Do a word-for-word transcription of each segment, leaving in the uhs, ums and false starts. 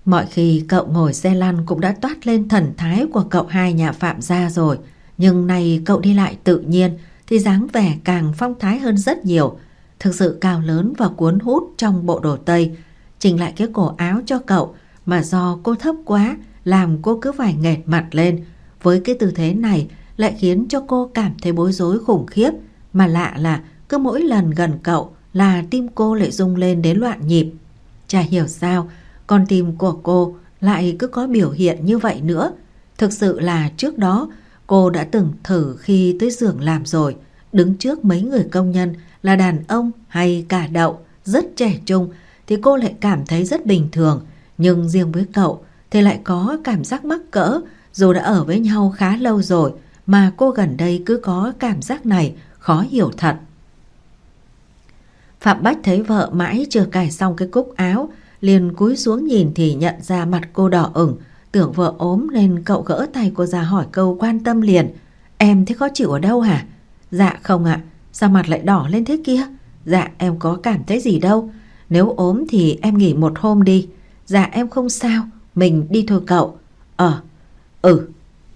Mọi khi cậu ngồi xe lăn cũng đã toát lên thần thái của cậu hai nhà Phạm gia rồi, nhưng nay cậu đi lại tự nhiên thì dáng vẻ càng phong thái hơn rất nhiều. Thực sự cao lớn và cuốn hút trong bộ đồ Tây. Chỉnh lại cái cổ áo cho cậu mà do cô thấp quá làm cô cứ phải nghệt mặt lên. Với cái tư thế này lại khiến cho cô cảm thấy bối rối khủng khiếp. Mà lạ là cứ mỗi lần gần cậu là tim cô lại rung lên đến loạn nhịp. Chả hiểu sao con tim của cô lại cứ có biểu hiện như vậy nữa. Thực sự là trước đó cô đã từng thử khi tới xưởng làm rồi, đứng trước mấy người công nhân là đàn ông hay cả đậu rất trẻ trung thì cô lại cảm thấy rất bình thường. Nhưng riêng với cậu thì lại có cảm giác mắc cỡ. Dù đã ở với nhau khá lâu rồi mà cô gần đây cứ có cảm giác này, khó hiểu thật. Phạm Bách thấy vợ mãi chưa cài xong cái cúc áo, liền cúi xuống nhìn thì nhận ra mặt cô đỏ ửng. Tưởng vợ ốm nên cậu gỡ tay cô ra hỏi câu quan tâm liền. Em thấy khó chịu ở đâu hả? Dạ không ạ. Sao mặt lại đỏ lên thế kia? Dạ em có cảm thấy gì đâu. Nếu ốm thì em nghỉ một hôm đi. Dạ em không sao, mình đi thôi cậu. Ờ, ừ.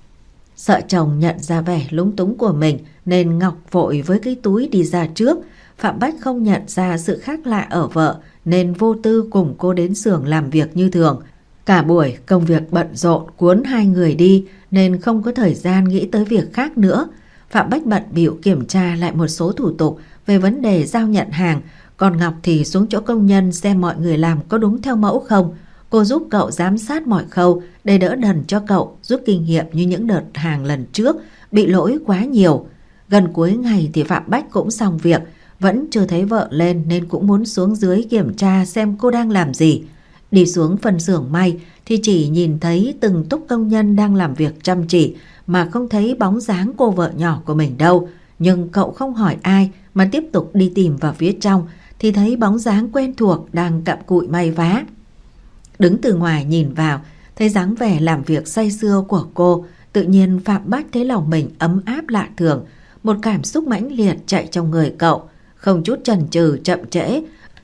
Sợ chồng nhận ra vẻ lúng túng của mình nên Ngọc vội với cái túi đi ra trước. Phạm Bách không nhận ra sự khác lạ ở vợ nên vô tư cùng cô đến xưởng làm việc như thường. Cả buổi công việc bận rộn cuốn hai người đi nên không có thời gian nghĩ tới việc khác nữa. Phạm Bách bận bịu kiểm tra lại một số thủ tục về vấn đề giao nhận hàng, còn Ngọc thì xuống chỗ công nhân xem mọi người làm có đúng theo mẫu không. Cô giúp cậu giám sát mọi khâu để đỡ đần cho cậu, rút kinh nghiệm như những đợt hàng lần trước bị lỗi quá nhiều. Gần cuối ngày thì Phạm Bách cũng xong việc, vẫn chưa thấy vợ lên nên cũng muốn xuống dưới kiểm tra xem cô đang làm gì. Đi xuống phân xưởng may thì chỉ nhìn thấy từng túc công nhân đang làm việc chăm chỉ mà không thấy bóng dáng cô vợ nhỏ của mình đâu. Nhưng cậu không hỏi ai mà tiếp tục đi tìm vào phía trong thì thấy bóng dáng quen thuộc đang cặm cụi may vá. Đứng từ ngoài nhìn vào, thấy dáng vẻ làm việc say sưa của cô, tự nhiên Phạm Bách thấy lòng mình ấm áp lạ thường. Một cảm xúc mãnh liệt chạy trong người cậu, không chút chần chừ chậm trễ.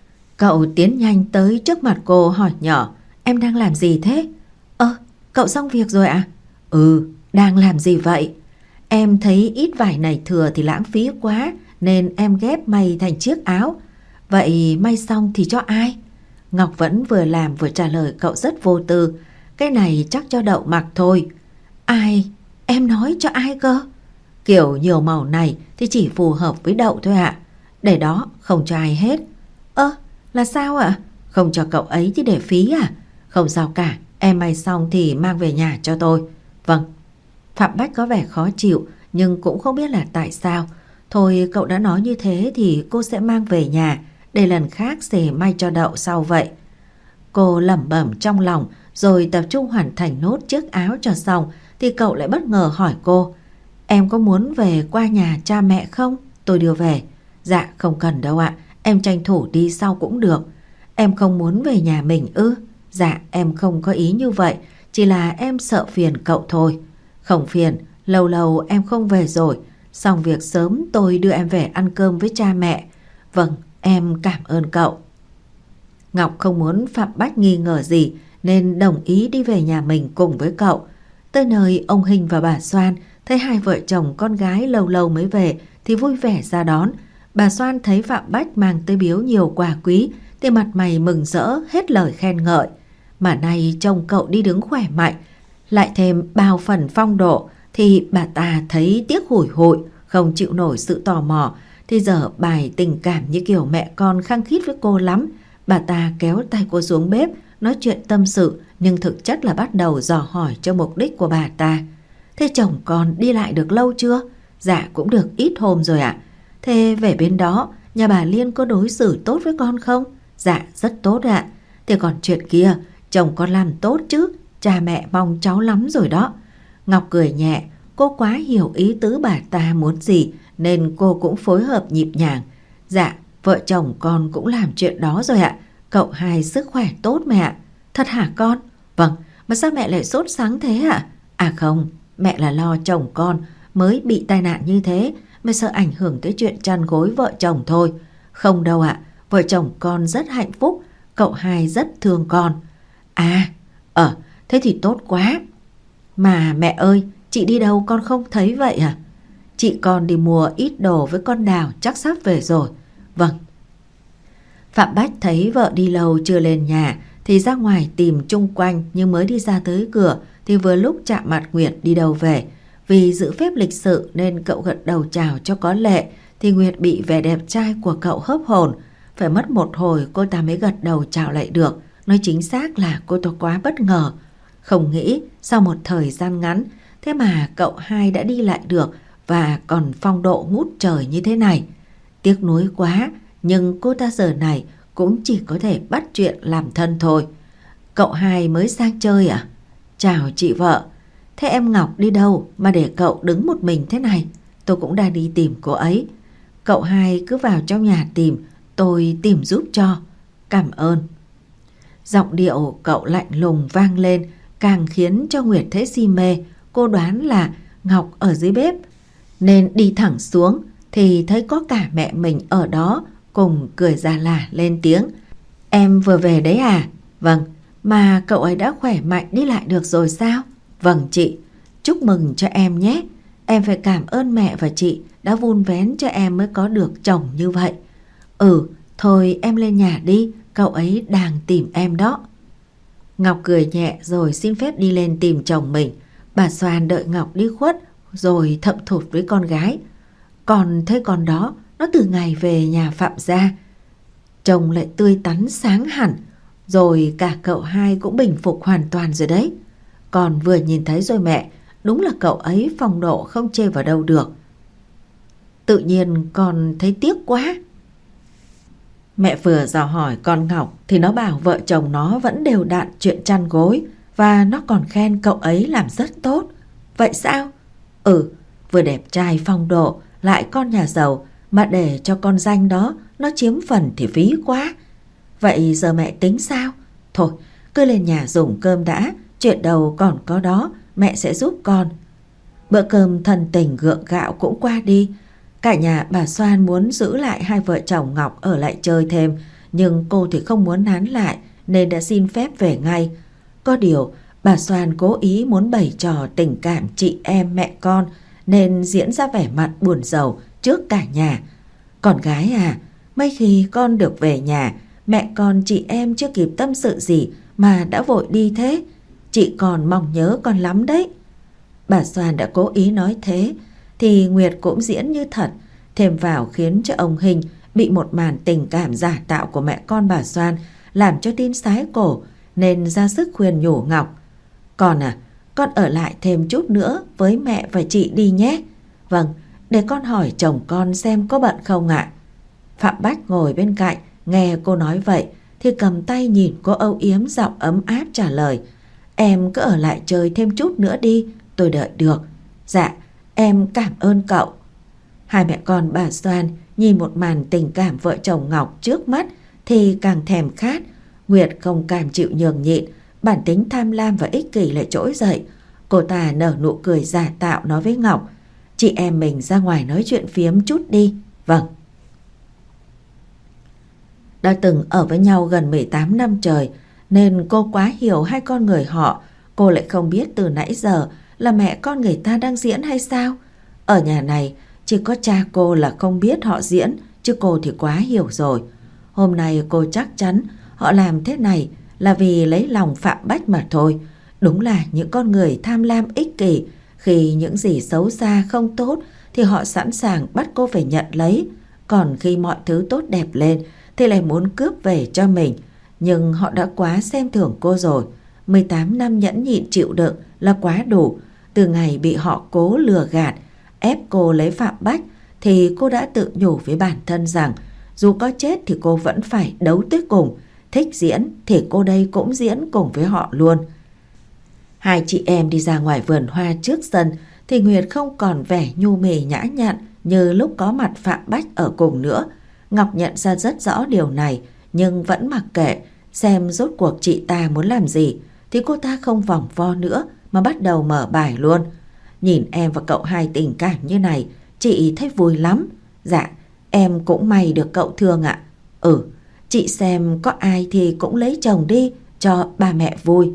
Cậu tiến nhanh tới trước mặt cô hỏi nhỏ, em đang làm gì thế? Ơ, cậu xong việc rồi ạ? À? Ừ, đang làm gì vậy? Em thấy ít vải này thừa thì lãng phí quá nên em ghép may thành chiếc áo. Vậy may xong thì cho ai? Ngọc vẫn vừa làm vừa trả lời cậu rất vô tư. Cái này chắc cho Đậu mặc thôi. Ai? Em nói cho ai cơ? Kiểu nhiều màu này thì chỉ phù hợp với Đậu thôi ạ. Để đó không cho ai hết. Ơ, là sao ạ? Không cho cậu ấy chứ để phí à? Không sao cả, em may xong thì mang về nhà cho tôi. Vâng. Phạm Bách có vẻ khó chịu nhưng cũng không biết là tại sao. Thôi cậu đã nói như thế thì cô sẽ mang về nhà, để lần khác sẽ may cho Đậu sau vậy. Cô lẩm bẩm trong lòng rồi tập trung hoàn thành nốt chiếc áo cho xong thì cậu lại bất ngờ hỏi cô, em có muốn về qua nhà cha mẹ không? Tôi đưa về. Dạ không cần đâu ạ, em tranh thủ đi sau cũng được. Em không muốn về nhà mình ư? Dạ em không có ý như vậy, chỉ là em sợ phiền cậu thôi. Không phiền, lâu lâu em không về rồi, xong việc sớm tôi đưa em về ăn cơm với cha mẹ. Vâng, em cảm ơn cậu. Ngọc không muốn Phạm Bách nghi ngờ gì nên đồng ý đi về nhà mình cùng với cậu. Tới nơi ông Hình và bà Soan thấy hai vợ chồng con gái lâu lâu mới về thì vui vẻ ra đón. Bà Soan thấy Phạm Bách mang tới biếu nhiều quà quý thì mặt mày mừng rỡ hết lời khen ngợi. Mà nay chồng cậu đi đứng khỏe mạnh, lại thêm bao phần phong độ thì bà ta thấy tiếc hủi hụi, không chịu nổi sự tò mò thì dở bài tình cảm như kiểu mẹ con khăng khít với cô lắm. Bà ta kéo tay cô xuống bếp nói chuyện tâm sự nhưng thực chất là bắt đầu dò hỏi cho mục đích của bà ta. Thế chồng con đi lại được lâu chưa? Dạ cũng được ít hôm rồi ạ. Thế về bên đó nhà bà Liên có đối xử tốt với con không? Dạ rất tốt ạ. Thế còn chuyện kia chồng con làm tốt chứ, cha mẹ mong cháu lắm rồi đó. Ngọc cười nhẹ, cô quá hiểu ý tứ bà ta muốn gì nên cô cũng phối hợp nhịp nhàng. Dạ vợ chồng con cũng làm chuyện đó rồi ạ. Cậu hai sức khỏe tốt mẹ ạ. Thật hả con? Vâng, mà sao mẹ lại sốt sắng thế ạ? À không, mẹ là lo chồng con mới bị tai nạn như thế, mới sợ ảnh hưởng tới chuyện chăn gối vợ chồng thôi. Không đâu ạ, vợ chồng con rất hạnh phúc, cậu hai rất thương con. À, Ờ, thế thì tốt quá. Mà mẹ ơi, chị đi đâu con không thấy vậy à? Chị còn đi mua ít đồ với con Đào, chắc sắp về rồi. Vâng. Phạm Bách thấy vợ đi lâu chưa lên nhà thì ra ngoài tìm chung quanh, nhưng mới đi ra tới cửa thì vừa lúc chạm mặt Nguyệt đi đâu về. Vì giữ phép lịch sự nên cậu gật đầu chào cho có lệ, thì Nguyệt bị vẻ đẹp trai của cậu hớp hồn. Phải mất một hồi cô ta mới gật đầu chào lại được. Nói chính xác là cô ta quá bất ngờ. Không nghĩ sau một thời gian ngắn thế mà cậu hai đã đi lại được và còn phong độ ngút trời như thế này. Tiếc nuối quá, nhưng cô ta giờ này cũng chỉ có thể bắt chuyện làm thân thôi. Cậu hai mới sang chơi à? Chào chị vợ. Thế em Ngọc đi đâu mà để cậu đứng một mình thế này? Tôi cũng đang đi tìm cô ấy. Cậu hai cứ vào trong nhà tìm, tôi tìm giúp cho. Cảm ơn. Giọng điệu cậu lạnh lùng vang lên càng khiến cho Nguyệt thấy si mê. Cô đoán là Ngọc ở dưới bếp nên đi thẳng xuống thì thấy có cả mẹ mình ở đó, cùng cười già lả lên tiếng. Em vừa về đấy à? Vâng. Mà cậu ấy đã khỏe mạnh đi lại được rồi sao? Vâng chị. Chúc mừng cho em nhé. Em phải cảm ơn mẹ và chị đã vun vén cho em mới có được chồng như vậy. Ừ, thôi em lên nhà đi, cậu ấy đang tìm em đó. Ngọc cười nhẹ rồi xin phép đi lên tìm chồng mình. Bà Soàn đợi Ngọc đi khuất rồi thậm thụt với con gái. Còn thấy con đó, nó từ ngày về nhà Phạm gia trông lại tươi tắn sáng hẳn. Rồi cả cậu hai cũng bình phục hoàn toàn rồi đấy. Còn vừa nhìn thấy rồi mẹ, đúng là cậu ấy phong độ không chê vào đâu được. Tự nhiên con thấy tiếc quá. Mẹ vừa dò hỏi con Ngọc thì nó bảo vợ chồng nó vẫn đều đặn chuyện chăn gối, và nó còn khen cậu ấy làm rất tốt. Vậy sao? Ừ, vừa đẹp trai phong độ lại con nhà giàu, mà để cho con danh đó nó chiếm phần thì phí quá. Vậy giờ mẹ tính sao? Thôi, cứ lên nhà dùng cơm đã, chuyện đầu còn có đó, mẹ sẽ giúp con. Bữa cơm thân tình gượng gạo cũng qua đi. Cả nhà bà Soan muốn giữ lại hai vợ chồng Ngọc ở lại chơi thêm, nhưng cô thì không muốn nán lại nên đã xin phép về ngay. Có điều bà Soan cố ý muốn bày trò tình cảm chị em mẹ con nên diễn ra vẻ mặt buồn rầu trước cả nhà. Con gái à, mấy khi con được về nhà, mẹ con chị em chưa kịp tâm sự gì mà đã vội đi thế. Chị còn mong nhớ con lắm đấy. Bà Soan đã cố ý nói thế thì Nguyệt cũng diễn như thật, thêm vào khiến cho ông Hình bị một màn tình cảm giả tạo của mẹ con bà Soan làm cho tin sái cổ, nên ra sức khuyên nhủ Ngọc. Con à, con ở lại thêm chút nữa với mẹ và chị đi nhé. Vâng, để con hỏi chồng con xem có bận không ạ. Phạm Bách ngồi bên cạnh nghe cô nói vậy thì cầm tay nhìn cô âu yếm, giọng ấm áp trả lời. Em cứ ở lại chơi thêm chút nữa đi, tôi đợi được. Dạ, em cảm ơn cậu. Hai mẹ con bà Soan nhìn một màn tình cảm vợ chồng Ngọc trước mắt thì càng thèm khát. Nguyệt không cam chịu nhường nhịn, bản tính tham lam và ích kỷ lại trỗi dậy. Cô ta nở nụ cười giả tạo nói với Ngọc. Chị em mình ra ngoài nói chuyện phiếm chút đi. Vâng. Đã từng ở với nhau gần mười tám năm trời nên cô quá hiểu hai con người họ. Cô lại không biết từ nãy giờ là mẹ con người ta đang diễn hay sao. Ở nhà này chỉ có cha cô là không biết họ diễn, chứ cô thì quá hiểu rồi. Hôm nay cô chắc chắn họ làm thế này là vì lấy lòng Phạm Bách mà thôi. Đúng là những con người tham lam ích kỷ. Khi những gì xấu xa không tốt thì họ sẵn sàng bắt cô phải nhận lấy. Còn khi mọi thứ tốt đẹp lên thì lại muốn cướp về cho mình. Nhưng họ đã quá xem thường cô rồi. mười tám năm nhẫn nhịn chịu đựng là quá đủ. Từ ngày bị họ cố lừa gạt, ép cô lấy Phạm Bách thì cô đã tự nhủ với bản thân rằng dù có chết thì cô vẫn phải đấu tới cùng. Thích diễn thì cô đây cũng diễn cùng với họ luôn. Hai chị em đi ra ngoài vườn hoa trước sân thì Nguyệt không còn vẻ nhu mì nhã nhặn như lúc có mặt Phạm Bách ở cùng nữa. Ngọc nhận ra rất rõ điều này nhưng vẫn mặc kệ, xem rốt cuộc chị ta muốn làm gì. Thì cô ta không vòng vo nữa mà bắt đầu mở bài luôn. Nhìn em và cậu hai tình cảm như này, chị thấy vui lắm. Dạ, em cũng may được cậu thương ạ. Ừ, chị xem có ai thì cũng lấy chồng đi cho ba mẹ vui.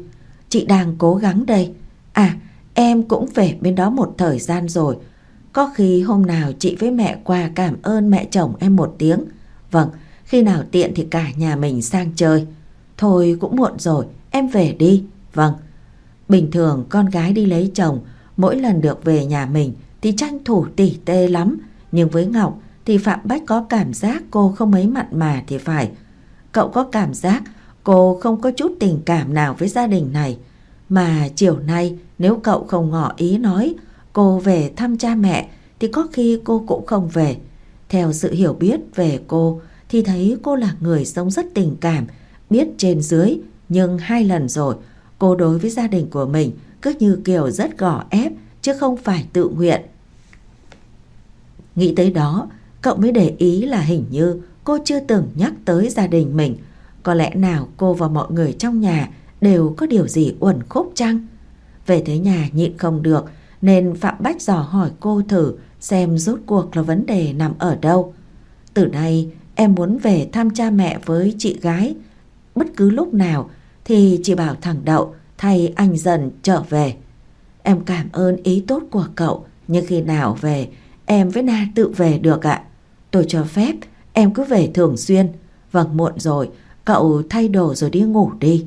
chị đang cố gắng đây. À, em cũng về bên đó một thời gian rồi. Có khi hôm nào chị với mẹ qua cảm ơn mẹ chồng em một tiếng. Vâng, khi nào tiện thì cả nhà mình sang chơi. Thôi cũng muộn rồi, em về đi. Vâng. Bình thường con gái đi lấy chồng, mỗi lần được về nhà mình thì tranh thủ tỉ tê lắm. Nhưng với Ngọc thì Phạm Bách có cảm giác cô không mấy mặn mà thì phải. Cậu có cảm giác cô không có chút tình cảm nào với gia đình này. Mà chiều nay nếu cậu không ngỏ ý nói cô về thăm cha mẹ thì có khi cô cũng không về. Theo sự hiểu biết về cô thì thấy cô là người sống rất tình cảm, biết trên dưới. Nhưng hai lần rồi cô đối với gia đình của mình cứ như kiểu rất gò ép chứ không phải tự nguyện. Nghĩ tới đó, cậu mới để ý là hình như cô chưa từng nhắc tới gia đình mình. Có lẽ nào cô và mọi người trong nhà đều có điều gì uẩn khúc chăng? Về tới nhà nhịn không được nên Phạm Bách dò hỏi cô thử xem rốt cuộc là vấn đề nằm ở đâu. Từ nay em muốn về thăm cha mẹ với chị gái bất cứ lúc nào thì chị bảo thằng Đậu thay anh Dần trở về. Em cảm ơn ý tốt của cậu, nhưng khi nào về em với Na tự về được ạ. Tôi cho phép em cứ về thường xuyên. Vâng, muộn rồi, cậu thay đồ rồi đi ngủ đi.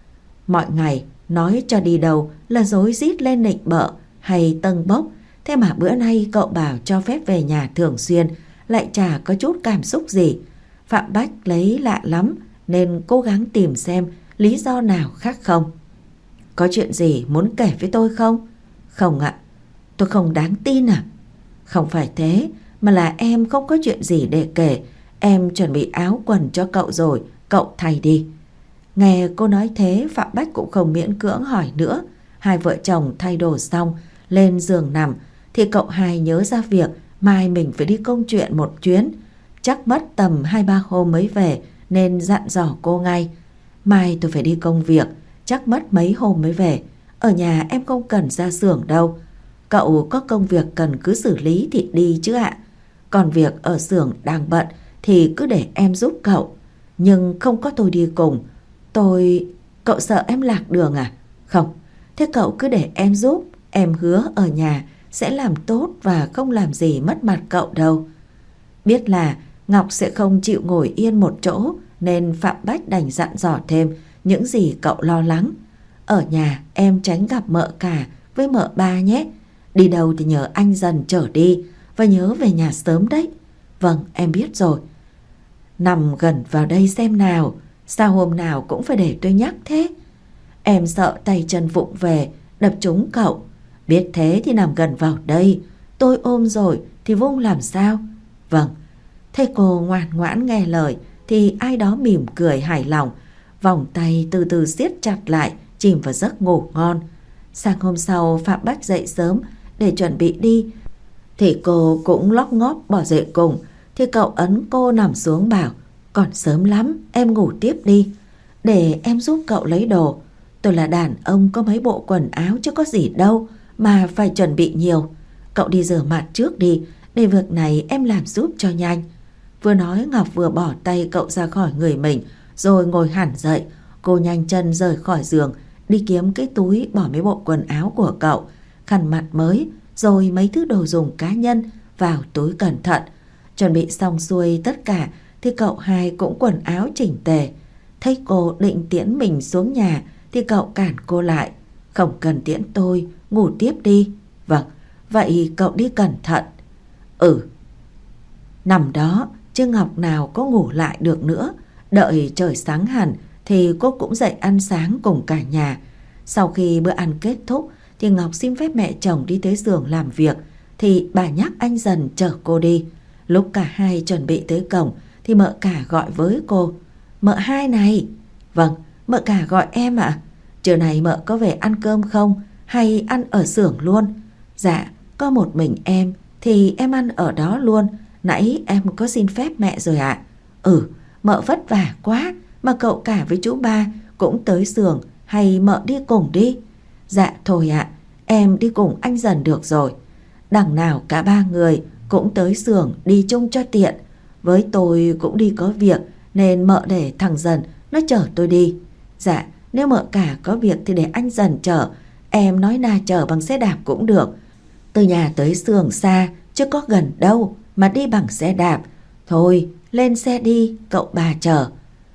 Mọi ngày nói cho đi đâu là rối rít lên nịnh bợ hay tâng bốc. Thế mà bữa nay cậu bảo cho phép về nhà thường xuyên lại chả có chút cảm xúc gì. Phạm Bách lấy lạ lắm nên cố gắng tìm xem lý do nào khác không. Có chuyện gì muốn kể với tôi không? Không ạ. Tôi không đáng tin à? Không phải thế, mà là em không có chuyện gì để kể. Em chuẩn bị áo quần cho cậu rồi, cậu thay đi. Nghe cô nói thế, Phạm Bách cũng không miễn cưỡng hỏi nữa. Hai vợ chồng thay đồ xong lên giường nằm thì cậu hai nhớ ra việc mai mình phải đi công chuyện một chuyến, chắc mất tầm hai ba hôm mới về, nên dặn dò cô ngay. Mai tôi phải đi công việc, chắc mất mấy hôm mới về. Ở nhà em không cần ra xưởng đâu. Cậu có công việc cần cứ xử lý thì đi chứ ạ. Còn việc ở xưởng đang bận thì cứ để em giúp cậu. Nhưng không có tôi đi cùng. Tôi... Cậu sợ em lạc đường à? Không. Thế cậu cứ để em giúp. Em hứa ở nhà sẽ làm tốt và không làm gì mất mặt cậu đâu. Biết là Ngọc sẽ không chịu ngồi yên một chỗ nên Phạm Bách đành dặn dò thêm những gì cậu lo lắng. Ở nhà em tránh gặp mợ cả với mợ ba nhé. Đi đâu thì nhờ anh Dần chở đi và nhớ về nhà sớm đấy. Vâng, em biết rồi. Nằm gần vào đây xem nào. Sao hôm nào cũng phải để tôi nhắc thế? Em sợ tay chân vụng về đập trúng cậu. Biết thế thì nằm gần vào đây. Tôi ôm rồi thì vung làm sao? Vâng. Thấy cô ngoan ngoãn nghe lời thì ai đó mỉm cười hài lòng, vòng tay từ từ siết chặt lại, chìm vào giấc ngủ ngon. Sáng hôm sau Phạm Bách dậy sớm để chuẩn bị đi thì cô cũng lóp ngóp bỏ dậy cùng. Thì cậu ấn cô nằm xuống bảo: còn sớm lắm, em ngủ tiếp đi, để em giúp cậu lấy đồ. Tôi là đàn ông có mấy bộ quần áo chứ có gì đâu mà phải chuẩn bị nhiều. Cậu đi rửa mặt trước đi, để việc này em làm giúp cho nhanh. Vừa nói Ngọc vừa bỏ tay cậu ra khỏi người mình rồi ngồi hẳn dậy. Cô nhanh chân rời khỏi giường, đi kiếm cái túi bỏ mấy bộ quần áo của cậu, khăn mặt mới, rồi mấy thứ đồ dùng cá nhân vào túi cẩn thận. Chuẩn bị xong xuôi tất cả thì cậu hai cũng quần áo chỉnh tề. Thấy cô định tiễn mình xuống nhà thì cậu cản cô lại: không cần tiễn tôi, ngủ tiếp đi. Vâng, vậy cậu đi cẩn thận. Ừ. Nằm đó chứ Ngọc nào có ngủ lại được nữa. Đợi trời sáng hẳn thì cô cũng dậy ăn sáng cùng cả nhà. Sau khi bữa ăn kết thúc thì Ngọc xin phép mẹ chồng đi tới giường làm việc, thì bà nhắc anh Dần chở cô đi. Lúc cả hai chuẩn bị tới cổng thì mợ cả gọi với cô: mợ hai này. Vâng, mợ cả gọi em ạ. À? Trưa này mợ có về ăn cơm không, hay ăn ở xưởng luôn? Dạ, có một mình em thì em ăn ở đó luôn. Nãy em có xin phép mẹ rồi ạ. À? Ừ, mợ vất vả quá, mà cậu cả với chú ba cũng tới xưởng, hay mợ đi cùng đi? Dạ thôi ạ, à, em đi cùng anh Dần được rồi. Đằng nào cả ba người cũng tới xưởng đi chung cho tiện. Với tôi cũng đi có việc nên mợ để thằng Dần nó chở tôi đi. Dạ, Nếu Mợ Cả có việc thì để anh Dần chở, em nói Na chở bằng xe đạp cũng được. Từ nhà tới xưởng xa chứ có gần đâu mà đi bằng xe đạp. Thôi lên xe đi, cậu Ba chở.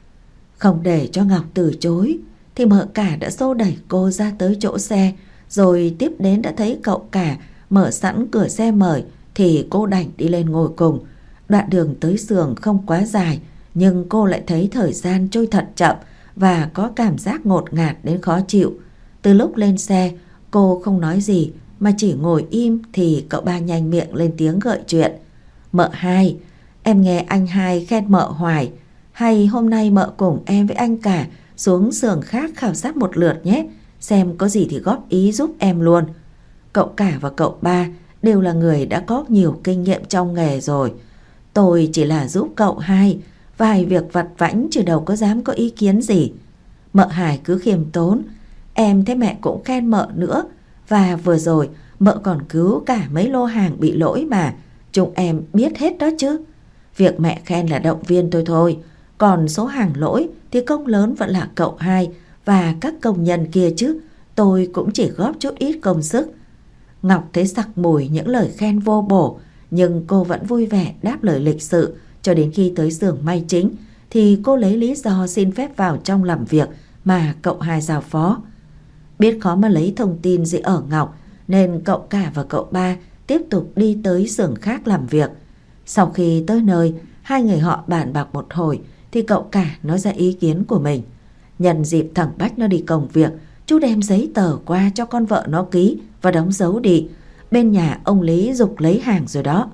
Không để cho Ngọc từ chối thì Mợ Cả đã xô đẩy cô ra tới chỗ xe, rồi tiếp đến đã thấy cậu Cả mở sẵn cửa xe mời thì cô đành đi lên ngồi cùng. Đoạn đường tới xưởng không quá dài, nhưng cô lại thấy thời gian trôi thật chậm và có cảm giác ngột ngạt đến khó chịu. Từ lúc lên xe, cô không nói gì mà chỉ ngồi im thì cậu Ba nhanh miệng lên tiếng gợi chuyện. Mợ Hai, em nghe anh Hai khen Mợ hoài, hay hôm nay Mợ cùng em với anh Cả xuống xưởng khác khảo sát một lượt nhé, xem có gì thì góp ý giúp em luôn. Cậu Cả và cậu Ba đều là người đã có nhiều kinh nghiệm trong nghề rồi. Tôi chỉ là giúp cậu Hai vài việc vặt vãnh chứ đâu có dám có ý kiến gì. Mợ Hai cứ khiêm tốn. Em thấy mẹ cũng khen Mợ nữa. Và vừa rồi Mợ còn cứu cả mấy lô hàng bị lỗi mà. Chúng em biết hết đó chứ. Việc mẹ khen là động viên tôi thôi. Còn số hàng lỗi thì công lớn vẫn là cậu Hai và các công nhân kia chứ. Tôi cũng chỉ góp chút ít công sức. Ngọc thấy sặc mùi những lời khen vô bổ, nhưng cô vẫn vui vẻ đáp lời lịch sự. Cho đến khi tới xưởng may chính thì cô lấy lý do xin phép vào trong làm việc mà cậu Hai giao phó. Biết khó mà lấy thông tin gì ở Ngọc nên cậu Cả và cậu Ba tiếp tục đi tới xưởng khác làm việc. Sau khi tới nơi, hai người họ bàn bạc một hồi thì cậu Cả nói ra ý kiến của mình. Nhân dịp thằng Bách nó đi công việc, chú đem giấy tờ qua cho con vợ nó ký và đóng dấu đi. Bên nhà ông Lý giục lấy hàng rồi đó.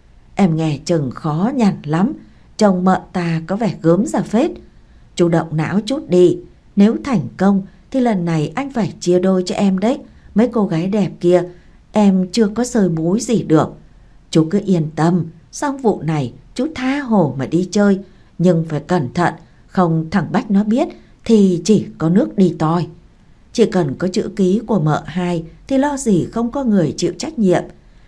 Em nghe chừng khó nhằn lắm, chồng Mợ ta có vẻ gớm ra phết. Chú động não chút đi, nếu thành công thì lần này anh phải chia đôi cho em đấy. Mấy cô gái đẹp kia em chưa có sơi múi gì được. Chú cứ yên tâm, xong vụ này chú tha hồ mà đi chơi, nhưng phải cẩn thận, không thằng Bách nó biết thì chỉ có nước đi toi. Chỉ cần có chữ ký của Mợ Hai thì lo gì không có người chịu trách nhiệm.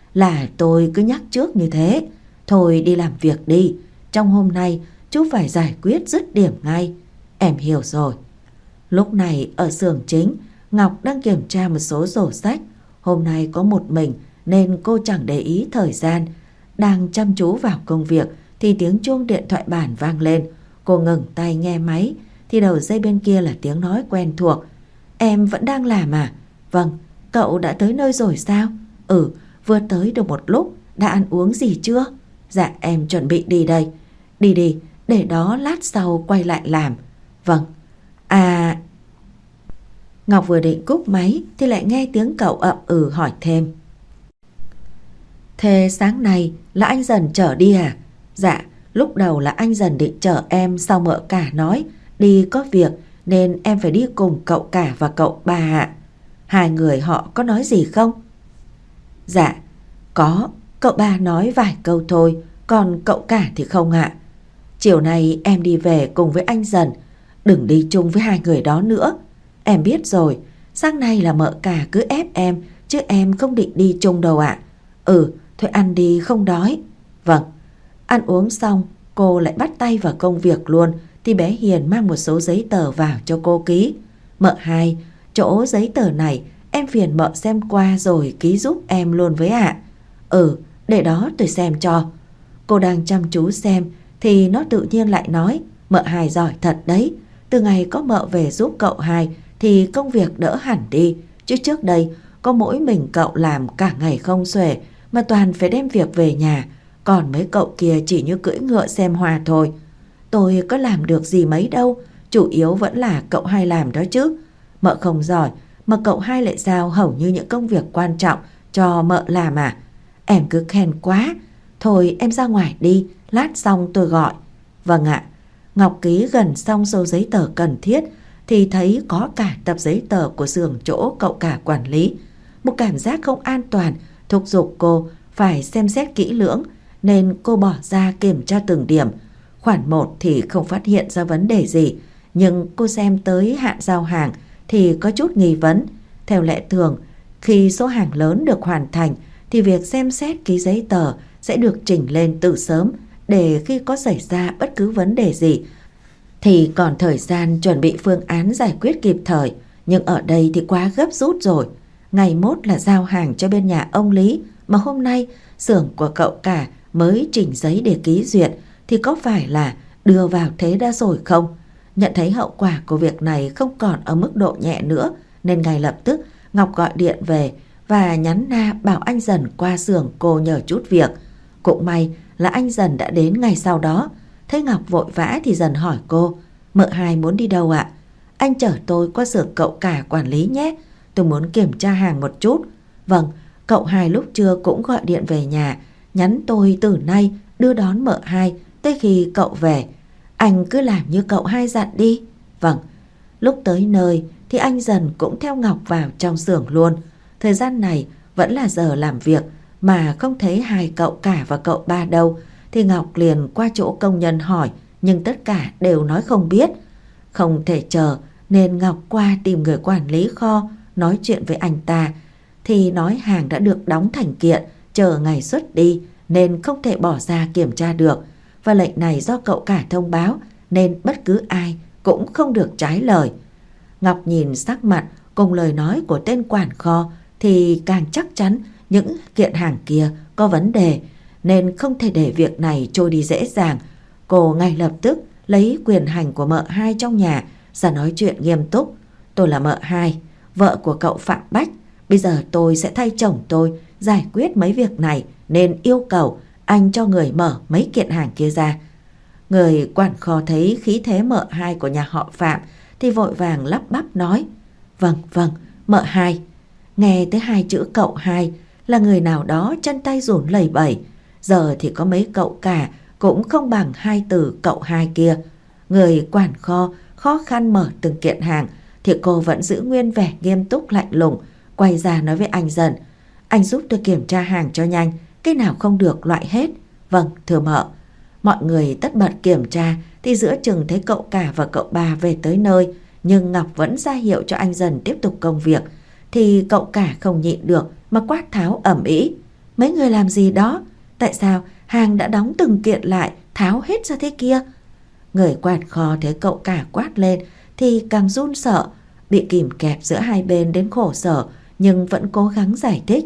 Là tôi cứ nhắc trước như thế. Thôi đi làm việc đi, trong hôm nay chú phải giải quyết dứt điểm ngay. Em hiểu rồi. Lúc này ở xưởng chính, Ngọc đang kiểm tra một số sổ sách. Hôm nay có một mình nên cô chẳng để ý thời gian. Đang chăm chú vào công việc thì tiếng chuông điện thoại bàn vang lên. Cô ngừng tay nghe máy thì đầu dây bên kia là tiếng nói quen thuộc. Em vẫn đang làm à? Vâng. Cậu đã tới nơi rồi sao? Ừ, vừa tới được một lúc. Đã ăn uống gì chưa? Dạ em chuẩn bị đi đây. Đi đi, để đó lát sau quay lại làm. Vâng. À... Ngọc vừa định cúp máy thì lại nghe tiếng cậu ậm ừ hỏi thêm. Thế sáng nay là anh Dần chở đi à? Dạ, lúc đầu là anh Dần định chở em, sau Mợ Cả nói đi có việc nên em phải đi cùng cậu Cả và cậu Ba ạ. Hai người họ có nói gì không? Dạ, có, cậu Ba nói vài câu thôi, còn cậu Cả thì không ạ. Chiều nay em đi về cùng với anh Dần, đừng đi chung với hai người đó nữa. Em biết rồi, sáng nay là Mợ Cả cứ ép em, chứ em không định đi chung đâu ạ. Ừ, thôi ăn đi, không đói. Vâng. Ăn uống xong, cô lại bắt tay vào công việc luôn, thì bé Hiền mang một số giấy tờ vào cho cô ký. Mợ Hai, chỗ giấy tờ này em phiền Mợ xem qua rồi ký giúp em luôn với ạ. Ừ, để đó tôi xem cho. Cô đang chăm chú xem thì nó tự nhiên lại nói, Mợ Hai giỏi thật đấy. Từ ngày có Mợ về giúp cậu Hai thì công việc đỡ hẳn đi, chứ trước đây có mỗi mình cậu làm cả ngày không xuể mà toàn phải đem việc về nhà, còn mấy cậu kia chỉ như cưỡi ngựa xem hoa thôi. Tôi có làm được gì mấy đâu, chủ yếu vẫn là cậu Hai làm đó chứ. Mợ không giỏi mà cậu Hai lại giao hầu như những công việc quan trọng cho Mợ làm à? Em cứ khen quá. Thôi em ra ngoài đi, lát xong tôi gọi. Vâng ạ. Ngọc ký gần xong số giấy tờ cần thiết thì thấy có cả tập giấy tờ của xưởng chỗ cậu Cả quản lý. Một cảm giác không an toàn thúc giục cô phải xem xét kỹ lưỡng, nên cô bỏ ra kiểm tra từng điểm. Khoản một thì không phát hiện ra vấn đề gì, nhưng cô xem tới hạn giao hàng thì có chút nghi vấn. Theo lẽ thường, khi số hàng lớn được hoàn thành thì việc xem xét ký giấy tờ sẽ được chỉnh lên từ sớm, để khi có xảy ra bất cứ vấn đề gì thì còn thời gian chuẩn bị phương án giải quyết kịp thời. Nhưng ở đây thì quá gấp rút rồi. Ngày mốt là giao hàng cho bên nhà ông Lý, mà hôm nay xưởng của cậu cả mới trình giấy để ký duyệt, thì có phải là đưa vào thế đã rồi không? Nhận thấy hậu quả của việc này không còn ở mức độ nhẹ nữa, nên ngay lập tức Ngọc gọi điện về và nhắn Na bảo anh Dần qua xưởng cô nhờ chút việc. Cũng may là anh Dần đã đến ngày sau đó. Thấy Ngọc vội vã thì Dần hỏi cô: "Mợ Hai muốn đi đâu ạ?" "Anh chở tôi qua xưởng cậu cả quản lý nhé. Tôi muốn kiểm tra hàng một chút." "Vâng." Cậu Hai lúc trưa cũng gọi điện về nhà, nhắn tôi từ nay đưa đón mợ Hai tới khi cậu về. "Anh cứ làm như cậu Hai dặn đi." "Vâng." Lúc tới nơi thì anh Dần cũng theo Ngọc vào trong xưởng luôn. Thời gian này vẫn là giờ làm việc mà không thấy hai cậu cả và cậu ba đâu, thì Ngọc liền qua chỗ công nhân hỏi, nhưng tất cả đều nói không biết. Không thể chờ nên Ngọc qua tìm người quản lý kho nói chuyện với anh ta, thì nói hàng đã được đóng thành kiện, chờ ngày xuất đi nên không thể bỏ ra kiểm tra được. Và lệnh này do cậu cả thông báo nên bất cứ ai cũng không được trái lời. Ngọc nhìn sắc mặt cùng lời nói của tên quản kho thì càng chắc chắn những kiện hàng kia có vấn đề, nên không thể để việc này trôi đi dễ dàng. Cô ngay lập tức lấy quyền hành của mợ Hai trong nhà ra nói chuyện nghiêm túc. "Tôi là mợ Hai, vợ của cậu Phạm Bách. Bây giờ tôi sẽ thay chồng tôi giải quyết mấy việc này, nên yêu cầu anh cho người mở mấy kiện hàng kia ra." Người quản kho thấy khí thế mợ Hai của nhà họ Phạm thì vội vàng lắp bắp nói: "Vâng, vâng, mợ Hai." Nghe tới hai chữ cậu Hai là người nào đó chân tay run lẩy bẩy. Giờ thì có mấy cậu cả cũng không bằng hai từ cậu Hai kia. Người quản kho khó khăn mở từng kiện hàng thì cô vẫn giữ nguyên vẻ nghiêm túc lạnh lùng, quay ra nói với anh Dần: "Anh giúp tôi kiểm tra hàng cho nhanh, cái nào không được loại hết." "Vâng, thưa mợ." Mọi người tất bật kiểm tra thì giữa chừng thấy cậu cả và cậu ba về tới nơi, nhưng Ngọc vẫn ra hiệu cho anh Dần tiếp tục công việc. Thì cậu cả không nhịn được mà quát tháo ầm ĩ: "Mấy người làm gì đó? Tại sao hàng đã đóng từng kiện lại tháo hết ra thế kia?" Người quản kho thấy cậu cả quát lên thì càng run sợ, bị kìm kẹp giữa hai bên đến khổ sở, nhưng vẫn cố gắng giải thích: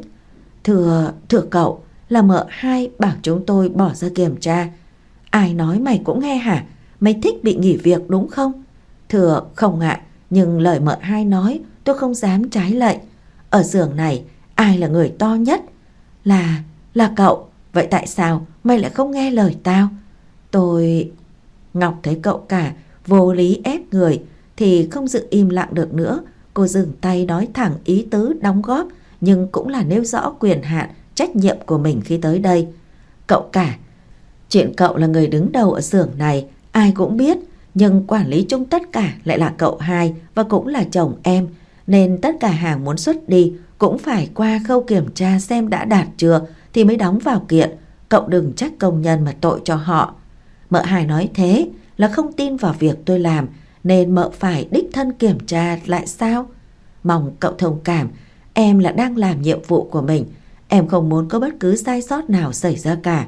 Thưa, thưa cậu, là mợ Hai bảo chúng tôi bỏ ra kiểm tra." "Ai nói mày cũng nghe hả? Mày thích bị nghỉ việc đúng không?" "Thưa không ạ, nhưng lời mợ Hai nói tôi không dám trái lệnh. Ở xưởng này ai là người to nhất?" Là, là cậu. Vậy tại sao mày lại không nghe lời tao?" "Tôi..." Ngọc thấy cậu cả vô lý ép người thì không giữ im lặng được nữa. Cô dừng tay nói thẳng ý tứ đóng góp, nhưng cũng là nêu rõ quyền hạn, trách nhiệm của mình khi tới đây. "Cậu cả, chuyện cậu là người đứng đầu ở xưởng này ai cũng biết, nhưng quản lý chung tất cả lại là cậu Hai và cũng là chồng em, nên tất cả hàng muốn xuất đi cũng phải qua khâu kiểm tra xem đã đạt chưa thì mới đóng vào kiện. Cậu đừng trách công nhân mà tội cho họ." Mợ Hai nói thế là không tin vào việc tôi làm, nên mợ phải đích thân kiểm tra lại sao? "Mong cậu thông cảm, em là đang làm nhiệm vụ của mình, em không muốn có bất cứ sai sót nào xảy ra cả.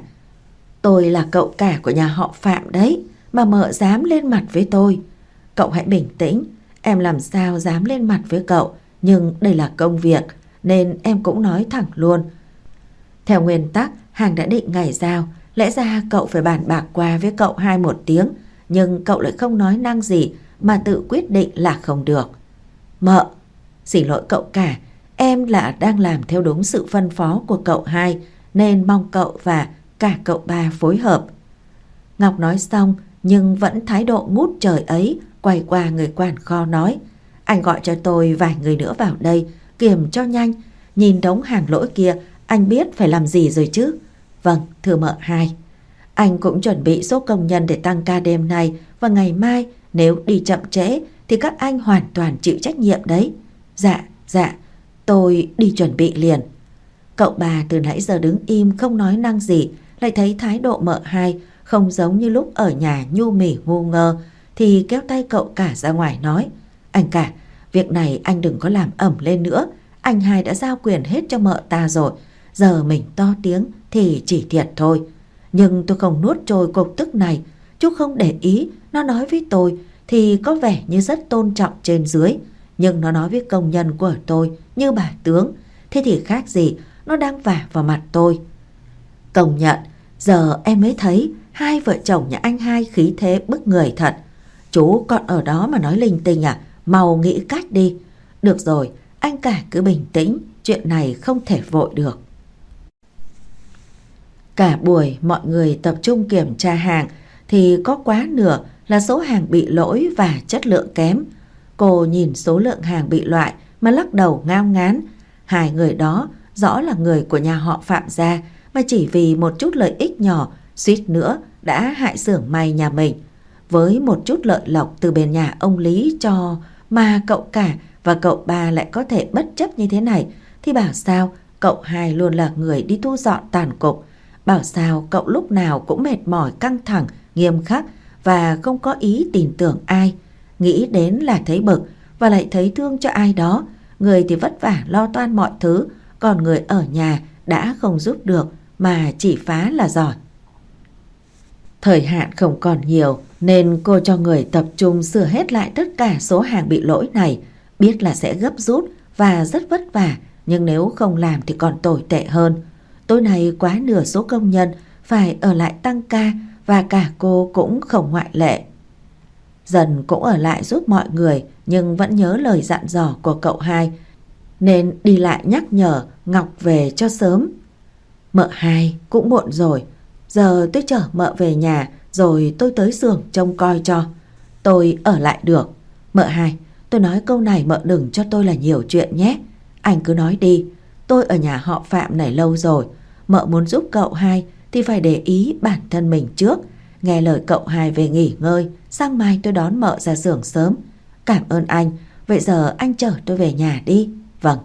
Tôi là cậu cả của nhà họ Phạm đấy, mà mợ dám lên mặt với tôi." "Cậu hãy bình tĩnh, em làm sao dám lên mặt với cậu, nhưng đây là công việc nên em cũng nói thẳng luôn. Theo nguyên tắc, hàng đã định ngày giao, lẽ ra cậu phải bàn bạc qua với cậu Hai một tiếng, nhưng cậu lại không nói năng gì mà tự quyết định là không được." "Mợ, xin lỗi cậu cả, em là đang làm theo đúng sự phân phó của cậu Hai, nên mong cậu và cả cậu ba phối hợp." Ngọc nói xong nhưng vẫn thái độ ngút trời ấy, quay qua người quản kho nói: "Anh gọi cho tôi vài người nữa vào đây kiểm cho nhanh, nhìn đống hàng lỗi kia anh biết phải làm gì rồi chứ?" "Vâng, thưa mợ Hai." "Anh cũng chuẩn bị số công nhân để tăng ca đêm nay và ngày mai, nếu đi chậm trễ thì các anh hoàn toàn chịu trách nhiệm đấy." "Dạ, dạ, tôi đi chuẩn bị liền." Cậu bà từ nãy giờ đứng im không nói năng gì, lại thấy thái độ mợ Hai không giống như lúc ở nhà nhu mì ngu ngơ, thì kéo tay cậu cả ra ngoài nói: "Anh cả, việc này anh đừng có làm ẩm lên nữa. Anh Hai đã giao quyền hết cho mợ ta rồi, giờ mình to tiếng thì chỉ thiệt thôi. Nhưng tôi không nuốt trôi cục tức này, Chú không để ý, nó nói với tôi thì có vẻ như rất tôn trọng trên dưới, nhưng nó nói với công nhân của tôi như bà tướng. Thế thì khác gì nó đang vả vào mặt tôi. Công nhận, giờ em mới thấy hai vợ chồng nhà anh hai khí thế bức người thật. Chú còn ở đó mà nói linh tinh à? Mau nghĩ cách đi. Được rồi, anh cả cứ bình tĩnh, chuyện này không thể vội được. Cả buổi mọi người tập trung kiểm tra hàng thì có quá nửa là số hàng bị lỗi và chất lượng kém. Cô nhìn số lượng hàng bị loại mà lắc đầu ngao ngán. Hai người đó rõ là người của nhà họ Phạm gia, mà chỉ vì một chút lợi ích nhỏ suýt nữa đã hại xưởng may nhà mình. Với một chút lợi lộc từ bên nhà ông Lý cho mà cậu cả và cậu ba lại có thể bất chấp như thế này, thì bảo sao cậu hai luôn là người đi thu dọn tàn cục. Bảo sao cậu lúc nào cũng mệt mỏi, căng thẳng, nghiêm khắc và không có ý tin tưởng ai. Nghĩ đến là thấy bực và lại thấy thương cho ai đó. Người thì vất vả lo toan mọi thứ, còn người ở nhà đã không giúp được mà chỉ phá là giỏi. Thời hạn không còn nhiều nên cô cho người tập trung sửa hết lại tất cả số hàng bị lỗi này. Biết là sẽ gấp rút và rất vất vả, nhưng nếu không làm thì còn tồi tệ hơn. Tối nay quá nửa số công nhân phải ở lại tăng ca và cả cô cũng không ngoại lệ. Dần cũng ở lại giúp mọi người nhưng vẫn nhớ lời dặn dò của cậu hai nên đi lại nhắc nhở Ngọc về cho sớm. Mợ hai, cũng muộn rồi, giờ tôi chở mợ về nhà rồi tôi tới xưởng trông coi cho. Tôi ở lại được. Mợ hai, tôi nói câu này mợ đừng cho tôi là nhiều chuyện nhé. Anh cứ nói đi, tôi ở nhà họ Phạm này lâu rồi. Mợ muốn giúp cậu hai thì phải để ý bản thân mình trước. Nghe lời cậu hai về nghỉ ngơi, sáng mai tôi đón mợ ra xưởng sớm. Cảm ơn anh, vậy giờ anh chở tôi về nhà đi. Vâng.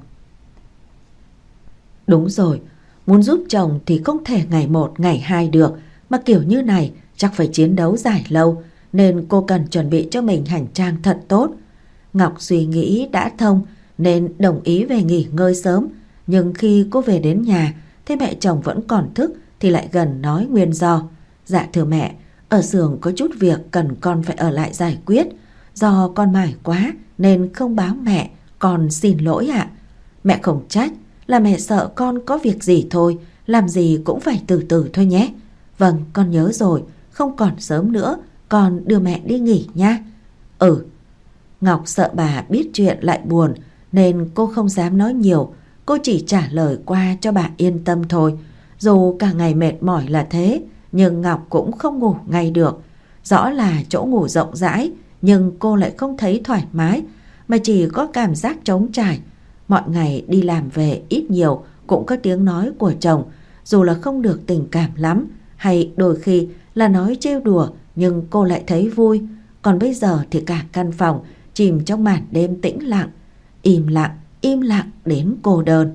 Đúng rồi, muốn giúp chồng thì không thể ngày một, ngày hai được, mà kiểu như này chắc phải chiến đấu dài lâu, nên cô cần chuẩn bị cho mình hành trang thật tốt. Ngọc suy nghĩ đã thông nên đồng ý về nghỉ ngơi sớm, nhưng khi cô về đến nhà thấy mẹ chồng vẫn còn thức thì lại gần nói nguyên do. Dạ thưa mẹ, ở xưởng có chút việc cần con phải ở lại giải quyết. Do con mải quá nên không báo mẹ, con xin lỗi ạ. Mẹ không trách, là mẹ sợ con có việc gì thôi, làm gì cũng phải từ từ thôi nhé. Vâng, con nhớ rồi, không còn sớm nữa, con đưa mẹ đi nghỉ nha. Ừ. Ngọc sợ bà biết chuyện lại buồn nên cô không dám nói nhiều. Cô chỉ trả lời qua cho bà yên tâm thôi. Dù cả ngày mệt mỏi là thế, nhưng Ngọc cũng không ngủ ngay được. Rõ là chỗ ngủ rộng rãi, nhưng cô lại không thấy thoải mái, mà chỉ có cảm giác trống trải. Mọi ngày đi làm về ít nhiều cũng có tiếng nói của chồng, dù là không được tình cảm lắm, hay đôi khi là nói trêu đùa, nhưng cô lại thấy vui. Còn bây giờ thì cả căn phòng chìm trong màn đêm tĩnh lặng, im lặng, im lặng đến cô đơn.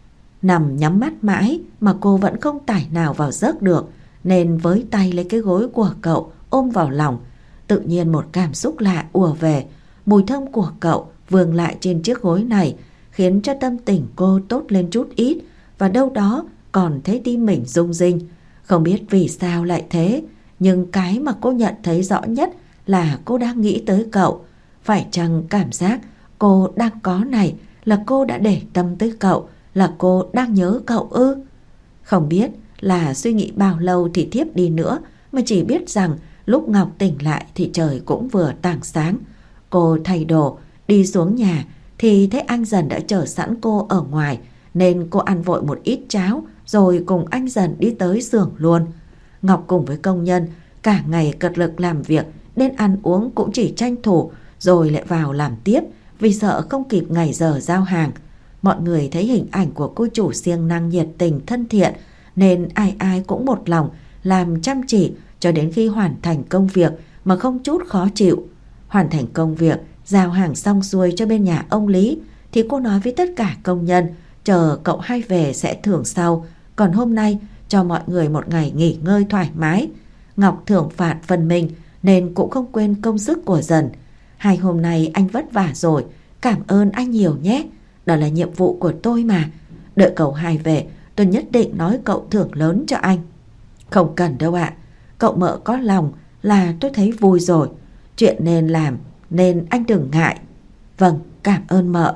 Nằm nhắm mắt mãi mà cô vẫn không tải nào vào giấc được, nên với tay lấy cái gối của cậu ôm vào lòng. Tự nhiên một cảm xúc lạ ùa về. Mùi thơm của cậu vương lại trên chiếc gối này khiến cho tâm tình cô tốt lên chút ít, và đâu đó còn thấy tim mình rung rinh. Không biết vì sao lại thế, nhưng cái mà cô nhận thấy rõ nhất là cô đang nghĩ tới cậu. Phải chăng cảm giác cô đang có này là cô đã để tâm tới cậu, là cô đang nhớ cậu ư? Không biết là suy nghĩ bao lâu thì thiếp đi nữa, mà chỉ biết rằng lúc Ngọc tỉnh lại thì trời cũng vừa tảng sáng. Cô thay đồ đi xuống nhà thì thấy anh Dần đã chờ sẵn cô ở ngoài, nên cô ăn vội một ít cháo rồi cùng anh Dần đi tới xưởng luôn. Ngọc cùng với công nhân cả ngày cật lực làm việc nên ăn uống cũng chỉ tranh thủ rồi lại vào làm tiếp, vì sợ không kịp ngày giờ giao hàng. Mọi người thấy hình ảnh của cô chủ siêng năng, nhiệt tình, thân thiện nên ai ai cũng một lòng làm chăm chỉ cho đến khi hoàn thành công việc mà không chút khó chịu. Hoàn thành công việc, giao hàng xong xuôi cho bên nhà ông Lý thì cô nói với tất cả công nhân chờ cậu hai về sẽ thưởng sau, còn hôm nay cho mọi người một ngày nghỉ ngơi thoải mái. Ngọc thưởng phạt phần mình nên cũng không quên công sức của Dần. Hai hôm nay anh vất vả rồi, cảm ơn anh nhiều nhé. Đó là nhiệm vụ của tôi mà. Đợi cậu hai về tôi nhất định nói cậu thưởng lớn cho anh. Không cần đâu ạ, cậu mợ có lòng là tôi thấy vui rồi. Chuyện nên làm nên anh đừng ngại. Vâng, cảm ơn mợ.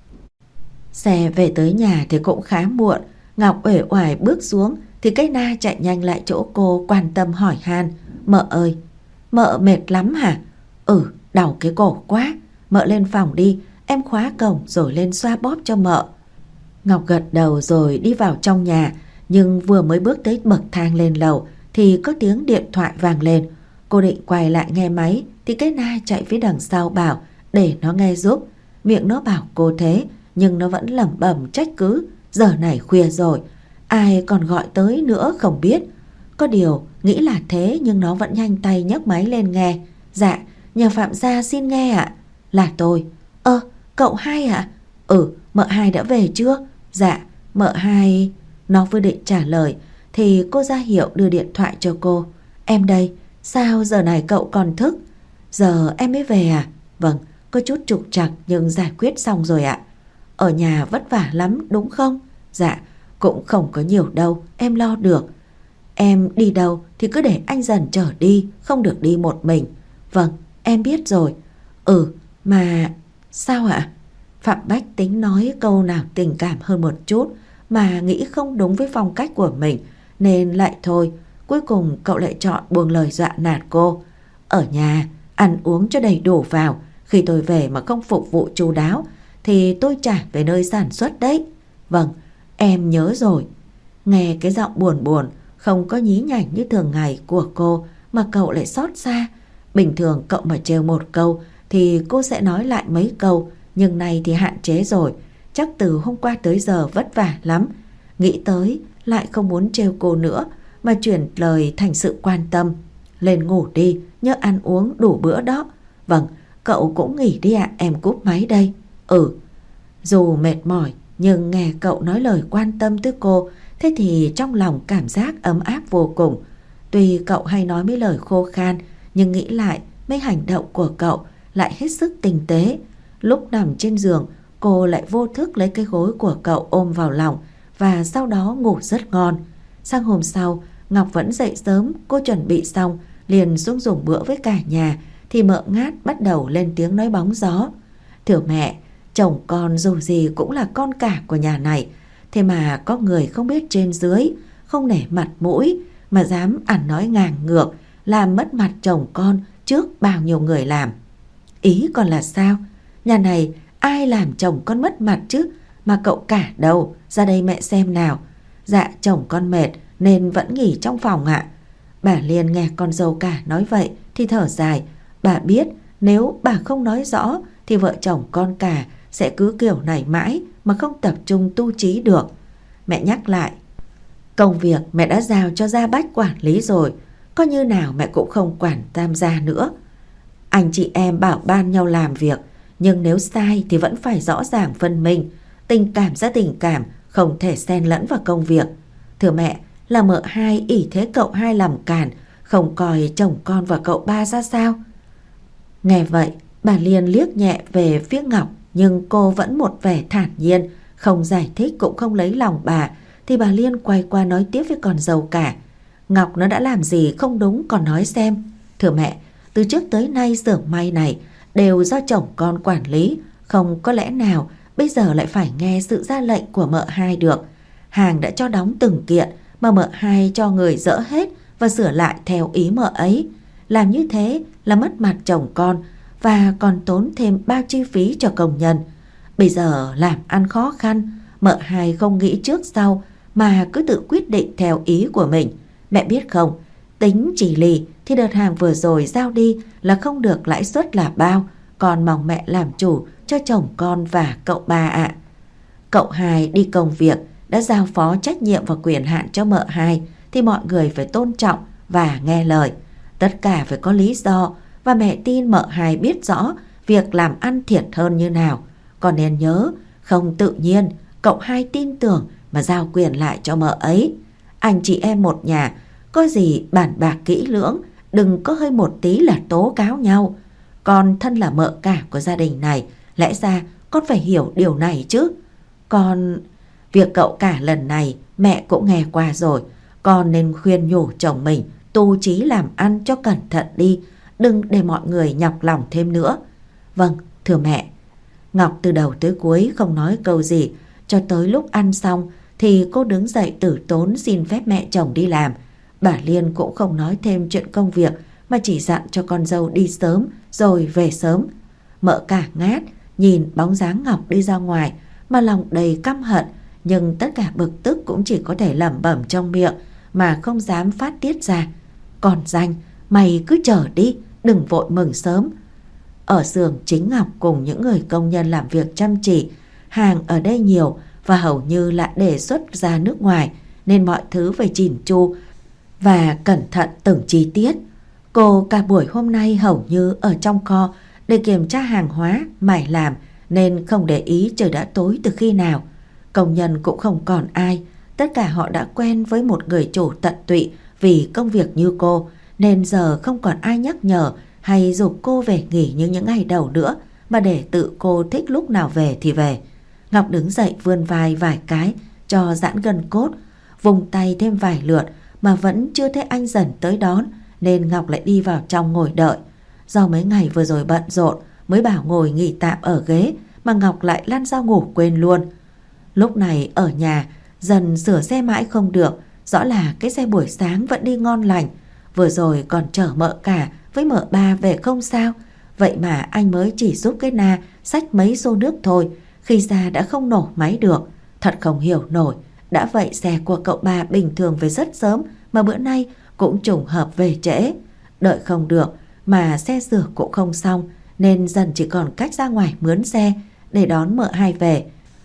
Xe về tới nhà thì cũng khá muộn. Ngọc uể oải bước xuống thì cái Na chạy nhanh lại chỗ cô, quan tâm hỏi han. Mợ ơi, mợ mệt lắm hả? Ừ, đau cái cổ quá. Mợ lên phòng đi, em khóa cổng rồi lên xoa bóp cho mợ. Ngọc gật đầu rồi đi vào trong nhà. Nhưng vừa mới bước tới bậc thang lên lầu thì có tiếng điện thoại vang lên. Cô định quay lại nghe máy thì cái Na chạy phía đằng sau bảo để nó nghe giúp. Miệng nó bảo cô thế, nhưng nó vẫn lẩm bẩm trách cứ. Giờ này khuya rồi, ai còn gọi tới nữa không biết. Có điều nghĩ là thế nhưng nó vẫn nhanh tay nhấc máy lên nghe. Dạ, nhà Phạm gia xin nghe ạ. Là tôi. Ơ, cậu Hai ạ? Ừ, mợ Hai đã về chưa? Dạ, mợ Hai... Nó vừa định trả lời thì cô ra hiệu đưa điện thoại cho cô. Em đây, sao giờ này cậu còn thức? Giờ em mới về à? Vâng, có chút trục trặc nhưng giải quyết xong rồi ạ. Ở nhà vất vả lắm đúng không? Dạ, cũng không có nhiều đâu, em lo được. Em đi đâu thì cứ để anh Dần chở đi, không được đi một mình. Vâng, em biết rồi. Ừ, mà... Sao ạ? Phạm Bách tính nói câu nào tình cảm hơn một chút mà nghĩ không đúng với phong cách của mình nên lại thôi. Cuối cùng cậu lại chọn buông lời dọa nạt cô. Ở nhà ăn uống cho đầy đủ vào, khi tôi về mà không phục vụ chu đáo thì tôi trả về nơi sản xuất đấy. Vâng, em nhớ rồi. Nghe cái giọng buồn buồn, không có nhí nhảnh như thường ngày của cô mà cậu lại xót xa. Bình thường cậu mà trêu một câu thì cô sẽ nói lại mấy câu, nhưng nay thì hạn chế rồi. Chắc từ hôm qua tới giờ vất vả lắm. Nghĩ tới lại không muốn trêu cô nữa mà chuyển lời thành sự quan tâm. Lên ngủ đi, nhớ ăn uống đủ bữa đó. Vâng, cậu cũng nghỉ đi ạ, em cúp máy đây. Ừ. Dù mệt mỏi nhưng nghe cậu nói lời quan tâm tới cô, thế thì trong lòng cảm giác ấm áp vô cùng. Tuy cậu hay nói mấy lời khô khan, nhưng nghĩ lại mấy hành động của cậu lại hết sức tinh tế. Lúc nằm trên giường, cô lại vô thức lấy cái gối của cậu ôm vào lòng và sau đó ngủ rất ngon. Sang hôm sau, Ngọc vẫn dậy sớm, cô chuẩn bị xong liền xuống dùng bữa với cả nhà thì Mợ Ngát bắt đầu lên tiếng nói bóng gió. Thưa mẹ, chồng con dù gì cũng là con cả của nhà này, thế mà có người không biết trên dưới, không nể mặt mũi mà dám ăn nói ngang ngược, làm mất mặt chồng con trước bao nhiêu người làm. Ý còn là sao? Nhà này ai làm chồng con mất mặt chứ, mà cậu cả đâu, ra đây mẹ xem nào. Dạ, chồng con mệt nên vẫn nghỉ trong phòng ạ. Bà Liên nghe con dâu cả nói vậy thì thở dài. Bà biết nếu bà không nói rõ thì vợ chồng con cả sẽ cứ kiểu này mãi mà không tập trung tu trí được. Mẹ nhắc lại, công việc mẹ đã giao cho Gia Bách quản lý rồi, có như nào mẹ cũng không quản tam gia nữa. Anh chị em bảo ban nhau làm việc, nhưng nếu sai thì vẫn phải rõ ràng phân minh. Tình cảm ra tình cảm, không thể xen lẫn vào công việc. Thưa mẹ, là Mợ Hai ỷ thế cậu Hai làm càn, không coi chồng con và cậu ba ra sao? Nghe vậy, bà Liên liếc nhẹ về phía Ngọc, nhưng cô vẫn một vẻ thản nhiên, không giải thích cũng không lấy lòng bà. Thì bà Liên quay qua nói tiếp với con dâu cả. Ngọc nó đã làm gì không đúng còn nói xem. Thưa mẹ, từ trước tới nay xưởng may này đều do chồng con quản lý, không có lẽ nào bây giờ lại phải nghe sự ra lệnh của Mợ Hai được. Hàng đã cho đóng từng kiện mà Mợ Hai cho người dỡ hết và sửa lại theo ý Mợ ấy. Làm như thế là mất mặt chồng con và còn tốn thêm bao chi phí cho công nhân. Bây giờ làm ăn khó khăn, Mợ Hai không nghĩ trước sau mà cứ tự quyết định theo ý của mình. Mẹ biết không, tính chỉ lì thì đợt hàng vừa rồi giao đi là không được lãi suất là bao. Còn mong mẹ làm chủ cho chồng con và cậu ba ạ. Cậu Hai đi công việc đã giao phó trách nhiệm và quyền hạn cho Mợ Hai thì mọi người phải tôn trọng và nghe lời. Tất cả phải có lý do và mẹ tin Mợ Hai biết rõ việc làm ăn thiệt hơn như nào. Còn nên nhớ, không tự nhiên cậu Hai tin tưởng mà giao quyền lại cho Mợ ấy. Anh chị em một nhà, có gì bàn bạc kỹ lưỡng, đừng có hơi một tí là tố cáo nhau. Con thân là mợ cả của gia đình này, lẽ ra con phải hiểu điều này chứ. Con... Việc cậu cả lần này mẹ cũng nghe qua rồi, con nên khuyên nhủ chồng mình tu chí làm ăn cho cẩn thận đi, đừng để mọi người nhọc lòng thêm nữa. Vâng, thưa mẹ. Ngọc từ đầu tới cuối không nói câu gì, cho tới lúc ăn xong thì cô đứng dậy tử tốn xin phép mẹ chồng đi làm. Bà Liên cũng không nói thêm chuyện công việc mà chỉ dặn cho con dâu đi sớm rồi về sớm. Mợ cả ngát nhìn bóng dáng Ngọc đi ra ngoài mà lòng đầy căm hận, nhưng tất cả bực tức cũng chỉ có thể lẩm bẩm trong miệng mà không dám phát tiết ra. Còn danh, mày cứ chờ đi, đừng vội mừng sớm. Ở xưởng chính Ngọc cùng những người công nhân làm việc chăm chỉ, hàng ở đây nhiều và hầu như lại đề xuất ra nước ngoài, nên mọi thứ phải chỉn chu và cẩn thận từng chi tiết. Cô cả buổi hôm nay hầu như ở trong kho để kiểm tra hàng hóa mải làm, nên không để ý trời đã tối từ khi nào. Công nhân cũng không còn ai, tất cả họ đã quen với một người chủ tận tụy vì công việc như cô, nên giờ không còn ai nhắc nhở hay giục cô về nghỉ như những ngày đầu nữa, mà để tự cô thích lúc nào về thì về. Ngọc đứng dậy vươn vai vài cái cho giãn gân cốt, vùng tay thêm vài lượt mà vẫn chưa thấy anh Dần tới đón, nên Ngọc lại đi vào trong ngồi đợi. Do mấy ngày vừa rồi bận rộn mới bảo ngồi nghỉ tạm ở ghế, mà Ngọc lại lăn ra ngủ quên luôn. Lúc này ở nhà Dần sửa xe mãi không được, rõ là cái xe buổi sáng vẫn đi ngon lành. Vừa rồi còn chở mợ cả với mợ ba về không sao, vậy mà anh mới chỉ giúp cái Na xách mấy xô nước thôi, khi ra đã không nổ máy được. Thật không hiểu nổi, đã vậy xe của cậu ba bình thường về rất sớm mà bữa nay cũng trùng hợp về trễ. Đợi không được mà xe sửa cũng không xong, nên Dần chỉ còn cách ra ngoài mướn xe để đón mợ hai về.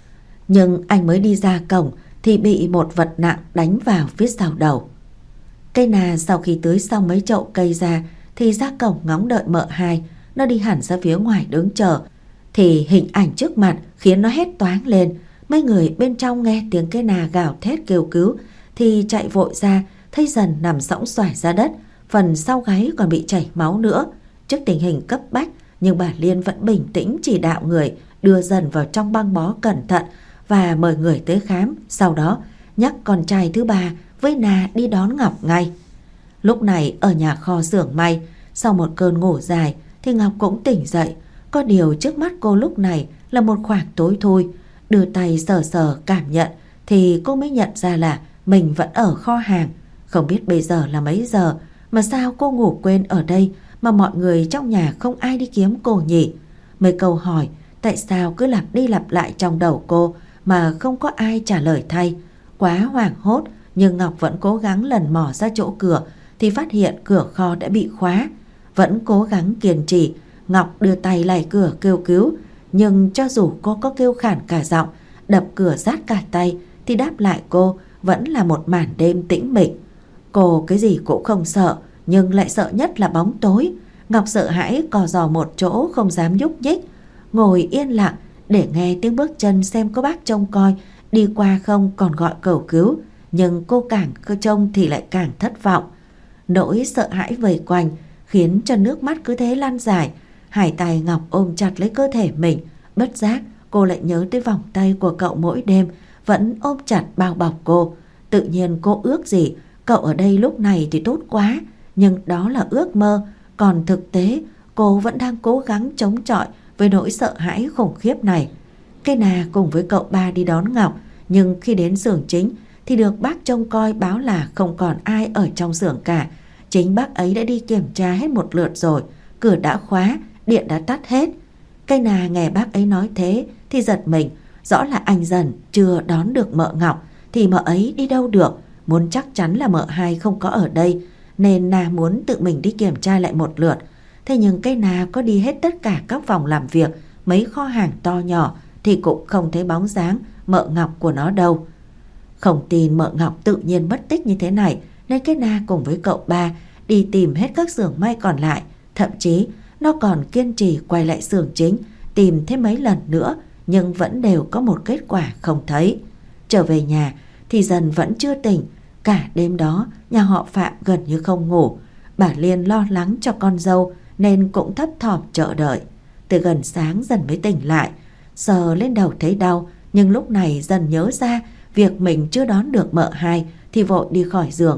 Nhưng anh mới đi ra cổng thì bị một vật nặng đánh vào phía sau đầu. Cây Na sau khi tưới xong mấy chậu cây ra thì ra cổng ngóng đợi mợ hai. Nó đi hẳn ra phía ngoài đứng chờ thì hình ảnh trước mặt khiến nó hét toáng lên. Mấy người bên trong nghe tiếng cây Na gào thét kêu cứu thì chạy vội ra, thấy Dần nằm sõng xoài ra đất, phần sau gáy còn bị chảy máu nữa. Trước tình hình cấp bách, nhưng bà Liên vẫn bình tĩnh chỉ đạo người đưa Dần vào trong băng bó cẩn thận và mời người tới khám. Sau đó nhắc con trai thứ ba với Na đi đón Ngọc ngay. Lúc này ở nhà kho xưởng may, sau một cơn ngủ dài thì Ngọc cũng tỉnh dậy. Có điều trước mắt cô lúc này là một khoảng tối thui. Đưa tay sờ sờ cảm nhận thì cô mới nhận ra là mình vẫn ở kho hàng. Không biết bây giờ là mấy giờ mà sao cô ngủ quên ở đây, mà mọi người trong nhà không ai đi kiếm cô nhỉ? Mấy câu hỏi tại sao cứ lặp đi lặp lại trong đầu cô mà không có ai trả lời thay. Quá hoảng hốt, nhưng Ngọc vẫn cố gắng lần mò ra chỗ cửa thì phát hiện cửa kho đã bị khóa. Vẫn cố gắng kiên trì, Ngọc đưa tay lay cửa kêu cứu, nhưng cho dù cô có kêu khản cả giọng, đập cửa rát cả tay thì đáp lại cô vẫn là một màn đêm tĩnh mịch. Cô cái gì cũng không sợ, nhưng lại sợ nhất là bóng tối. Ngọc sợ hãi co giò một chỗ không dám nhúc nhích, ngồi yên lặng để nghe tiếng bước chân xem có bác trông coi đi qua không, còn gọi cầu cứu. Nhưng cô càng trông thì lại càng thất vọng. Nỗi sợ hãi vây quanh khiến cho nước mắt cứ thế lan dài. Hai tay Ngọc ôm chặt lấy cơ thể mình. Bất giác cô lại nhớ tới vòng tay của cậu mỗi đêm vẫn ôm chặt bao bọc cô. Tự nhiên cô ước gì cậu ở đây lúc này thì tốt quá, nhưng đó là ước mơ. Còn thực tế cô vẫn đang cố gắng chống chọi với nỗi sợ hãi khủng khiếp này. Cây Na cùng với cậu ba đi đón Ngọc, nhưng khi đến xưởng chính thì được bác trông coi báo là không còn ai ở trong xưởng cả. Chính bác ấy đã đi kiểm tra hết một lượt rồi, cửa đã khóa, điện đã tắt hết. Cây Na nghe bác ấy nói thế thì giật mình, rõ là anh Dần chưa đón được mợ Ngọc thì mợ ấy đi đâu được. Muốn chắc chắn là mợ hai không có ở đây, nên Na muốn tự mình đi kiểm tra lại một lượt. Thế nhưng cây Na có đi hết tất cả các phòng làm việc, mấy kho hàng to nhỏ thì cũng không thấy bóng dáng mợ Ngọc của nó đâu. Không tin mợ Ngọc tự nhiên mất tích như thế này, nên cái Na cùng với cậu ba đi tìm hết các xưởng may còn lại. Thậm chí nó còn kiên trì quay lại xưởng chính tìm thêm mấy lần nữa, nhưng vẫn đều có một kết quả không thấy. Trở về nhà thì Dần vẫn chưa tỉnh. Cả đêm đó nhà họ Phạm gần như không ngủ. Bà Liên lo lắng cho con dâu nên cũng thấp thỏm chờ đợi. Từ gần sáng Dần mới tỉnh lại, sờ lên đầu thấy đau, nhưng lúc này Dần nhớ ra việc mình chưa đón được mợ hai thì vội đi khỏi giường.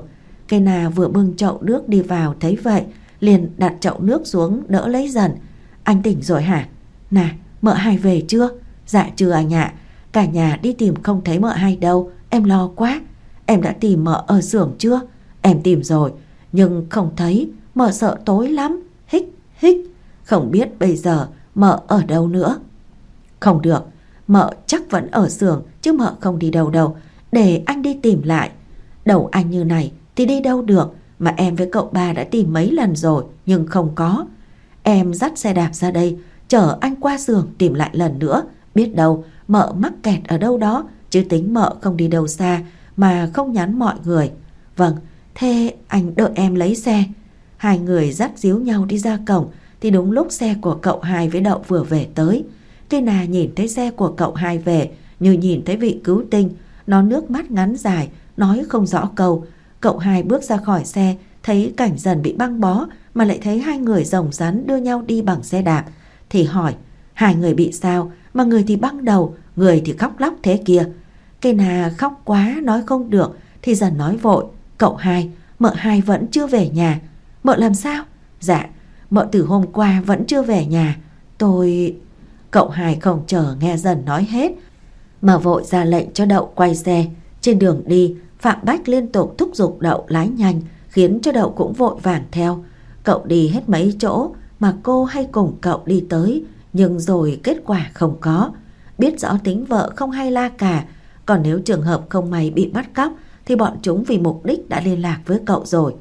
Cây Na vừa bưng chậu nước đi vào thấy vậy, liền đặt chậu nước xuống đỡ lấy dần. Anh tỉnh rồi hả? Nà, mợ hai về chưa? Dạ chưa anh ạ. Cả nhà đi tìm không thấy mợ hai đâu, em lo quá. Em đã tìm mợ ở xưởng chưa? Em tìm rồi, nhưng không thấy. Mợ sợ tối lắm. Hích hích. Không biết bây giờ mợ ở đâu nữa. Không được, mợ chắc vẫn ở xưởng chứ mợ không đi đâu đâu. Để anh đi tìm lại. Đầu anh như này thì đi đâu được. Mà em với cậu ba đã tìm mấy lần rồi nhưng không có. Em dắt xe đạp ra đây, chở anh qua xưởng tìm lại lần nữa. Biết đâu mợ mắc kẹt ở đâu đó, chứ tính mợ không đi đâu xa mà không nhắn mọi người. Vâng, thế anh đợi em lấy xe. Hai người dắt díu nhau đi ra cổng thì đúng lúc xe của cậu hai với Đậu vừa về tới. Cây Na nhìn thấy xe của cậu hai về như nhìn thấy vị cứu tinh. Nó nước mắt ngắn dài, nói không rõ câu. Cậu hai bước ra khỏi xe, thấy cảnh Dần bị băng bó mà lại thấy hai người rồng rắn đưa nhau đi bằng xe đạp, thì hỏi: hai người bị sao mà người thì băng đầu, người thì khóc lóc thế kia? Cây Na khóc quá nói không được thì Dần nói vội: cậu hai, mợ hai vẫn chưa về nhà. Mợ làm sao? Dạ, mợ từ hôm qua vẫn chưa về nhà. Tôi... Cậu hai không chờ nghe Dần nói hết mà vội ra lệnh cho Đậu quay xe. Trên đường đi, Phạm Bách liên tục thúc giục Đậu lái nhanh, khiến cho Đậu cũng vội vàng theo. Cậu đi hết mấy chỗ mà cô hay cùng cậu đi tới, nhưng rồi kết quả không có. Biết rõ tính vợ không hay la cả, còn nếu trường hợp không may bị bắt cóc thì bọn chúng vì mục đích đã liên lạc với cậu rồi.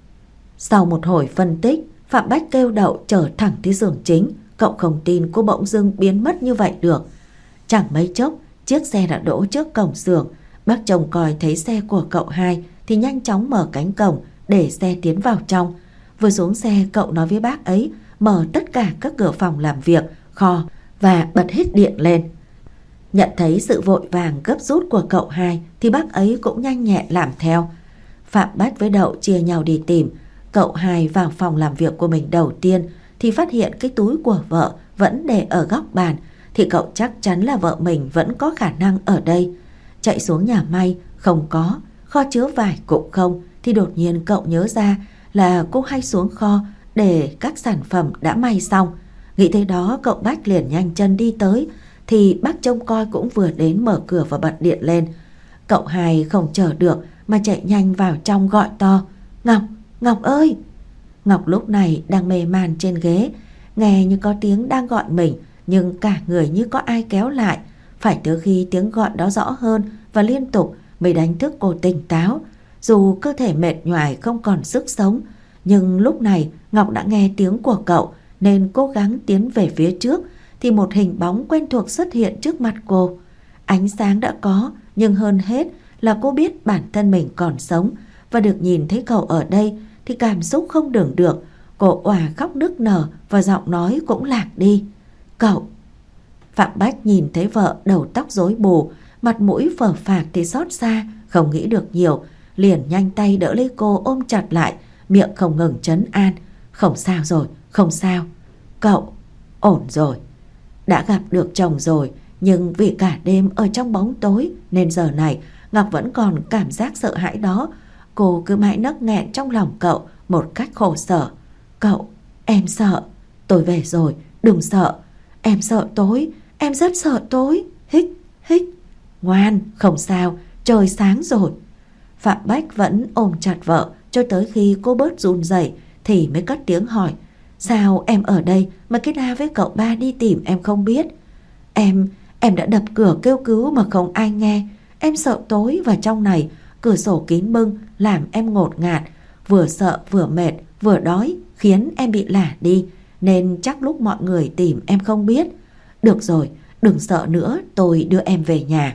Sau một hồi phân tích, Phạm Bách kêu Đậu chở thẳng tới xưởng chính. Cậu không tin cô bỗng dưng biến mất như vậy được. Chẳng mấy chốc, chiếc xe đã đỗ trước cổng xưởng. Bác trông coi thấy xe của cậu hai thì nhanh chóng mở cánh cổng để xe tiến vào trong. Vừa xuống xe, cậu nói với bác ấy mở tất cả các cửa phòng làm việc, kho và bật hết điện lên. Nhận thấy sự vội vàng gấp rút của cậu hai thì bác ấy cũng nhanh nhẹn làm theo. Phạm Bách với Đậu chia nhau đi tìm. Cậu hai vào phòng làm việc của mình đầu tiên thì phát hiện cái túi của vợ vẫn để ở góc bàn, thì cậu chắc chắn là vợ mình vẫn có khả năng ở đây. Chạy xuống nhà may, không có. Kho chứa vải cũng không. Thì đột nhiên cậu nhớ ra là cô hay xuống kho để các sản phẩm đã may xong. Nghĩ tới đó, cậu Bách liền nhanh chân đi tới, thì bác trông coi cũng vừa đến mở cửa và bật điện lên. Cậu hai không chờ được mà chạy nhanh vào trong gọi to: Ngọc, Ngọc ơi! Ngọc lúc này đang mê man trên ghế, nghe như có tiếng đang gọi mình, nhưng cả người như có ai kéo lại. Phải tới khi tiếng gọi đó rõ hơn và liên tục mới đánh thức cô tỉnh táo. Dù cơ thể mệt nhoài không còn sức sống, nhưng lúc này Ngọc đã nghe tiếng của cậu nên cố gắng tiến về phía trước, thì một hình bóng quen thuộc xuất hiện trước mặt cô. Ánh sáng đã có, nhưng hơn hết là cô biết bản thân mình còn sống, và được nhìn thấy cậu ở đây thì cảm xúc không đtưởng được. Cô òa khóc nức nở và giọng nói cũng lạc đi: Cậu! Phạm Bách nhìn thấy vợ đầu tóc rối bù, mặt mũi phờ phạc thì xót xa, không nghĩ được nhiều, liền nhanh tay đỡ lấy cô ôm chặt lại, miệng không ngừng trấn an: Không sao rồi, không sao. Cậu, ổn rồi. Đã gặp được chồng rồi, nhưng vì cả đêm ở trong bóng tối nên giờ này Ngọc vẫn còn cảm giác sợ hãi đó. Cô cứ mãi nấc nghẹn trong lòng cậu một cách khổ sở: Cậu, em sợ. Tôi về rồi, đừng sợ. Em sợ tối, em rất sợ tối. Hích, hích. Ngoan, không sao, trời sáng rồi. Phạm Bách vẫn ôm chặt vợ cho tới khi cô bớt run rẩy thì mới cất tiếng hỏi: Sao em ở đây mà cái Na với cậu ba đi tìm em không biết? Em, em đã đập cửa kêu cứu mà không ai nghe. Em sợ tối, và trong này cửa sổ kín bưng làm em ngột ngạt, vừa sợ vừa mệt vừa đói, khiến em bị lả đi, nên chắc lúc mọi người tìm em không biết. Được rồi, đừng sợ nữa, tôi đưa em về nhà.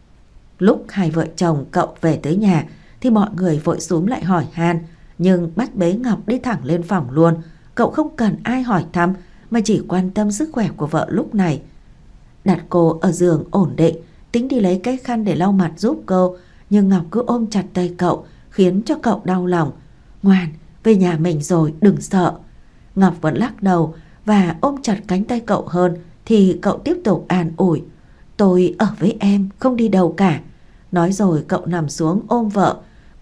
Lúc hai vợ chồng cậu về tới nhà thì mọi người vội xúm lại hỏi han, nhưng Bách bế Ngọc đi thẳng lên phòng luôn. Cậu không cần ai hỏi thăm mà chỉ quan tâm sức khỏe của vợ lúc này. Đặt cô ở giường ổn định, tính đi lấy cái khăn để lau mặt giúp cô, nhưng Ngọc cứ ôm chặt tay cậu, khiến cho cậu đau lòng. Ngoan, về nhà mình rồi, đừng sợ. Ngọc vẫn lắc đầu và ôm chặt cánh tay cậu hơn, thì cậu tiếp tục an ủi: Tôi ở với em, không đi đâu cả. Nói rồi cậu nằm xuống ôm vợ.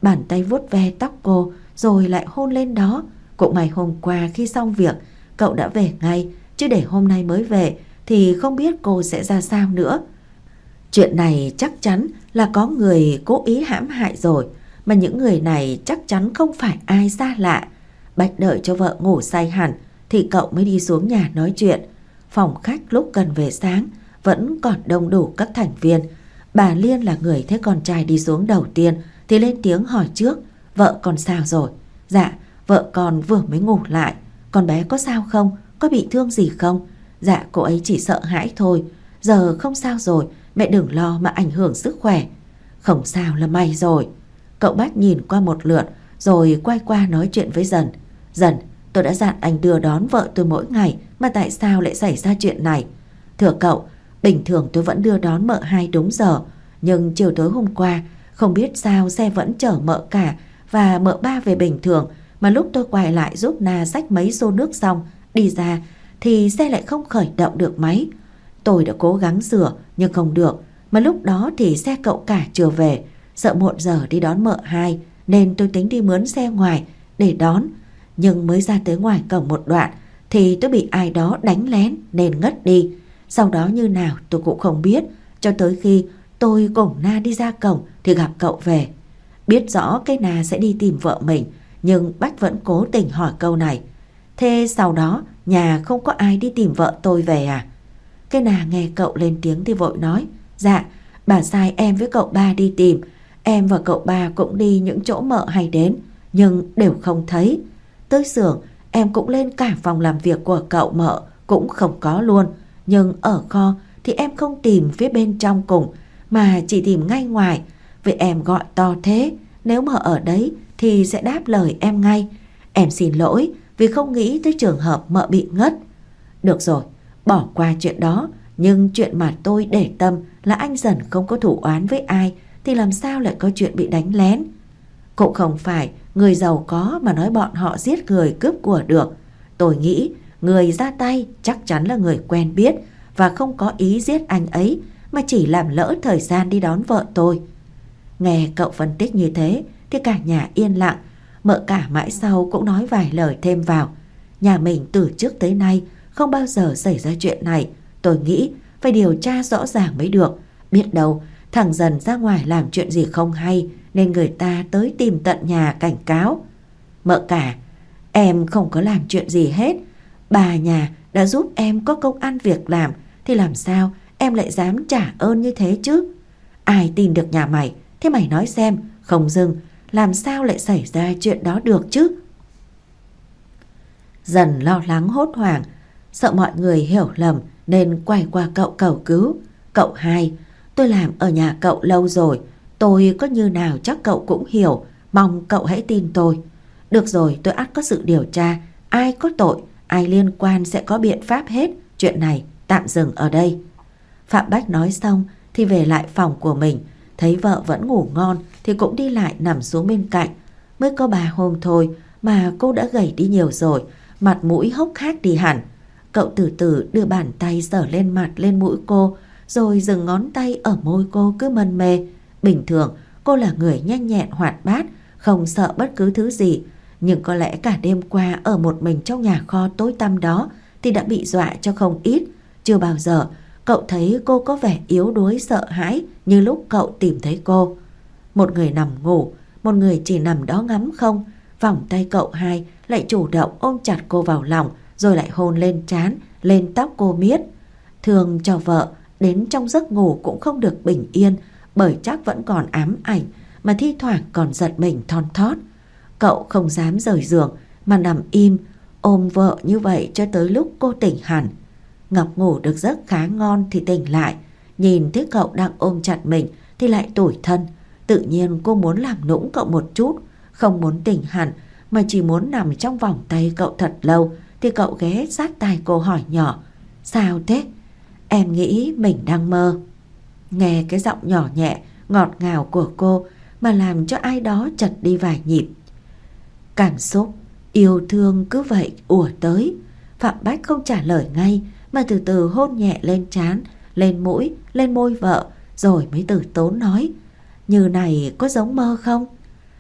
bàn tay vuốt ve tóc cô rồi lại hôn lên đó. Cũng may hôm qua khi xong việc cậu đã về ngay, chứ để hôm nay mới về thì không biết cô sẽ ra sao nữa. Chuyện này chắc chắn là có người cố ý hãm hại rồi, mà những người này chắc chắn không phải ai xa lạ. Bách đợi cho vợ ngủ say hẳn thì cậu mới đi xuống nhà nói chuyện. Phòng khách lúc gần về sáng vẫn còn đông đủ các thành viên. Bà Liên là người thấy con trai đi xuống đầu tiên thì lên tiếng hỏi trước: vợ con sao rồi? Dạ, vợ con vừa mới ngủ lại. Con bé có sao không? Có bị thương gì không? Dạ, cô ấy chỉ sợ hãi thôi. Giờ không sao rồi, mẹ đừng lo mà ảnh hưởng sức khỏe. Không sao là may rồi. Cậu Bách nhìn qua một lượt rồi quay qua nói chuyện với Dần. Dần, tôi đã dặn anh đưa đón vợ tôi mỗi ngày, mà tại sao lại xảy ra chuyện này? Thưa cậu, bình thường tôi vẫn đưa đón mợ hai đúng giờ, nhưng chiều tối hôm qua không biết sao xe vẫn chở mợ cả và mợ ba về bình thường, mà lúc tôi quay lại giúp Na xách mấy xô nước xong đi ra thì xe lại không khởi động được máy. Tôi đã cố gắng sửa nhưng không được, mà lúc đó thì xe cậu cả chưa về. Sợ muộn giờ đi đón mợ hai nên tôi tính đi mướn xe ngoài để đón, nhưng mới ra tới ngoài cổng một đoạn thì tôi bị ai đó đánh lén nên ngất đi. Sau đó như nào tôi cũng không biết, cho tới khi tôi cùng Na đi ra cổng thì gặp cậu về. Biết rõ cái Na sẽ đi tìm vợ mình, nhưng Bách vẫn cố tình hỏi câu này: thế sau đó nhà không có ai đi tìm vợ tôi về à? Cái Na nghe cậu lên tiếng thì vội nói: dạ, bà sai em với cậu ba đi tìm. Em và cậu ba cũng đi những chỗ mợ hay đến, nhưng đều không thấy. Tới xưởng em cũng lên cả phòng làm việc của cậu mợ cũng không có luôn. Nhưng ở kho thì em không tìm phía bên trong cùng, mà chỉ tìm ngay ngoài. Vì em gọi to thế, nếu mà ở đấy thì sẽ đáp lời em ngay. Em xin lỗi vì không nghĩ tới trường hợp mợ bị ngất. Được rồi, bỏ qua chuyện đó. Nhưng chuyện mà tôi để tâm là anh Dần không có thủ oán với ai, thì làm sao lại có chuyện bị đánh lén? Cũng không phải người giàu có mà nói bọn họ giết người cướp của được. Tôi nghĩ người ra tay chắc chắn là người quen biết và không có ý giết anh ấy, mà chỉ làm lỡ thời gian đi đón vợ tôi. Nghe cậu phân tích như thế thì cả nhà yên lặng. Mợ cả mãi sau cũng nói vài lời thêm vào: nhà mình từ trước tới nay không bao giờ xảy ra chuyện này. Tôi nghĩ phải điều tra rõ ràng mới được. Biết đâu thằng Dần ra ngoài làm chuyện gì không hay nên người ta tới tìm tận nhà cảnh cáo. Mợ cả, em không có làm chuyện gì hết. Bà nhà đã giúp em có công ăn việc làm thì làm sao em lại dám trả ơn như thế chứ? Ai tin được nhà mày? Thế mày nói xem, không dưng làm sao lại xảy ra chuyện đó được chứ? Dần lo lắng hốt hoảng, sợ mọi người hiểu lầm nên quay qua cậu cầu cứu. Cậu hai, tôi làm ở nhà cậu lâu rồi, tôi có như nào chắc cậu cũng hiểu, mong cậu hãy tin tôi. Được rồi, tôi ắt có sự điều tra, ai có tội, ai liên quan sẽ có biện pháp hết. Chuyện này tạm dừng ở đây. Phạm Bách nói xong thì về lại phòng của mình, thấy vợ vẫn ngủ ngon thì cũng đi lại nằm xuống bên cạnh. Mới có ba hôm thôi mà cô đã gầy đi nhiều rồi, mặt mũi hốc hác đi hẳn. Cậu từ từ đưa bàn tay sờ lên mặt lên mũi cô, rồi dừng ngón tay ở môi cô cứ mân mê. Bình thường cô là người nhanh nhẹn hoạt bát, không sợ bất cứ thứ gì, nhưng có lẽ cả đêm qua ở một mình trong nhà kho tối tăm đó thì đã bị dọa cho không ít. Chưa bao giờ cậu thấy cô có vẻ yếu đuối sợ hãi như lúc cậu tìm thấy cô. Một người nằm ngủ, một người chỉ nằm đó ngắm không. Vòng tay cậu hai lại chủ động ôm chặt cô vào lòng, rồi lại hôn lên trán, lên tóc cô miết. Thường cho vợ đến trong giấc ngủ cũng không được bình yên, bởi chắc vẫn còn ám ảnh, mà thi thoảng còn giật mình thon thót. Cậu không dám rời giường mà nằm im ôm vợ như vậy cho tới lúc cô tỉnh hẳn. Ngọc ngủ được giấc khá ngon thì tỉnh lại, nhìn thấy cậu đang ôm chặt mình thì lại tủi thân. Tự nhiên cô muốn làm nũng cậu một chút, không muốn tỉnh hẳn mà chỉ muốn nằm trong vòng tay cậu thật lâu. Thì cậu ghé sát tai cô hỏi nhỏ: sao thế? Em nghĩ mình đang mơ. Nghe cái giọng nhỏ nhẹ ngọt ngào của cô mà làm cho ai đó chật đi vài nhịp. Cảm xúc yêu thương cứ vậy ùa tới. Phạm Bách không trả lời ngay mà từ từ hôn nhẹ lên trán, lên mũi, lên môi vợ, rồi mới từ tốn nói: như này có giống mơ không?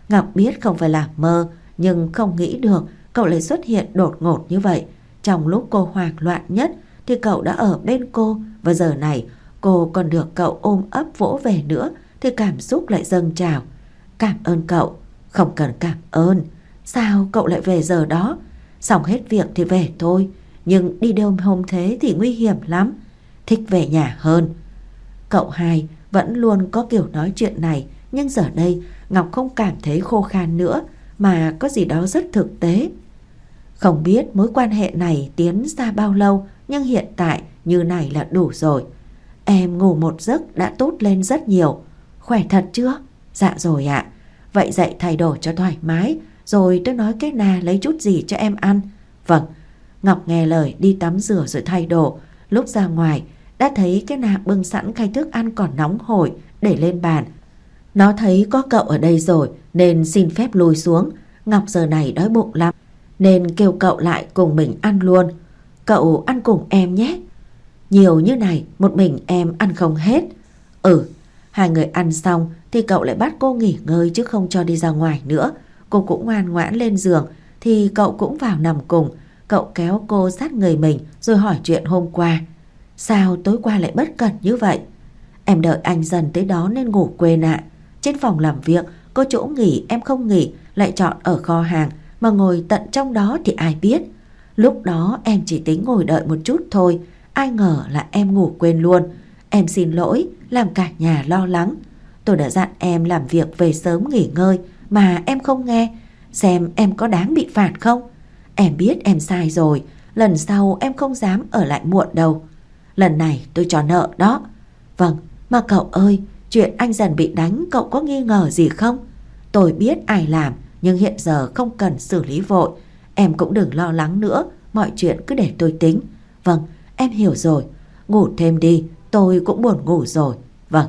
Ngọc biết không phải là mơ, nhưng không nghĩ được cậu lại xuất hiện đột ngột như vậy. Trong lúc cô hoảng loạn nhất thì cậu đã ở bên cô, và giờ này cô còn được cậu ôm ấp vỗ về nữa thì cảm xúc lại dâng trào. Cảm ơn cậu. Không cần cảm ơn. Sao cậu lại về giờ đó? Xong hết việc thì về thôi, nhưng đi đêm hôm thế thì nguy hiểm lắm. Thích về nhà hơn. Cậu hai vẫn luôn có kiểu nói chuyện này, nhưng giờ đây Ngọc không cảm thấy khô khan nữa, mà có gì đó rất thực tế. Không biết mối quan hệ này tiến xa bao lâu, nhưng hiện tại như này là đủ rồi. Em ngủ một giấc đã tốt lên rất nhiều. Khỏe thật chưa? Dạ rồi ạ. Vậy dậy thay đồ cho thoải mái, rồi tôi nói cái nà lấy chút gì cho em ăn. Vâng. Ngọc nghe lời đi tắm rửa rồi thay đồ. Lúc ra ngoài đã thấy cái nà bưng sẵn khay thức ăn còn nóng hổi để lên bàn. Nó thấy có cậu ở đây rồi nên xin phép lùi xuống. Ngọc giờ này đói bụng lắm nên kêu cậu lại cùng mình ăn luôn. Cậu ăn cùng em nhé. Nhiều như này một mình em ăn không hết. Ừ. Hai người ăn xong thì cậu lại bắt cô nghỉ ngơi chứ không cho đi ra ngoài nữa. Cô cũng ngoan ngoãn lên giường thì cậu cũng vào nằm cùng. Cậu kéo cô sát người mình rồi hỏi chuyện hôm qua. Sao tối qua lại bất cẩn như vậy? Em đợi anh dần tới đó nên ngủ quên ạ. Trên phòng làm việc có chỗ nghỉ em không nghỉ, lại chọn ở kho hàng mà ngồi tận trong đó thì ai biết. Lúc đó em chỉ tính ngồi đợi một chút thôi, ai ngờ là em ngủ quên luôn. Em xin lỗi, làm cả nhà lo lắng. Tôi đã dặn em làm việc về sớm nghỉ ngơi mà em không nghe. Xem em có đáng bị phạt không? Em biết em sai rồi, lần sau em không dám ở lại muộn đâu. Lần này tôi cho nợ đó. Vâng, mà cậu ơi, chuyện anh dần bị đánh cậu có nghi ngờ gì không? Tôi biết ai làm, nhưng hiện giờ không cần xử lý vội. Em cũng đừng lo lắng nữa, mọi chuyện cứ để tôi tính. Vâng, em hiểu rồi. Ngủ thêm đi, tôi cũng buồn ngủ rồi. Vâng.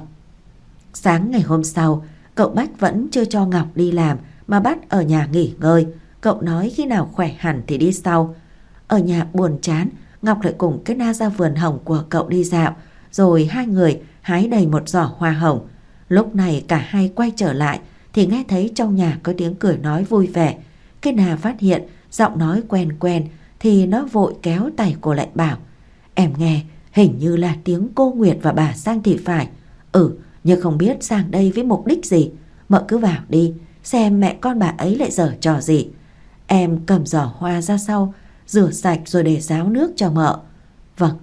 Sáng ngày hôm sau, cậu Bách vẫn chưa cho Ngọc đi làm mà bắt ở nhà nghỉ ngơi. Cậu nói khi nào khỏe hẳn thì đi sau. Ở nhà buồn chán, Ngọc lại cùng cái na ra vườn hồng của cậu đi dạo, rồi hai người hái đầy một giỏ hoa hồng. Lúc này cả hai quay trở lại thì nghe thấy trong nhà có tiếng cười nói vui vẻ. Cái na phát hiện giọng nói quen quen thì nó vội kéo tay cô lại bảo: Em nghe hình như là tiếng cô Nguyệt và bà Sang thì phải. Ừ, nhưng không biết sang đây với mục đích gì. Mợ cứ vào đi, xem mẹ con bà ấy lại giở trò gì. Em cầm giỏ hoa ra sau, rửa sạch rồi để ráo nước cho mợ. Vâng.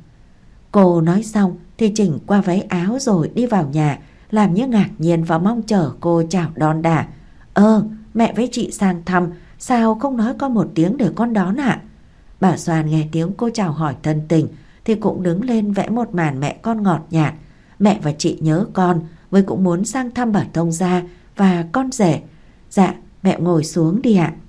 Cô nói xong thì chỉnh qua váy áo rồi đi vào nhà, làm như ngạc nhiên và mong chờ cô chào đón đả. Ơ, mẹ với chị sang thăm, sao không nói con một tiếng để con đón ạ? Bà Soàn nghe tiếng cô chào hỏi thân tình thì cũng đứng lên vẽ một màn mẹ con ngọt nhạt. Mẹ và chị nhớ con, với cũng muốn sang thăm bà thông gia và con rể. Dạ, mẹ ngồi xuống đi ạ.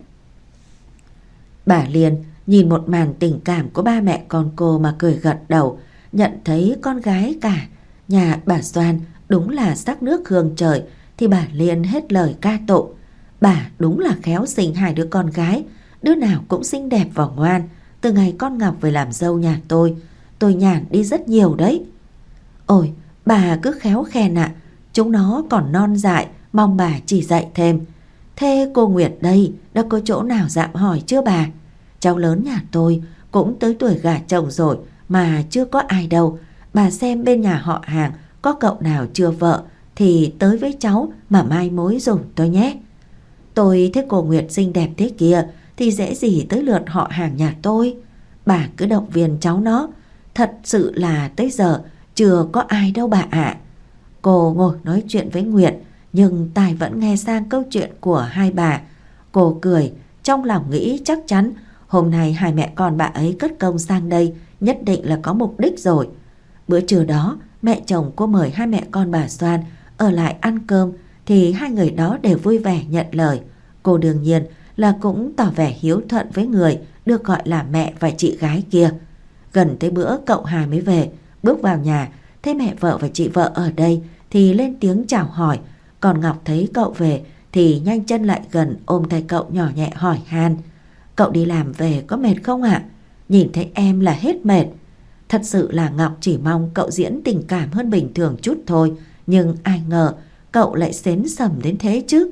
Bà Liên nhìn một màn tình cảm của ba mẹ con cô mà cười gật đầu, nhận thấy con gái cả nhà bà Soàn đúng là sắc nước hương trời thì bà Liên hết lời ca tụng. Bà đúng là khéo sinh hai đứa con gái, đứa nào cũng xinh đẹp và ngoan. Từ ngày con Ngọc về làm dâu nhà tôi, tôi nhàn đi rất nhiều đấy. Ôi, bà cứ khéo khen ạ, à, chúng nó còn non dại, mong bà chỉ dạy thêm. Thế cô Nguyệt đây, đã có chỗ nào dạm hỏi chưa bà? Cháu lớn nhà tôi cũng tới tuổi gả chồng rồi mà chưa có ai đâu. Bà xem bên nhà họ hàng có cậu nào chưa vợ thì tới với cháu mà mai mối dùm tôi nhé. Tôi thấy cô Nguyệt xinh đẹp thế kia thì dễ gì tới lượt họ hàng nhà tôi. Bà cứ động viên cháu nó. Thật sự là tới giờ chưa có ai đâu bà ạ. À. Cô ngồi nói chuyện với Nguyệt, nhưng tai vẫn nghe sang câu chuyện của hai bà. Cô cười, trong lòng nghĩ chắc chắn hôm nay hai mẹ con bà ấy cất công sang đây nhất định là có mục đích rồi. Bữa trưa đó mẹ chồng cô mời hai mẹ con bà Soàn ở lại ăn cơm thì hai người đó đều vui vẻ nhận lời. Cô đương nhiên là cũng tỏ vẻ hiếu thuận với người được gọi là mẹ và chị gái kia. Gần tới bữa cậu Hà mới về, bước vào nhà thấy mẹ vợ và chị vợ ở đây thì lên tiếng chào hỏi. Còn Ngọc thấy cậu về thì nhanh chân lại gần ôm tay cậu nhỏ nhẹ hỏi han: Cậu đi làm về có mệt không ạ? À? Nhìn thấy em là hết mệt. Thật sự là Ngọc chỉ mong cậu diễn tình cảm hơn bình thường chút thôi, nhưng ai ngờ cậu lại xến sầm đến thế chứ.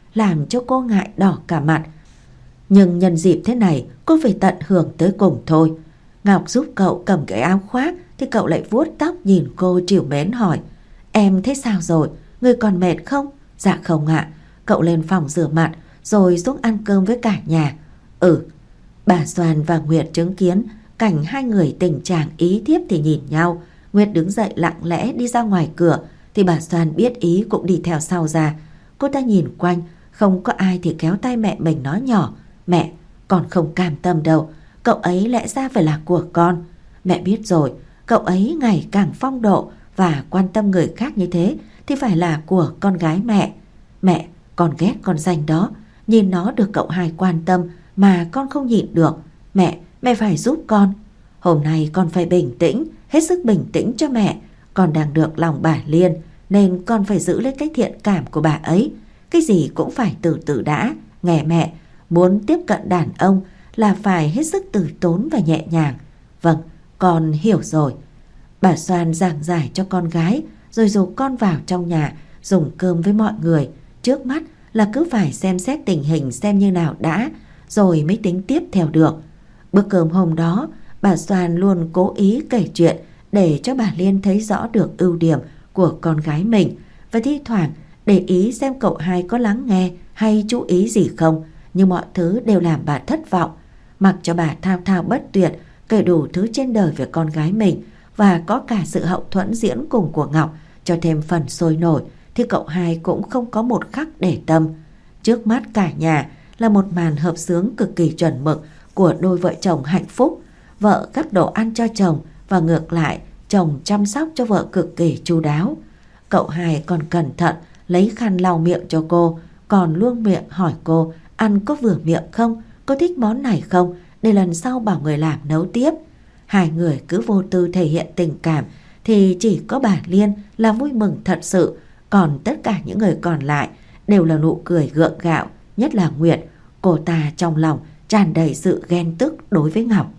làm cho cô ngại đỏ cả mặt. Nhưng nhân dịp thế này cô phải tận hưởng tới cùng thôi. Ngọc giúp cậu cầm cái áo khoác thì cậu lại vuốt tóc nhìn cô trìu mến hỏi: Em thế sao rồi? Người còn mệt không? Dạ không ạ. Cậu lên phòng rửa mặt rồi xuống ăn cơm với cả nhà. Ừ. Bà Soàn và Nguyệt chứng kiến cảnh hai người tình trạng ý thiếp thì nhìn nhau. Nguyệt đứng dậy lặng lẽ đi ra ngoài cửa thì bà Soàn biết ý cũng đi theo sau ra. Cô ta nhìn quanh, không có ai thì kéo tay mẹ mình nói nhỏ: Mẹ, con không cam tâm đâu. Cậu ấy lẽ ra phải là của con. Mẹ biết rồi, cậu ấy ngày càng phong độ và quan tâm người khác như thế thì phải là của con gái mẹ. Mẹ, con ghét con danh đó. Nhìn nó được cậu hai quan tâm mà con không nhịn được. Mẹ, mẹ phải giúp con. Hôm nay con phải bình tĩnh, hết sức bình tĩnh cho mẹ. Con đang được lòng bà Liên nên con phải giữ lấy cái thiện cảm của bà ấy. Cái gì cũng phải từ từ đã. Nghe mẹ, muốn tiếp cận đàn ông là phải hết sức từ tốn và nhẹ nhàng. Vâng, con hiểu rồi. Bà Soàn giảng giải cho con gái rồi dụ con vào trong nhà dùng cơm với mọi người. Trước mắt là cứ phải xem xét tình hình xem như nào đã, rồi mới tính tiếp theo được. Bữa cơm hôm đó, bà Soàn luôn cố ý kể chuyện để cho bà Liên thấy rõ được ưu điểm của con gái mình, và thi thoảng để ý xem cậu hai có lắng nghe hay chú ý gì không. Nhưng mọi thứ đều làm bà thất vọng. Mặc cho bà thao thao bất tuyệt kể đủ thứ trên đời về con gái mình, và có cả sự hậu thuẫn diễn cùng của Ngọc cho thêm phần sôi nổi, thì cậu hai cũng không có một khắc để tâm. Trước mắt cả nhà là một màn hợp xướng cực kỳ chuẩn mực của đôi vợ chồng hạnh phúc. Vợ gắp đồ ăn cho chồng và ngược lại, chồng chăm sóc cho vợ cực kỳ chu đáo. Cậu hai còn cẩn thận lấy khăn lau miệng cho cô, còn luôn miệng hỏi cô ăn có vừa miệng không, có thích món này không, để lần sau bảo người làm nấu tiếp. Hai người cứ vô tư thể hiện tình cảm thì chỉ có bà Liên là vui mừng thật sự, còn tất cả những người còn lại đều là nụ cười gượng gạo, nhất là Nguyệt. Cô ta trong lòng tràn đầy sự ghen tức đối với Ngọc.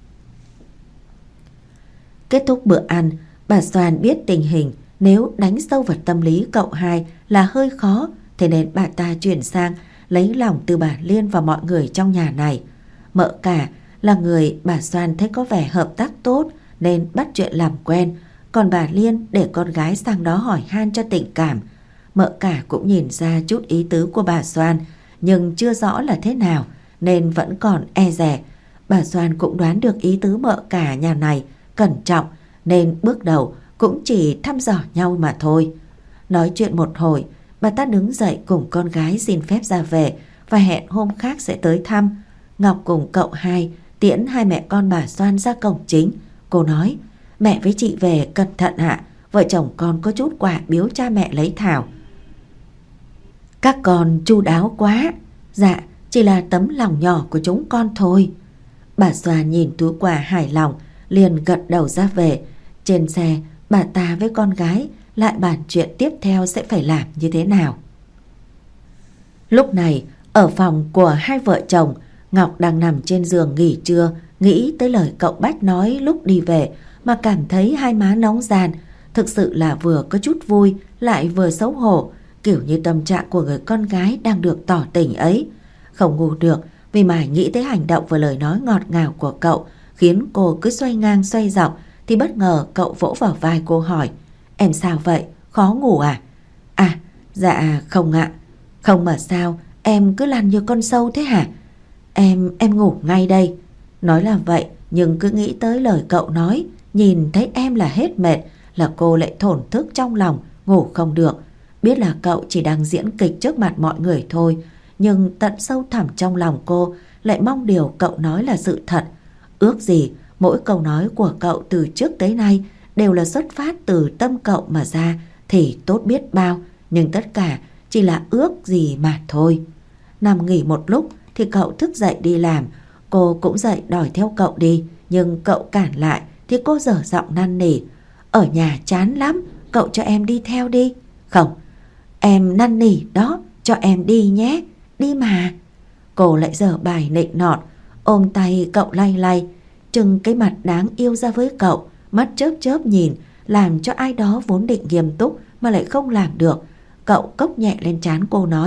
Kết thúc bữa ăn, bà Soàn biết tình hình nếu đánh sâu vào tâm lý cậu hai là hơi khó, thế nên bà ta chuyển sang lấy lòng từ bà Liên và mọi người trong nhà này. Mợ cả là người bà Soàn thấy có vẻ hợp tác tốt nên bắt chuyện làm quen, còn bà Liên để con gái sang đó hỏi han cho tình cảm. Mợ cả cũng nhìn ra chút ý tứ của bà Soàn, nhưng chưa rõ là thế nào nên vẫn còn e dè. Bà Soàn cũng đoán được ý tứ mợ cả nhà này cẩn trọng, nên bước đầu cũng chỉ thăm dò nhau mà thôi. Nói chuyện một hồi, bà ta đứng dậy cùng con gái xin phép ra về và hẹn hôm khác sẽ tới thăm. Ngọc cùng cậu hai tiễn hai mẹ con bà Soàn ra cổng chính. Cô nói: Mẹ với chị về cẩn thận ạ, vợ chồng con có chút quà biếu cha mẹ lấy thảo. Các con chu đáo quá. Dạ, chỉ là tấm lòng nhỏ của chúng con thôi. Bà Soàn nhìn túi quà hài lòng, liền gật đầu ra về. Trên xe, bà ta với con gái lại bàn chuyện tiếp theo sẽ phải làm như thế nào. Lúc này, ở phòng của hai vợ chồng, Ngọc đang nằm trên giường nghỉ trưa, nghĩ tới lời cậu Bách nói lúc đi về mà cảm thấy hai má nóng ran. Thực sự là vừa có chút vui lại vừa xấu hổ, kiểu như tâm trạng của người con gái đang được tỏ tình ấy. Không ngủ được vì mải nghĩ tới hành động và lời nói ngọt ngào của cậu, khiến cô cứ xoay ngang xoay dọc. Thì bất ngờ cậu vỗ vào vai cô hỏi: Em sao vậy? Khó ngủ à? À, dạ không ạ. Không mà sao, em cứ lăn như con sâu thế hả? Em, em ngủ ngay đây. Nói là vậy, nhưng cứ nghĩ tới lời cậu nói, nhìn thấy em là hết mệt, là cô lại thổn thức trong lòng, ngủ không được. Biết là cậu chỉ đang diễn kịch trước mặt mọi người thôi, nhưng tận sâu thẳm trong lòng cô lại mong điều cậu nói là sự thật. Ước gì mỗi câu nói của cậu từ trước tới nay đều là xuất phát từ tâm cậu mà ra thì tốt biết bao, nhưng tất cả chỉ là ước gì mà thôi. Nằm nghỉ một lúc thì cậu thức dậy đi làm. Cô cũng dậy đòi theo cậu đi, nhưng cậu cản lại thì cô dở giọng năn nỉ: Ở nhà chán lắm, cậu cho em đi theo đi. Không, em năn nỉ đó, cho em đi nhé, đi mà. Cô lại dở bài nịnh nọt, ôm tay cậu lay lay, trừng cái mặt đáng yêu ra với cậu, mắt chớp chớp nhìn, làm cho ai đó vốn định nghiêm túc mà lại không làm được. Cậu cốc nhẹ lên trán cô nói: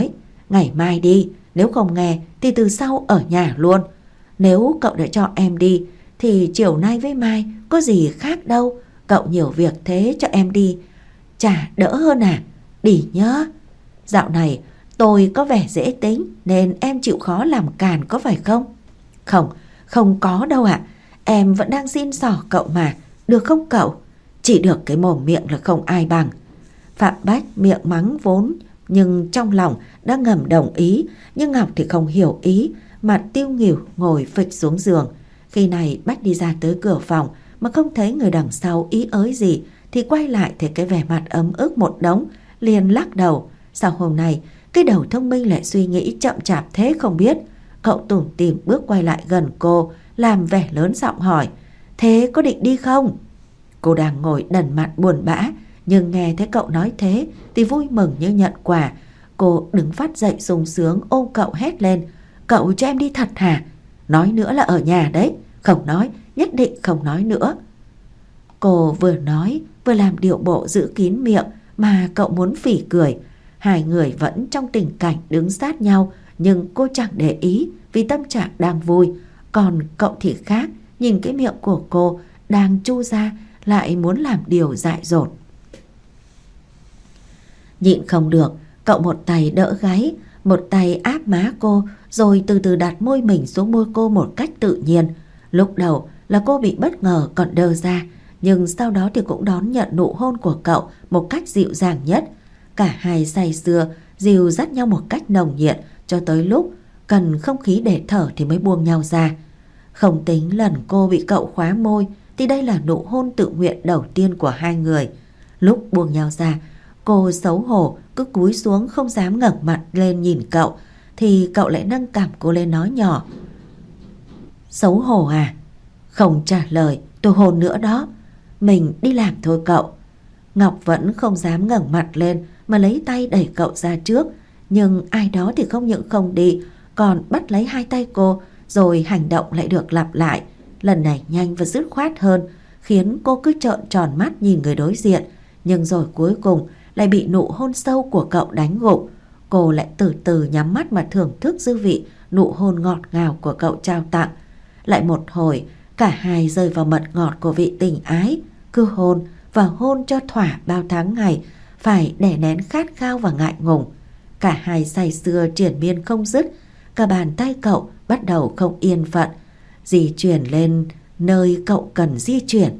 Ngày mai đi, nếu không nghe thì từ sau ở nhà luôn. Nếu cậu đã cho em đi thì chiều nay với mai có gì khác đâu. Cậu nhiều việc thế cho em đi chả đỡ hơn à? Đi nhớ. Dạo này tôi có vẻ dễ tính nên em chịu khó làm càn có phải không? Không, không có đâu ạ. Em vẫn đang xin xỏ cậu mà. Được không cậu? Chỉ được cái mồm miệng là không ai bằng. Phạm Bách miệng mắng vốn nhưng trong lòng đã ngầm đồng ý. Nhưng Ngọc thì không hiểu ý, mặt tiêu nghỉu ngồi phịch xuống giường. Khi này Bách đi ra tới cửa phòng mà không thấy người đằng sau ý ới gì thì quay lại thấy cái vẻ mặt ấm ức một đống, liền lắc đầu. Sao hôm nay cái đầu thông minh lại suy nghĩ chậm chạp thế không biết? Cậu tủm tỉm bước quay lại gần cô, làm vẻ lớn giọng hỏi: thế có định đi không? Cô đang ngồi đần mặt buồn bã, nhưng nghe thấy cậu nói thế thì vui mừng như nhận quà. Cô đứng phát dậy sung sướng ôm cậu hét lên: cậu cho em đi thật hả? Nói nữa là ở nhà đấy. Không nói, nhất định không nói nữa. Cô vừa nói vừa làm điệu bộ giữ kín miệng mà cậu muốn phỉ cười. Hai người vẫn trong tình cảnh đứng sát nhau, nhưng cô chẳng để ý vì tâm trạng đang vui. Còn cậu thì khác, nhìn cái miệng của cô đang chu ra lại muốn làm điều dại dột. Nhịn không được, cậu một tay đỡ gáy, một tay áp má cô, rồi từ từ đặt môi mình xuống môi cô một cách tự nhiên. Lúc đầu là cô bị bất ngờ còn đơ ra, nhưng sau đó thì cũng đón nhận nụ hôn của cậu một cách dịu dàng nhất. Cả hai say sưa dìu dắt nhau một cách nồng nhiệt cho tới lúc cần không khí để thở thì mới buông nhau ra. Không tính lần cô bị cậu khóa môi thì đây là nụ hôn tự nguyện đầu tiên của hai người. Lúc buông nhau ra, cô xấu hổ cứ cúi xuống không dám ngẩng mặt lên nhìn cậu, thì cậu lại nâng cằm cô lên nói nhỏ: xấu hổ à? Không trả lời, tôi hôn nữa đó. Mình đi làm thôi cậu. Ngọc vẫn không dám ngẩng mặt lên mà lấy tay đẩy cậu ra trước. Nhưng ai đó thì không những không đi, còn bắt lấy hai tay cô, rồi hành động lại được lặp lại. Lần này nhanh và dứt khoát hơn, khiến cô cứ trợn tròn mắt nhìn người đối diện. Nhưng rồi cuối cùng lại bị nụ hôn sâu của cậu đánh gục. Cô lại từ từ nhắm mắt mà thưởng thức dư vị nụ hôn ngọt ngào của cậu trao tặng. Lại một hồi, cả hai rơi vào mật ngọt của vị tình ái, cứ hôn và hôn cho thỏa bao tháng ngày phải đè nén khát khao và ngại ngùng. Cả hai say sưa triển miên không dứt. Cả bàn tay cậu bắt đầu không yên phận, di chuyển lên nơi cậu cần di chuyển.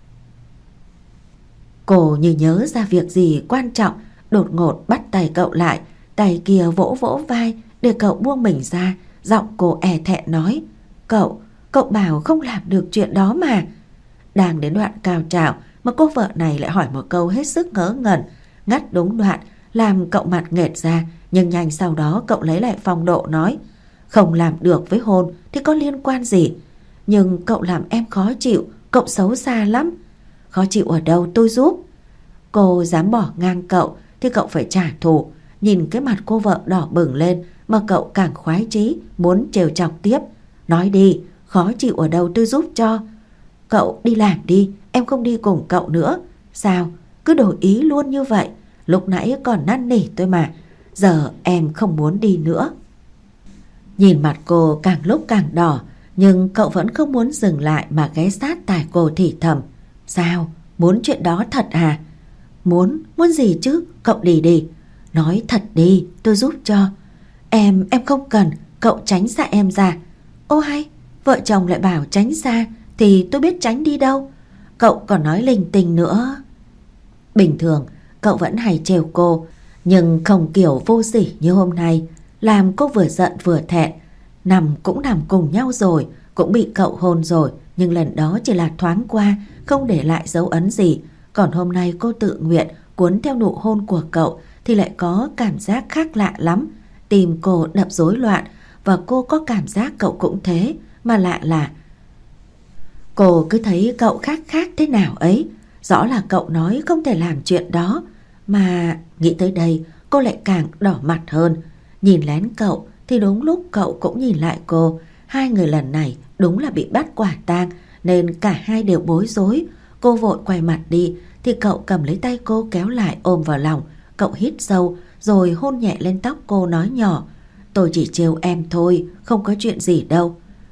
Cô như nhớ ra việc gì quan trọng, đột ngột bắt tay cậu lại. Tay kia vỗ vỗ vai để cậu buông mình ra. Giọng cô e thẹn nói: Cậu, cậu bảo không làm được chuyện đó mà. Đang đến đoạn cao trào mà cô vợ này lại hỏi một câu hết sức ngớ ngẩn, ngắt đúng đoạn làm cậu mặt nghệt ra. Nhưng nhanh sau đó cậu lấy lại phong độ nói: Không làm được với hôn thì có liên quan gì? Nhưng cậu làm em khó chịu, cậu xấu xa lắm. Khó chịu ở đâu tôi giúp. Cô dám bỏ ngang cậu thì cậu phải trả thù. Nhìn cái mặt cô vợ đỏ bừng lên mà cậu càng khoái chí muốn trêu chọc tiếp. Nói đi, khó chịu ở đâu tôi giúp cho. Cậu đi làm đi, em không đi cùng cậu nữa. Sao, cứ đổi ý luôn như vậy? Lúc nãy còn năn nỉ tôi mà. Giờ em không muốn đi nữa. Nhìn mặt cô càng lúc càng đỏ, nhưng cậu vẫn không muốn dừng lại mà ghé sát tai cô thì thầm: Sao, muốn chuyện đó thật à? Muốn, muốn gì chứ, cậu đi đi. Nói thật đi, tôi giúp cho. Em, em không cần, cậu tránh xa em ra. Ô hay, vợ chồng lại bảo tránh xa thì tôi biết tránh đi đâu. Cậu còn nói linh tinh nữa. Bình thường cậu vẫn hay trêu cô, nhưng không kiểu vô sỉ như hôm nay, làm cô vừa giận vừa thẹn. Nằm cũng nằm cùng nhau rồi, cũng bị cậu hôn rồi, nhưng lần đó chỉ là thoáng qua, không để lại dấu ấn gì. Còn hôm nay cô tự nguyện cuốn theo nụ hôn của cậu thì lại có cảm giác khác lạ lắm. Tim cô đập rối loạn, và cô có cảm giác cậu cũng thế. Mà lạ là cô cứ thấy cậu khác khác thế nào ấy. Rõ là cậu nói không thể làm chuyện đó, mà nghĩ tới đây cô lại càng đỏ mặt hơn. Nhìn lén cậu thì đúng lúc cậu cũng nhìn lại cô. Hai người lần này đúng là bị bắt quả tang, nên cả hai đều bối rối. Cô vội quay mặt đi thì cậu cầm lấy tay cô kéo lại ôm vào lòng. Cậu hít sâu rồi hôn nhẹ lên tóc cô nói nhỏ: tôi chỉ trêu em thôi, không có chuyện gì đâu.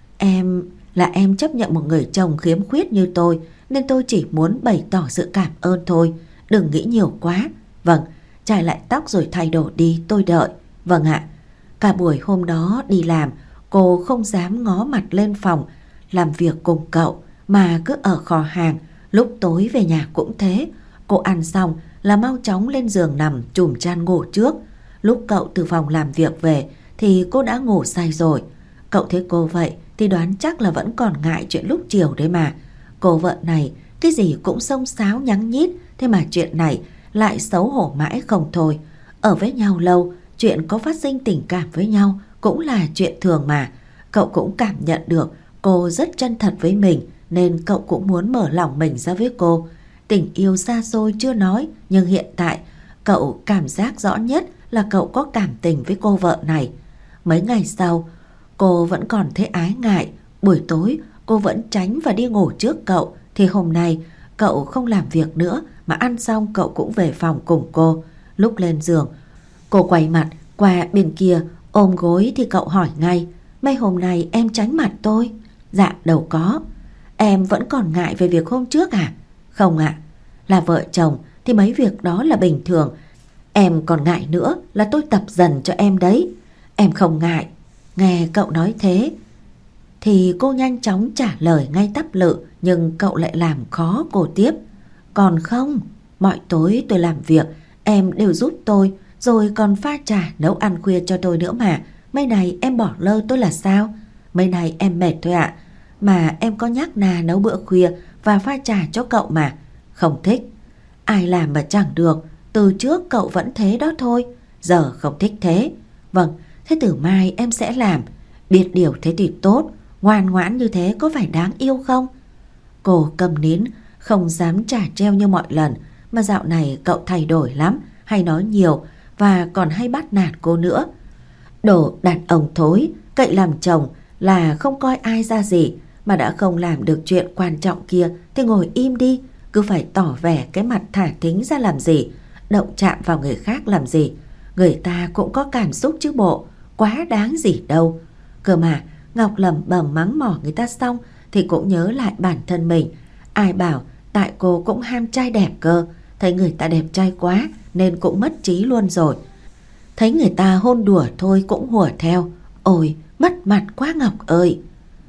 Em là em chấp nhận một người chồng khiếm khuyết như tôi, nên tôi chỉ muốn bày tỏ sự cảm ơn thôi. Đừng nghĩ nhiều quá. Vâng, chải lại tóc rồi thay đồ đi, tôi đợi. Vâng ạ. Cả buổi hôm đó đi làm, cô không dám ngó mặt lên phòng làm việc cùng cậu, mà cứ ở kho hàng. Lúc tối về nhà cũng thế. Cô ăn xong là mau chóng lên giường nằm trùm chăn ngủ trước. Lúc cậu từ phòng làm việc về thì cô đã ngủ say rồi. Cậu thấy cô vậy thì đoán chắc là vẫn còn ngại chuyện lúc chiều đấy mà. Cô vợ này cái gì cũng xông xáo nhắng nhít, thế mà chuyện này lại xấu hổ mãi không thôi. Ở với nhau lâu, chuyện có phát sinh tình cảm với nhau cũng là chuyện thường mà. Cậu cũng cảm nhận được cô rất chân thật với mình, nên cậu cũng muốn mở lòng mình ra với cô. Tình yêu xa xôi chưa nói, nhưng hiện tại cậu cảm giác rõ nhất là cậu có cảm tình với cô vợ này. Mấy ngày sau, cô vẫn còn thấy ái ngại. Buổi tối cô vẫn tránh và đi ngủ trước cậu. Thì hôm nay cậu không làm việc nữa, mà ăn xong cậu cũng về phòng cùng cô. Lúc lên giường, cô quay mặt qua bên kia ôm gối thì cậu hỏi ngay: mấy hôm nay em tránh mặt tôi? Dạ đâu có. Em vẫn còn ngại về việc hôm trước à? Không ạ. Là vợ chồng thì mấy việc đó là bình thường. Em còn ngại nữa là tôi tập dần cho em đấy. Em không ngại. Nghe cậu nói thế thì cô nhanh chóng trả lời ngay tắp lự, nhưng cậu lại làm khó cô tiếp. Còn không, mọi tối tôi làm việc em đều giúp tôi, rồi còn pha trà nấu ăn khuya cho tôi nữa mà. Mấy này em bỏ lơ tôi là sao? Mấy này em mệt thôi ạ. Mà em có nhắc nà nấu bữa khuya và pha trà cho cậu mà. Không thích. Ai làm mà chẳng được. Từ trước cậu vẫn thế đó thôi. Giờ không thích thế. Vâng, thế từ mai em sẽ làm. Biết điều thế thì tốt. Ngoan ngoãn như thế có phải đáng yêu không? Cô cầm nín, không dám trả treo như mọi lần. Mà dạo này cậu thay đổi lắm, hay nói nhiều và còn hay bắt nạt cô nữa. Đồ đàn ông thối, cậy làm chồng là không coi ai ra gì. Mà đã không làm được chuyện quan trọng kia thì ngồi im đi. Cứ phải tỏ vẻ cái mặt thả thính ra làm gì, động chạm vào người khác làm gì. Người ta cũng có cảm xúc chứ bộ, quá đáng gì đâu. Cơ mà Ngọc lẩm bẩm mắng mỏ người ta xong thì cũng nhớ lại bản thân mình. Ai bảo tại cô cũng ham trai đẹp cơ. Thấy người ta đẹp trai quá nên cũng mất trí luôn rồi. Thấy người ta hôn đùa thôi cũng hùa theo. Ôi mất mặt quá Ngọc ơi.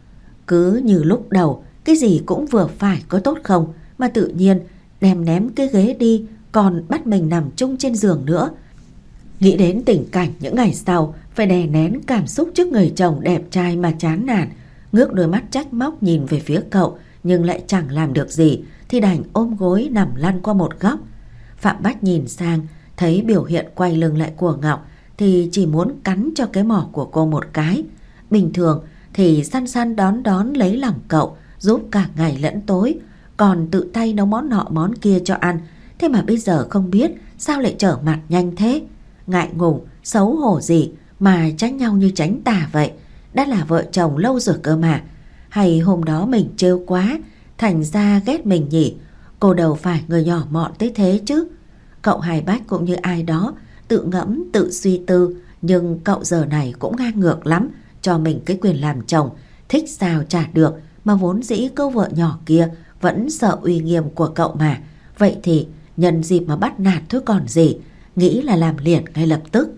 Cứ như lúc đầu cái gì cũng vừa phải có tốt không, mà tự nhiên đem ném cái ghế đi, còn bắt mình nằm chung trên giường nữa. Nghĩ đến tình cảnh những ngày sau phải đè nén cảm xúc trước người chồng đẹp trai mà chán nản. Ngước đôi mắt trách móc nhìn về phía cậu, nhưng lại chẳng làm được gì, thì đành ôm gối nằm lăn qua một góc. Phạm Bách nhìn sang, thấy biểu hiện quay lưng lại của Ngọc thì chỉ muốn cắn cho cái mỏ của cô một cái. Bình thường thì săn săn đón đón lấy lòng cậu, giúp cả ngày lẫn tối, còn tự tay nấu món nọ món kia cho ăn. Thế mà bây giờ không biết sao lại trở mặt nhanh thế. Ngại ngùng, xấu hổ gì mà tránh nhau như tránh tà vậy. Đã là vợ chồng lâu rồi cơ mà. Hay hôm đó mình trêu quá, thành ra ghét mình nhỉ? Cô đâu phải người nhỏ mọn tới thế chứ. Cậu Hải Bách cũng như ai đó, tự ngẫm tự suy tư. Nhưng cậu giờ này cũng ngang ngược lắm, cho mình cái quyền làm chồng, thích sao trả được. Mà vốn dĩ câu vợ nhỏ kia vẫn sợ uy nghiêm của cậu mà. Vậy thì nhân dịp mà bắt nạt thôi còn gì. Nghĩ là làm liền ngay lập tức.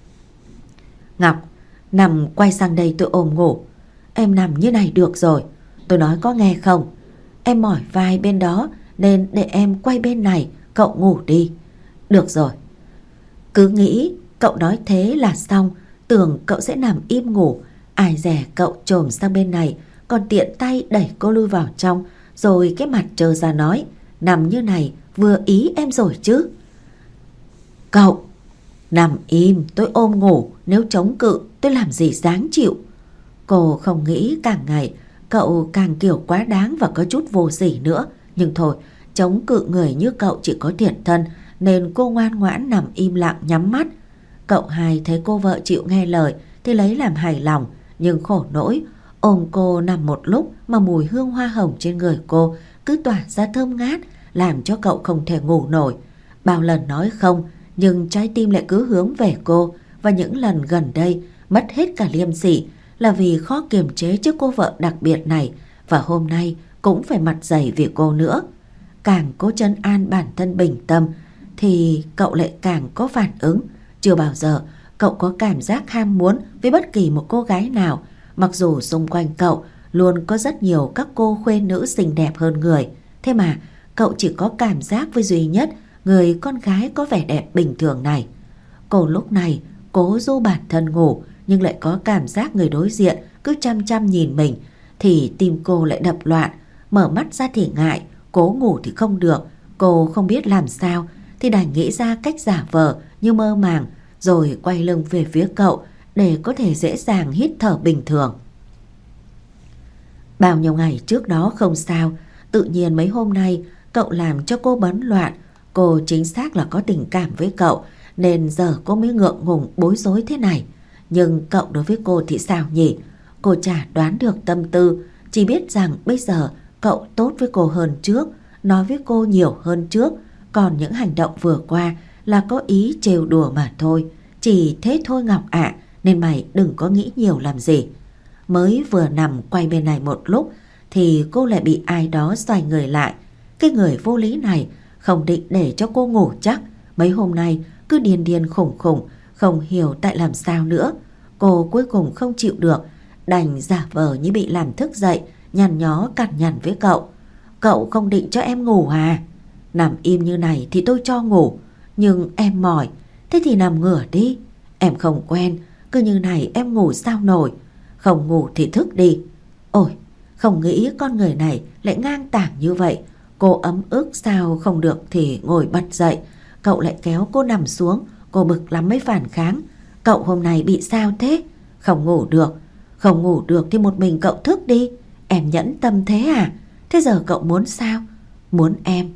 Ngọc, nằm quay sang đây tôi ôm ngủ. Em nằm như này được rồi, tôi nói có nghe không? Em mỏi vai bên đó nên để em quay bên này, cậu ngủ đi. Được rồi. Cứ nghĩ cậu nói thế là xong, tưởng cậu sẽ nằm im ngủ. Ai dè cậu chồm sang bên này, còn tiện tay đẩy cô lui vào trong, rồi cái mặt trơ ra nói: nằm như này vừa ý em rồi chứ. Cậu, nằm im tôi ôm ngủ, nếu chống cự tôi làm gì dáng chịu. Cô không nghĩ càng ngày cậu càng kiểu quá đáng và có chút vô sỉ nữa. Nhưng thôi, chống cự người như cậu chỉ có thiệt thân, nên cô ngoan ngoãn nằm im lặng nhắm mắt. Cậu Hai thấy cô vợ chịu nghe lời thì lấy làm hài lòng, nhưng khổ nỗi ôm cô nằm một lúc mà mùi hương hoa hồng trên người cô cứ tỏa ra thơm ngát, làm cho cậu không thể ngủ nổi. Bao lần nói không nhưng trái tim lại cứ hướng về cô. Và những lần gần đây mất hết cả liêm sỉ là vì khó kiềm chế trước cô vợ đặc biệt này, và hôm nay cũng phải mặt dày vì cô nữa. Càng cố trấn an bản thân bình tâm thì cậu lại càng có phản ứng. Chưa bao giờ cậu có cảm giác ham muốn với bất kỳ một cô gái nào, mặc dù xung quanh cậu luôn có rất nhiều các cô khuê nữ xinh đẹp hơn người. Thế mà cậu chỉ có cảm giác với duy nhất người con gái có vẻ đẹp bình thường này. Cô lúc này cố du bản thân ngủ, nhưng lại có cảm giác người đối diện cứ chăm chăm nhìn mình, thì tim cô lại đập loạn. Mở mắt ra thì ngại, cố ngủ thì không được. Cô không biết làm sao thì đành nghĩ ra cách giả vờ như mơ màng, rồi quay lưng về phía cậu để có thể dễ dàng hít thở bình thường. Bao nhiêu ngày trước đó không sao, tự nhiên mấy hôm nay cậu làm cho cô bấn loạn. Cô chính xác là có tình cảm với cậu, nên giờ cô mới ngượng ngùng bối rối thế này. Nhưng cậu đối với cô thì sao nhỉ? Cô chả đoán được tâm tư, chỉ biết rằng bây giờ cậu tốt với cô hơn trước, nói với cô nhiều hơn trước. Còn những hành động vừa qua là có ý trêu đùa mà thôi. Chỉ thế thôi Ngọc ạ, nên mày đừng có nghĩ nhiều làm gì. Mới vừa nằm quay bên này một lúc thì cô lại bị ai đó xoay người lại. Cái người vô lý này không định để cho cô ngủ chắc. Mấy hôm nay cứ điên điên khủng khủng, không hiểu tại làm sao nữa. Cô cuối cùng không chịu được, đành giả vờ như bị làm thức dậy, nhằn nhó cằn nhằn với cậu. Cậu không định cho em ngủ à? Nằm im như này thì tôi cho ngủ, nhưng em mỏi, thế thì nằm ngửa đi. Em không quen, cứ như này em ngủ sao nổi. Không ngủ thì thức đi. Ôi, không nghĩ con người này lại ngang tảng như vậy. Cô ấm ức sao không được thì ngồi bật dậy. Cậu lại kéo cô nằm xuống. Cô bực lắm mới phản kháng. Cậu hôm nay bị sao thế? Không ngủ được. Không ngủ được thì một mình cậu thức đi. Em nhẫn tâm thế à? Thế giờ cậu muốn sao? Muốn em.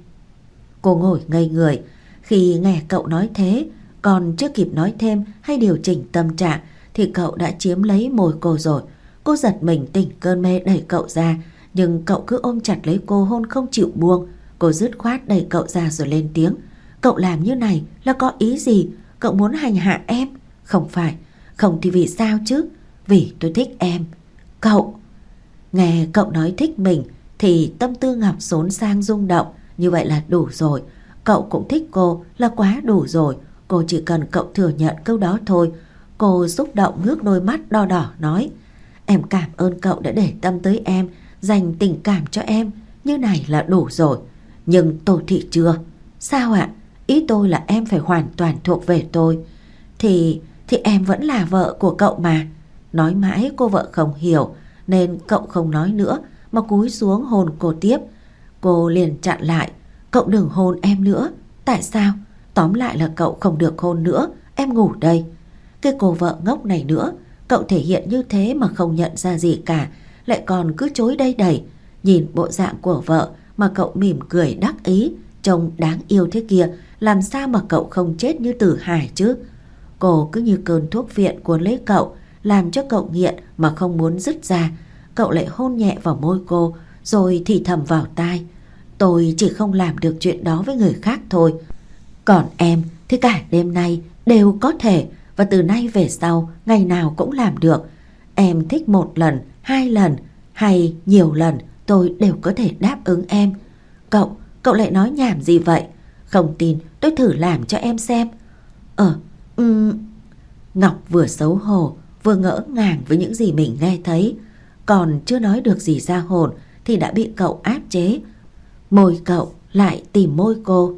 Cô ngồi ngây người khi nghe cậu nói thế. Còn chưa kịp nói thêm hay điều chỉnh tâm trạng thì cậu đã chiếm lấy môi cô rồi. Cô giật mình tỉnh cơn mê đẩy cậu ra, nhưng cậu cứ ôm chặt lấy cô hôn không chịu buông. Cô dứt khoát đẩy cậu ra rồi lên tiếng. Cậu làm như này là có ý gì? Cậu muốn hành hạ em? Không phải. Không thì vì sao chứ? Vì tôi thích em. Cậu. Nghe cậu nói thích mình thì tâm tư Ngọc xốn sang rung động. Như vậy là đủ rồi. Cậu cũng thích cô là quá đủ rồi. Cô chỉ cần cậu thừa nhận câu đó thôi. Cô xúc động ngước đôi mắt đo đỏ nói. Em cảm ơn cậu đã để tâm tới em, dành tình cảm cho em. Như này là đủ rồi. Nhưng Tô Thị chưa. Sao ạ? Ý tôi là em phải hoàn toàn thuộc về tôi. Thì, thì em vẫn là vợ của cậu mà. Nói mãi cô vợ không hiểu, nên cậu không nói nữa mà cúi xuống hôn cô tiếp. Cô liền chặn lại. Cậu đừng hôn em nữa. Tại sao? Tóm lại là cậu không được hôn nữa. Em ngủ đây. Cái cô vợ ngốc này nữa. Cậu thể hiện như thế mà không nhận ra gì cả, lại còn cứ chối đây đẩy. Nhìn bộ dạng của vợ mà cậu mỉm cười đắc ý, trông đáng yêu thế kia, làm sao mà cậu không chết như Tử Hải chứ? Cô cứ như cơn thuốc viện cuốn lấy cậu, làm cho cậu nghiện mà không muốn dứt ra. Cậu lại hôn nhẹ vào môi cô, rồi thì thầm vào tai. Tôi chỉ không làm được chuyện đó với người khác thôi. Còn em thì cả đêm nay đều có thể, và từ nay về sau ngày nào cũng làm được. Em thích một lần, hai lần hay nhiều lần tôi đều có thể đáp ứng em. Cậu, cậu lại nói nhảm gì vậy? Không tin tôi thử làm cho em xem. Ờ, um... Ngọc vừa xấu hổ vừa ngỡ ngàng với những gì mình nghe thấy. Còn chưa nói được gì ra hồn thì đã bị cậu áp chế. Môi cậu lại tìm môi cô.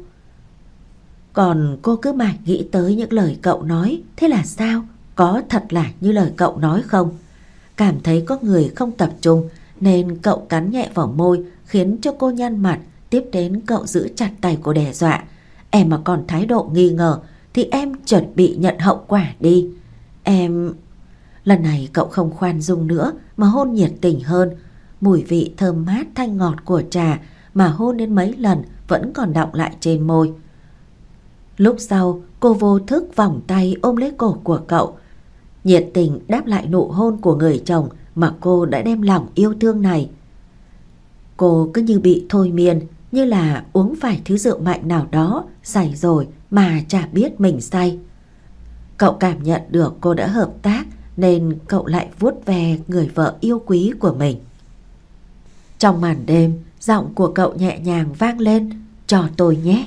Còn cô cứ mãi nghĩ tới những lời cậu nói. Thế là sao? Có thật là như lời cậu nói không? Cảm thấy có người không tập trung nên cậu cắn nhẹ vào môi, khiến cho cô nhăn mặt. Tiếp đến cậu giữ chặt tay cô đe dọa. Em mà còn thái độ nghi ngờ thì em chuẩn bị nhận hậu quả đi. Em... Lần này cậu không khoan dung nữa mà hôn nhiệt tình hơn. Mùi vị thơm mát thanh ngọt của trà mà hôn đến mấy lần vẫn còn đọng lại trên môi. Lúc sau cô vô thức vòng tay ôm lấy cổ của cậu, nhiệt tình đáp lại nụ hôn của người chồng mà cô đã đem lòng yêu thương này. Cô cứ như bị thôi miên, như là uống phải thứ rượu mạnh nào đó, say rồi mà chả biết mình say. Cậu cảm nhận được cô đã hợp tác nên cậu lại vuốt ve người vợ yêu quý của mình. Trong màn đêm, giọng của cậu nhẹ nhàng vang lên, cho tôi nhé.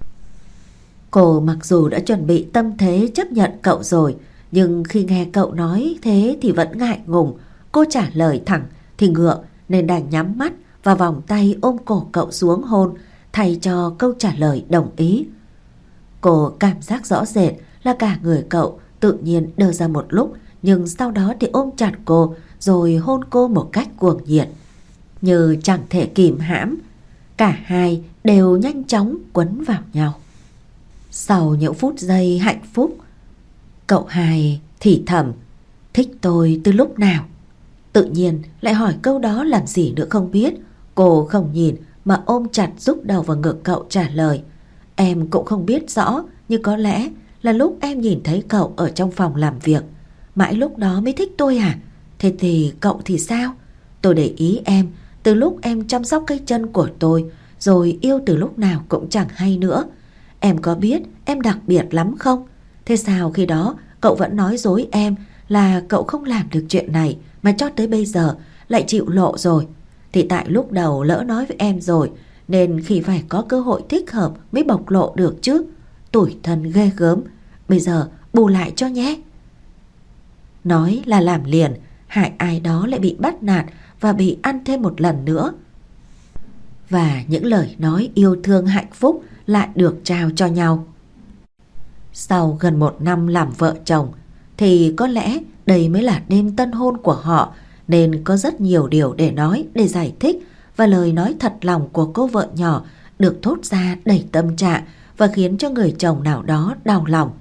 Cô mặc dù đã chuẩn bị tâm thế chấp nhận cậu rồi, nhưng khi nghe cậu nói thế thì vẫn ngại ngùng. Cô trả lời thẳng thì ngượng nên đành nhắm mắt và vòng tay ôm cổ cậu xuống hôn thay cho câu trả lời đồng ý. Cô cảm giác rõ rệt là cả người cậu tự nhiên đơ ra một lúc, nhưng sau đó thì ôm chặt cô rồi hôn cô một cách cuồng nhiệt. Như chẳng thể kìm hãm, cả hai đều nhanh chóng quấn vào nhau. Sau những phút giây hạnh phúc, cậu hai thì thầm, thích tôi từ lúc nào? Tự nhiên lại hỏi câu đó làm gì nữa không biết. Cô không nhìn mà ôm chặt giúp đầu vào ngực cậu trả lời, em cũng không biết rõ, nhưng có lẽ là lúc em nhìn thấy cậu ở trong phòng làm việc, mãi lúc đó mới thích tôi à? Thế thì cậu thì sao? Tôi để ý em từ lúc em chăm sóc cây chân của tôi, rồi yêu từ lúc nào cũng chẳng hay nữa. Em có biết em đặc biệt lắm không? Thế sao khi đó cậu vẫn nói dối em là cậu không làm được chuyện này, mà cho tới bây giờ lại chịu lộ rồi? Thì tại lúc đầu lỡ nói với em rồi, nên khi phải có cơ hội thích hợp mới bộc lộ được chứ. Tủi thân ghê gớm, bây giờ bù lại cho nhé. Nói là làm liền, hại ai đó lại bị bắt nạt và bị ăn thêm một lần nữa. Và những lời nói yêu thương hạnh phúc lại được trao cho nhau. Sau gần một năm làm vợ chồng thì có lẽ đây mới là đêm tân hôn của họ, nên có rất nhiều điều để nói, để giải thích, và lời nói thật lòng của cô vợ nhỏ được thốt ra đầy tâm trạng và khiến cho người chồng nào đó đau lòng.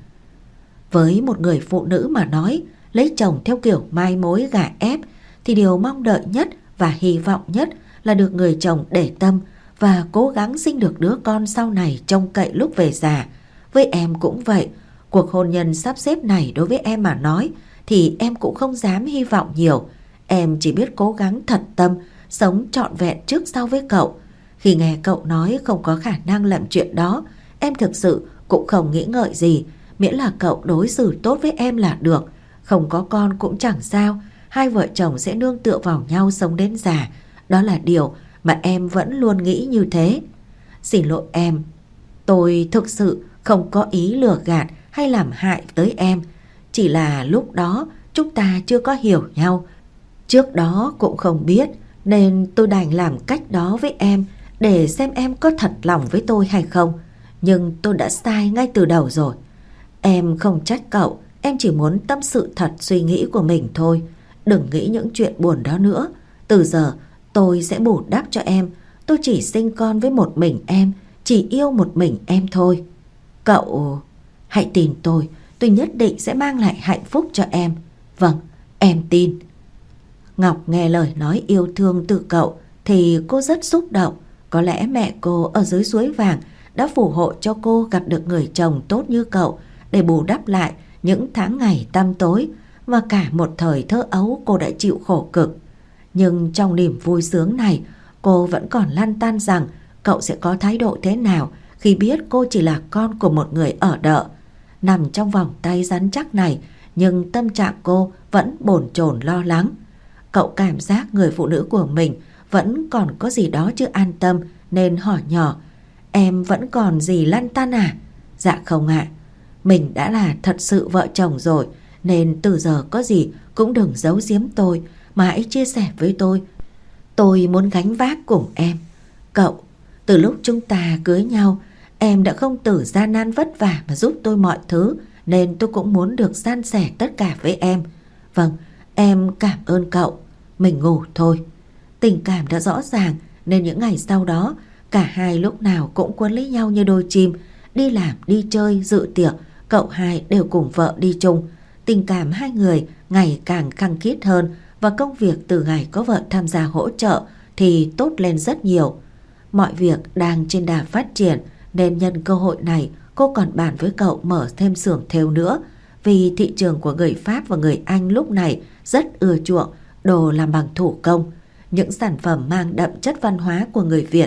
Với một người phụ nữ mà nói, lấy chồng theo kiểu mai mối gà ép thì điều mong đợi nhất và hy vọng nhất là được người chồng để tâm và cố gắng sinh được đứa con sau này trông cậy lúc về già. Với em cũng vậy, cuộc hôn nhân sắp xếp này đối với em mà nói thì em cũng không dám hy vọng nhiều. Em chỉ biết cố gắng thật tâm, sống trọn vẹn trước sau với cậu. Khi nghe cậu nói không có khả năng làm chuyện đó, em thực sự cũng không nghĩ ngợi gì, miễn là cậu đối xử tốt với em là được. Không có con cũng chẳng sao, hai vợ chồng sẽ nương tựa vào nhau sống đến già. Đó là điều mà em vẫn luôn nghĩ như thế. Xin lỗi em, tôi thực sự không có ý lừa gạt hay làm hại tới em. Chỉ là lúc đó chúng ta chưa có hiểu nhau, trước đó cũng không biết, nên tôi đành làm cách đó với em để xem em có thật lòng với tôi hay không. Nhưng tôi đã sai ngay từ đầu rồi. Em không trách cậu, em chỉ muốn tâm sự thật suy nghĩ của mình thôi. Đừng nghĩ những chuyện buồn đó nữa. Từ giờ tôi sẽ bù đắp cho em. Tôi chỉ sinh con với một mình em, chỉ yêu một mình em thôi. Cậu hãy tin tôi, tôi nhất định sẽ mang lại hạnh phúc cho em. Vâng, em tin. Ngọc nghe lời nói yêu thương từ cậu thì cô rất xúc động. Có lẽ mẹ cô ở dưới suối vàng đã phù hộ cho cô gặp được người chồng tốt như cậu để bù đắp lại những tháng ngày tăm tối và cả một thời thơ ấu cô đã chịu khổ cực. Nhưng trong niềm vui sướng này, cô vẫn còn lăn tăn rằng cậu sẽ có thái độ thế nào khi biết cô chỉ là con của một người ở đợ. Nằm trong vòng tay rắn chắc này, nhưng tâm trạng cô vẫn bồn chồn lo lắng. Cậu cảm giác người phụ nữ của mình vẫn còn có gì đó chưa an tâm nên hỏi nhỏ, em vẫn còn gì lăn tăn à? Dạ không ạ, à. Mình đã là thật sự vợ chồng rồi, nên từ giờ có gì cũng đừng giấu giếm tôi, mà hãy chia sẻ với tôi. Tôi muốn gánh vác cùng em. Cậu, từ lúc chúng ta cưới nhau, em đã không tử gian nan vất vả mà giúp tôi mọi thứ, nên tôi cũng muốn được san sẻ tất cả với em. Vâng, em cảm ơn cậu. Mình ngủ thôi. Tình cảm đã rõ ràng nên những ngày sau đó cả hai lúc nào cũng quấn lấy nhau như đôi chim. Đi làm, đi chơi, dự tiệc, cậu hai đều cùng vợ đi chung. Tình cảm hai người ngày càng khăng khít hơn, và công việc từ ngày có vợ tham gia hỗ trợ thì tốt lên rất nhiều. Mọi việc đang trên đà phát triển, nên nhân cơ hội này cô còn bàn với cậu mở thêm xưởng thêu nữa. Vì thị trường của người Pháp và người Anh lúc này rất ưa chuộng đồ làm bằng thủ công. Những sản phẩm mang đậm chất văn hóa của người Việt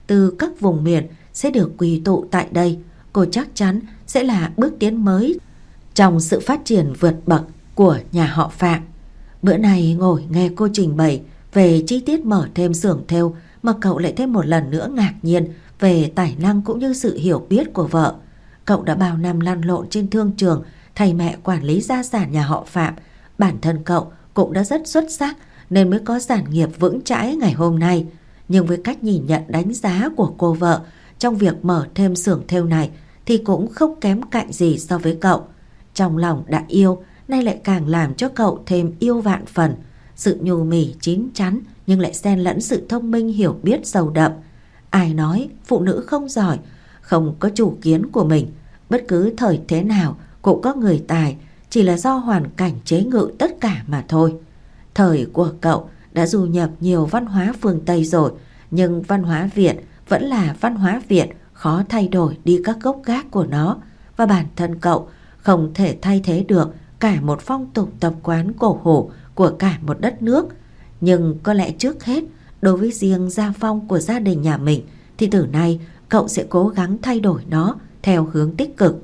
từ các vùng miền sẽ được quy tụ tại đây. Cô chắc chắn sẽ là bước tiến mới trong sự phát triển vượt bậc của nhà họ Phạm. Bữa này ngồi nghe cô trình bày về chi tiết mở thêm xưởng thêu mà cậu lại thêm một lần nữa ngạc nhiên về tài năng cũng như sự hiểu biết của vợ. Cậu đã bao năm lăn lộn trên thương trường, thầy mẹ quản lý gia sản nhà họ Phạm. Bản thân cậu cũng đã rất xuất sắc nên mới có sản nghiệp vững chãi ngày hôm nay. Nhưng với cách nhìn nhận đánh giá của cô vợ trong việc mở thêm xưởng thêu này thì cũng không kém cạnh gì so với cậu. Trong lòng đã yêu, nay lại càng làm cho cậu thêm yêu vạn phần. Sự nhu mì chín chắn nhưng lại xen lẫn sự thông minh hiểu biết sâu đậm. Ai nói phụ nữ không giỏi, không có chủ kiến của mình. Bất cứ thời thế nào cũng có người tài, chỉ là do hoàn cảnh chế ngự tất cả mà thôi. Thời của cậu đã du nhập nhiều văn hóa phương Tây rồi, nhưng văn hóa Việt vẫn là văn hóa Việt, khó thay đổi đi các gốc gác của nó. Và bản thân cậu không thể thay thế được cả một phong tục tập quán cổ hủ của cả một đất nước. Nhưng có lẽ trước hết, đối với riêng gia phong của gia đình nhà mình thì từ nay cậu sẽ cố gắng thay đổi nó theo hướng tích cực.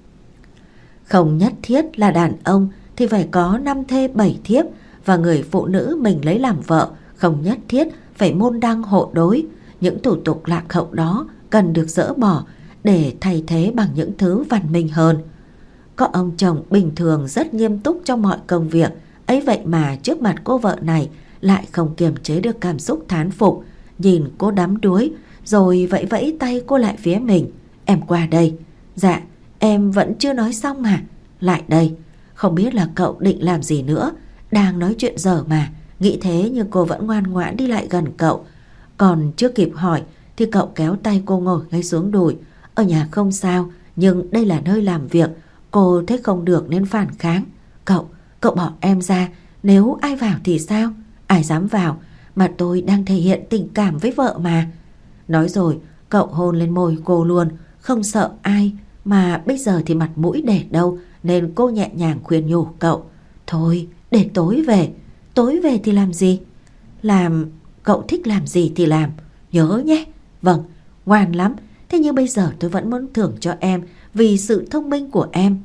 Không nhất thiết là đàn ông thì phải có năm thê bảy thiếp, và người phụ nữ mình lấy làm vợ không nhất thiết phải môn đăng hộ đối. Những thủ tục lạc hậu đó cần được dỡ bỏ để thay thế bằng những thứ văn minh hơn. Có ông chồng bình thường rất nghiêm túc trong mọi công việc, ấy vậy mà trước mặt cô vợ này lại không kiềm chế được cảm xúc thán phục. Nhìn cô đắm đuối rồi vẫy vẫy tay cô lại phía mình. Em qua đây. Dạ, em vẫn chưa nói xong mà. Lại đây. Không biết là cậu định làm gì nữa. Đang nói chuyện dở mà. Nghĩ thế nhưng cô vẫn ngoan ngoãn đi lại gần cậu. Còn chưa kịp hỏi thì cậu kéo tay cô ngồi ngay xuống đùi. Ở nhà không sao, nhưng đây là nơi làm việc. Cô thấy không được nên phản kháng. Cậu, cậu bỏ em ra. Nếu ai vào thì sao? Ai dám vào? Mà tôi đang thể hiện tình cảm với vợ mà. Nói rồi cậu hôn lên môi cô luôn. Không sợ ai. Mà bây giờ thì mặt mũi để đâu, nên cô nhẹ nhàng khuyên nhủ cậu. Thôi để tối về. Tối về thì làm gì? Làm, cậu thích làm gì thì làm. Nhớ nhé. Vâng, ngoan lắm. Thế nhưng bây giờ tôi vẫn muốn thưởng cho em vì sự thông minh của em.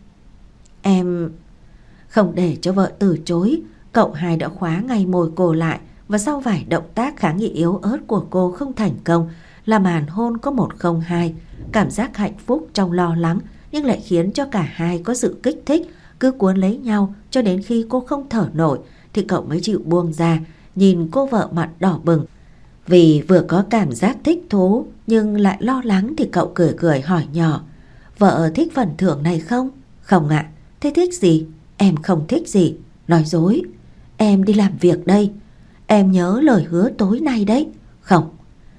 Em... Không để cho vợ từ chối, cậu hai đã khóa ngay môi cô lại. Và sau vài động tác kháng nghị yếu ớt của cô không thành công, là màn hôn có một không hai. Cảm giác hạnh phúc trong lo lắng nhưng lại khiến cho cả hai có sự kích thích, cứ cuốn lấy nhau cho đến khi cô không thở nổi thì cậu mới chịu buông ra. Nhìn cô vợ mặt đỏ bừng vì vừa có cảm giác thích thú nhưng lại lo lắng thì cậu cười cười hỏi nhỏ. Vợ thích phần thưởng này không? Không ạ. Thế thích gì? Em không thích gì. Nói dối. Em đi làm việc đây. Em nhớ lời hứa tối nay đấy. Không.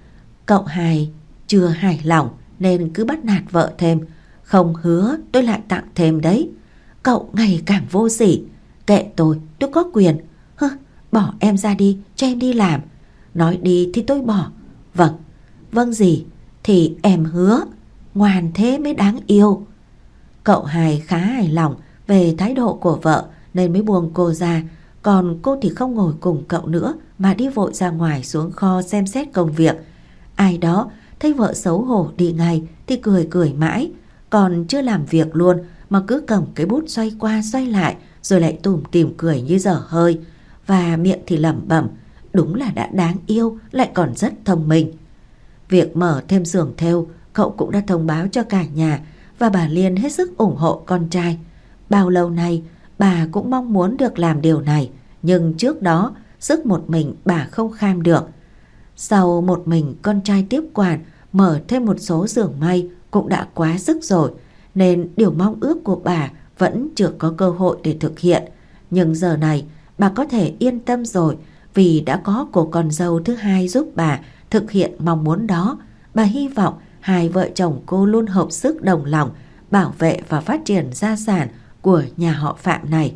Cậu hai chưa hài lòng nên cứ bắt nạt vợ thêm. Không hứa tôi lại tặng thêm đấy. Cậu ngày càng vô sỉ. Kệ tôi, tôi có quyền. Hơ, bỏ em ra đi, cho em đi làm. Nói đi thì tôi bỏ. Vâng. Vâng gì? Thì em hứa. Ngoan thế mới đáng yêu. Cậu hai khá hài lòng về thái độ của vợ nên mới buông cô ra. Còn cô thì không ngồi cùng cậu nữa mà đi vội ra ngoài xuống kho xem xét công việc. Ai đó thấy vợ xấu hổ đi ngay thì cười cười mãi. Còn chưa làm việc luôn mà cứ cầm cái bút xoay qua xoay lại rồi lại tủm tỉm cười như dở hơi. Và miệng thì lẩm bẩm. Đúng là đã đáng yêu, lại còn rất thông minh. Việc mở thêm xưởng thêu cậu cũng đã thông báo cho cả nhà. Và bà Liên hết sức ủng hộ con trai. Bao lâu nay bà cũng mong muốn được làm điều này, nhưng trước đó sức một mình bà không kham được. Sau một mình con trai tiếp quản, mở thêm một số xưởng may cũng đã quá sức rồi, nên điều mong ước của bà vẫn chưa có cơ hội để thực hiện. Nhưng giờ này bà có thể yên tâm rồi, vì đã có cô con dâu thứ hai giúp bà thực hiện mong muốn đó. Bà hy vọng hai vợ chồng cô luôn hợp sức đồng lòng bảo vệ và phát triển gia sản của nhà họ Phạm này.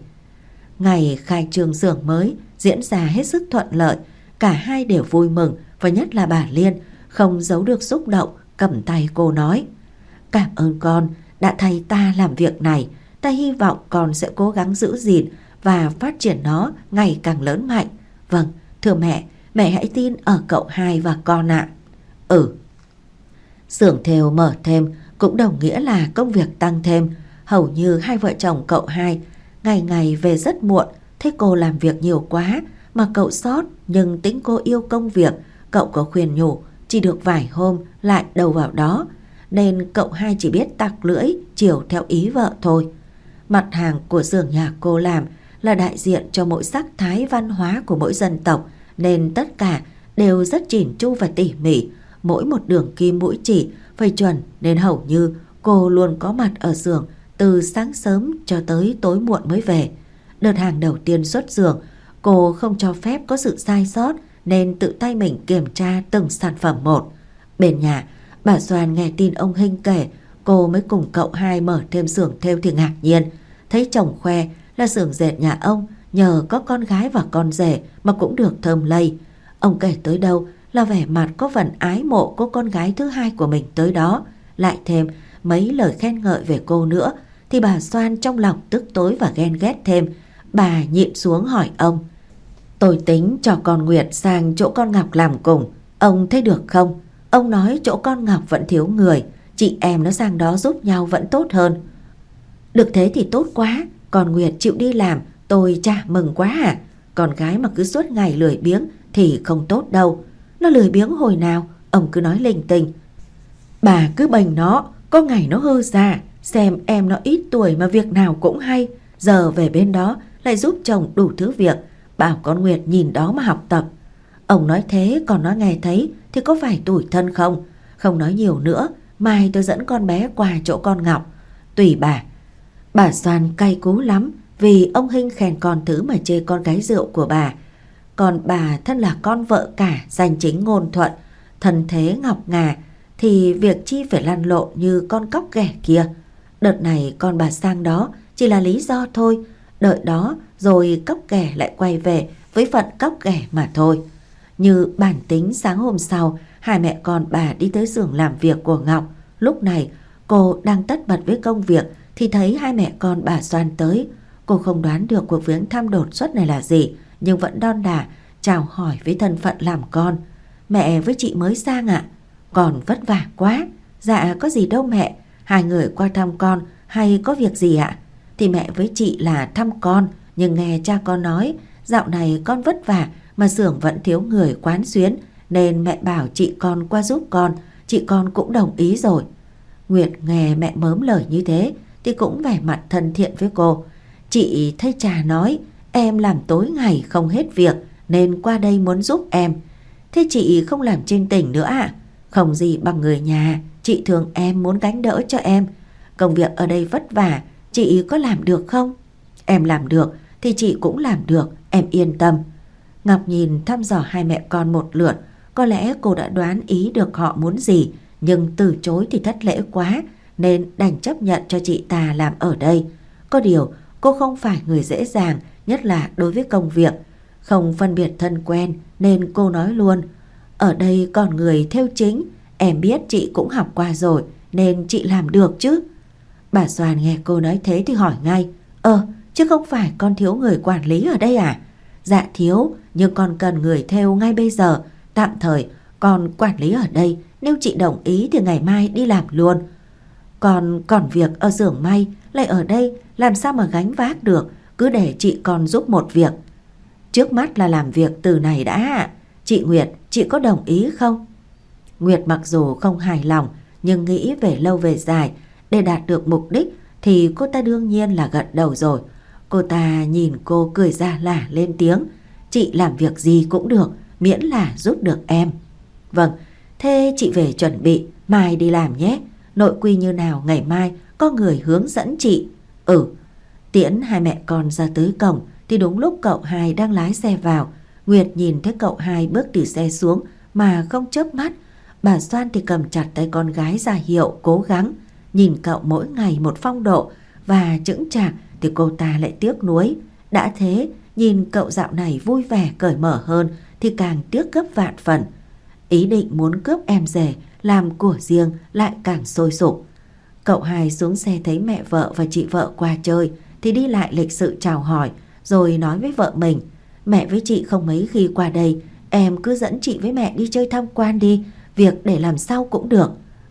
Ngày khai trương xưởng mới diễn ra hết sức thuận lợi. Cả hai đều vui mừng, và nhất là bà Liên không giấu được xúc động, cầm tay cô nói. Cảm ơn con đã thay ta làm việc này. Ta hy vọng con sẽ cố gắng giữ gìn và phát triển nó ngày càng lớn mạnh. Vâng, thưa mẹ, mẹ hãy tin ở cậu hai và con ạ. Ừ. Xưởng thêu mở thêm cũng đồng nghĩa là công việc tăng thêm. Hầu như hai vợ chồng cậu hai ngày ngày về rất muộn. Thấy cô làm việc nhiều quá mà cậu sót, nhưng tính cô yêu công việc, cậu có khuyên nhủ, chỉ được vài hôm lại đầu vào đó, nên cậu hai chỉ biết tặc lưỡi chiều theo ý vợ thôi. Mặt hàng của xưởng nhà cô làm là đại diện cho mỗi sắc thái văn hóa của mỗi dân tộc, nên tất cả đều rất chỉn chu và tỉ mỉ. Mỗi một đường kim mũi chỉ phải chuẩn, nên hầu như cô luôn có mặt ở xưởng từ sáng sớm cho tới tối muộn mới về. Đợt hàng đầu tiên xuất xưởng, cô không cho phép có sự sai sót nên tự tay mình kiểm tra từng sản phẩm một. Bên nhà, bà Soan nghe tin ông Hinh kể cô mới cùng cậu hai mở thêm xưởng thêu thì ngạc nhiên. Thấy chồng khoe là xưởng dệt nhà ông nhờ có con gái và con rể mà cũng được thơm lây. Ông kể tới đâu là vẻ mặt có phần ái mộ cô con gái thứ hai của mình tới đó. Lại thêm mấy lời khen ngợi về cô nữa thì bà Soan trong lòng tức tối và ghen ghét thêm. Bà nhịn xuống hỏi ông: "Tôi tính cho con Nguyệt sang chỗ con Ngọc làm cùng, ông thấy được không? Ông nói chỗ con Ngọc vẫn thiếu người, chị em nó sang đó giúp nhau vẫn tốt hơn." "Được thế thì tốt quá, còn Nguyệt chịu đi làm tôi chả mừng quá à. Con gái mà cứ suốt ngày lười biếng thì không tốt đâu. Nó lười biếng hồi nào, ông cứ nói linh tinh. Bà cứ bênh nó, có ngày nó hư ra. Xem em nó ít tuổi mà việc nào cũng hay, giờ về bên đó lại giúp chồng đủ thứ việc, bảo con Nguyệt nhìn đó mà học tập." Ông nói thế còn nó nghe thấy thì có phải tủi thân không? Không nói nhiều nữa, mai tôi dẫn con bé qua chỗ con Ngọc. Tùy bà. Bà Soan cay cú lắm vì ông Hinh khen con thứ mà chê con gái rượu của bà. Còn bà thân là con vợ cả, danh chính ngôn thuận, thân thế ngọc ngà, thì việc chi phải lăn lộn như con cóc ghẻ kia. Đợt này con bà sang đó chỉ là lý do thôi, đợi đó rồi cóc ghẻ lại quay về với phận cóc ghẻ mà thôi. Như bản tính sáng hôm sau, hai mẹ con bà đi tới xưởng làm việc của Ngọc. Lúc này cô đang tất bật với công việc thì thấy hai mẹ con bà Soan tới. Cô không đoán được cuộc viếng thăm đột xuất này là gì, nhưng vẫn đon đả chào hỏi với thân phận làm con. "Mẹ với chị mới sang ạ." "Còn vất vả quá." "Dạ có gì đâu mẹ, hai người qua thăm con hay có việc gì ạ?" "Thì mẹ với chị là thăm con, nhưng nghe cha con nói dạo này con vất vả mà xưởng vẫn thiếu người quán xuyến, nên mẹ bảo chị con qua giúp con, chị con cũng đồng ý rồi." Nguyệt nghe mẹ mớm lời như thế thì cũng vẻ mặt thân thiện với cô. "Chị thấy cha nói em làm tối ngày không hết việc nên qua đây muốn giúp em." "Thế chị không làm trên tỉnh nữa à?" "Không gì bằng người nhà, chị thương em muốn gánh đỡ cho em. Công việc ở đây vất vả, chị có làm được không?" "Em làm được thì chị cũng làm được, em yên tâm." Ngọc nhìn thăm dò hai mẹ con một lượt. Có lẽ cô đã đoán ý được họ muốn gì, nhưng từ chối thì thất lễ quá, nên đành chấp nhận cho chị ta làm ở đây. Có điều cô không phải người dễ dàng, nhất là đối với công việc. Không phân biệt thân quen nên cô nói luôn: "Ở đây còn người thêu chính, em biết chị cũng học qua rồi nên chị làm được chứ." Bà Soan nghe cô nói thế thì hỏi ngay: "Ờ, chứ không phải con thiếu người quản lý ở đây à?" "Dạ thiếu, nhưng con cần người thêu ngay bây giờ. Tạm thời con quản lý ở đây, nếu chị đồng ý thì ngày mai đi làm luôn." "Còn còn việc ở xưởng may lại ở đây, làm sao mà gánh vác được, cứ để chị con giúp một việc." "Trước mắt là làm việc từ này đã ạ. Chị Nguyệt, chị có đồng ý không?" Nguyệt mặc dù không hài lòng, nhưng nghĩ về lâu về dài, để đạt được mục đích thì cô ta đương nhiên là gật đầu rồi. Cô ta nhìn cô cười ra lả lên tiếng: "Chị làm việc gì cũng được, miễn là giúp được em." "Vâng, thế chị về chuẩn bị, mai đi làm nhé. Nội quy như nào ngày mai có người hướng dẫn chị." "Ừ." Tiễn hai mẹ con ra tới cổng thì đúng lúc cậu hai đang lái xe vào. Nguyệt nhìn thấy cậu hai bước từ xe xuống mà không chớp mắt. Bà Soan thì cầm chặt tay con gái ra hiệu cố gắng. Nhìn cậu mỗi ngày một phong độ và chững chạc thì cô ta lại tiếc nuối. Đã thế, nhìn cậu dạo này vui vẻ cởi mở hơn thì càng tiếc gấp vạn phần. Ý định muốn cướp em rể làm của riêng lại càng sôi sục. Cậu hai xuống xe thấy mẹ vợ và chị vợ qua chơi thì đi lại lịch sự chào hỏi, rồi nói với vợ mình: "Mẹ với chị không mấy khi qua đây, em cứ dẫn chị với mẹ đi chơi tham quan đi, việc để làm sau cũng được."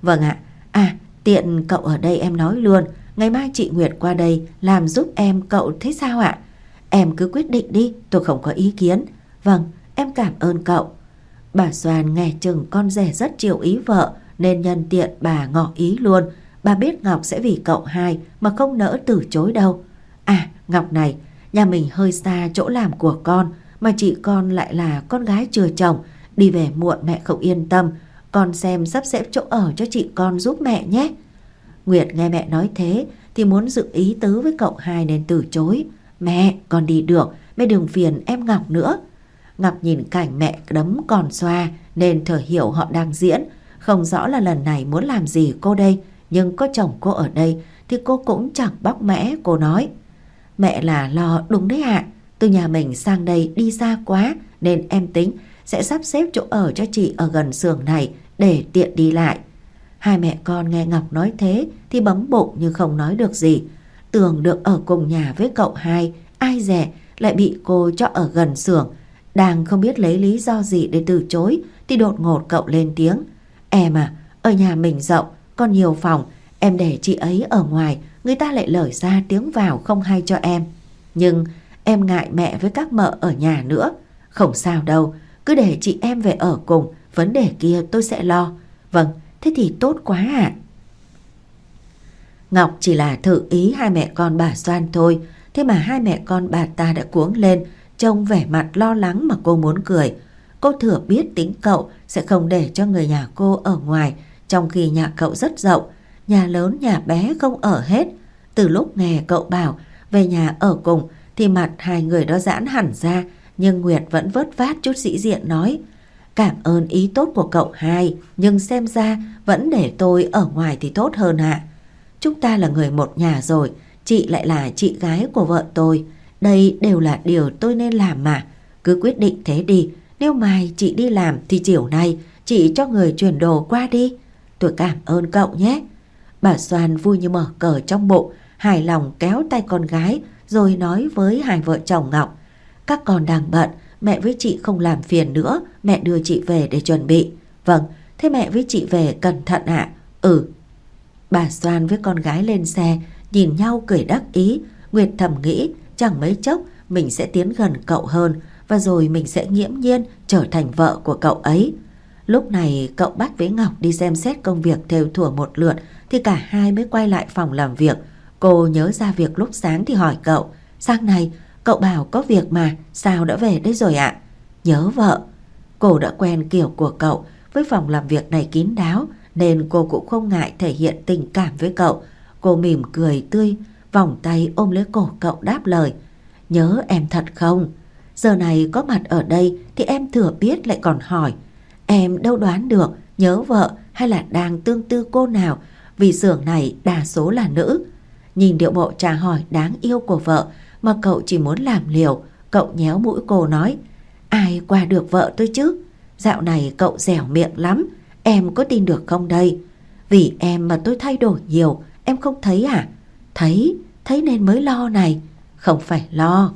Vâng ạ. À, tiện cậu ở đây em nói luôn, ngày mai chị Nguyệt qua đây làm giúp em, cậu thấy sao ạ? Em cứ quyết định đi, tôi không có ý kiến. Vâng, em cảm ơn cậu. Bà Soàn nghe chừng con rể rất chiều ý vợ nên nhân tiện bà ngỏ ý luôn. Bà biết Ngọc sẽ vì cậu hai mà không nỡ từ chối đâu. À, Ngọc này, nhà mình hơi xa chỗ làm của con, mà chị con lại là con gái chưa chồng, đi về muộn mẹ không yên tâm. Con xem sắp xếp chỗ ở cho chị con giúp mẹ nhé. Nguyệt nghe mẹ nói thế thì muốn dự ý tứ với cậu hai nên từ chối. Mẹ, con đi được, mẹ đừng phiền em Ngọc nữa. Ngọc nhìn cảnh mẹ đấm còn xoa nên thừa hiểu họ đang diễn. Không rõ là lần này muốn làm gì cô đây, nhưng có chồng cô ở đây thì cô cũng chẳng bóc mẽ. Cô nói: Mẹ là lo đúng đấy ạ. Từ nhà mình sang đây đi xa quá nên em tính sẽ sắp xếp chỗ ở cho chị ở gần xưởng này để tiện đi lại. Hai mẹ con nghe Ngọc nói thế thì bấm bụng nhưng không nói được gì. Tưởng được ở cùng nhà với cậu hai, ai dè lại bị cô cho ở gần xưởng. Đang không biết lấy lý do gì để từ chối thì đột ngột cậu lên tiếng: Em à, ở nhà mình rộng, còn nhiều phòng, em để chị ấy ở ngoài, người ta lại lời ra tiếng vào không hay cho em. Nhưng em ngại mẹ với các mợ ở nhà nữa. Không sao đâu, cứ để chị em về ở cùng, vấn đề kia tôi sẽ lo. Vâng, thế thì tốt quá ạ. Ngọc chỉ là thử ý hai mẹ con bà Soan thôi, thế mà hai mẹ con bà ta đã cuống lên, trông vẻ mặt lo lắng mà cô muốn cười. Cô thừa biết tính cậu sẽ không để cho người nhà cô ở ngoài, trong khi nhà cậu rất rộng, nhà lớn nhà bé không ở hết. Từ lúc nghe cậu bảo về nhà ở cùng thì mặt hai người đó giãn hẳn ra, nhưng Nguyệt vẫn vớt vát chút sĩ diện nói: Cảm ơn ý tốt của cậu hai, nhưng xem ra vẫn để tôi ở ngoài thì tốt hơn ạ. Chúng ta là người một nhà rồi, chị lại là chị gái của vợ tôi. Đây đều là điều tôi nên làm mà. Cứ quyết định thế đi, nếu mai chị đi làm thì chiều nay chị cho người chuyển đồ qua đi. Tôi cảm ơn cậu nhé. Bà Soan vui như mở cờ trong bụng, hài lòng kéo tay con gái rồi nói với hai vợ chồng Ngọc: Các con đang bận, mẹ với chị không làm phiền nữa, mẹ đưa chị về để chuẩn bị. Vâng, thế mẹ với chị về cẩn thận ạ. Ừ. Bà Soan với con gái lên xe, nhìn nhau cười đắc ý. Nguyệt thầm nghĩ chẳng mấy chốc mình sẽ tiến gần cậu hơn, và rồi mình sẽ nghiễm nhiên trở thành vợ của cậu ấy. Lúc này cậu bắt với Ngọc đi xem xét công việc thêu thủa một lượt thì cả hai mới quay lại phòng làm việc. Cô nhớ ra việc lúc sáng thì hỏi cậu: Sáng nay cậu bảo có việc mà, sao đã về đây rồi ạ? Nhớ vợ. Cô đã quen kiểu của cậu, với phòng làm việc này kín đáo nên cô cũng không ngại thể hiện tình cảm với cậu. Cô mỉm cười tươi, vòng tay ôm lấy cổ cậu đáp lời: Nhớ em thật không? Giờ này có mặt ở đây thì em thừa biết lại còn hỏi. Em đâu đoán được nhớ vợ hay là đang tương tư cô nào, vì xưởng này đa số là nữ. Nhìn điệu bộ chả hỏi đáng yêu của vợ mà cậu chỉ muốn làm liều. Cậu nhéo mũi cô nói: Ai qua được vợ tôi chứ? Dạo này cậu dẻo miệng lắm, em có tin được không đây? Vì em mà tôi thay đổi nhiều, em không thấy à? Thấy, thấy nên mới lo này. Không phải lo.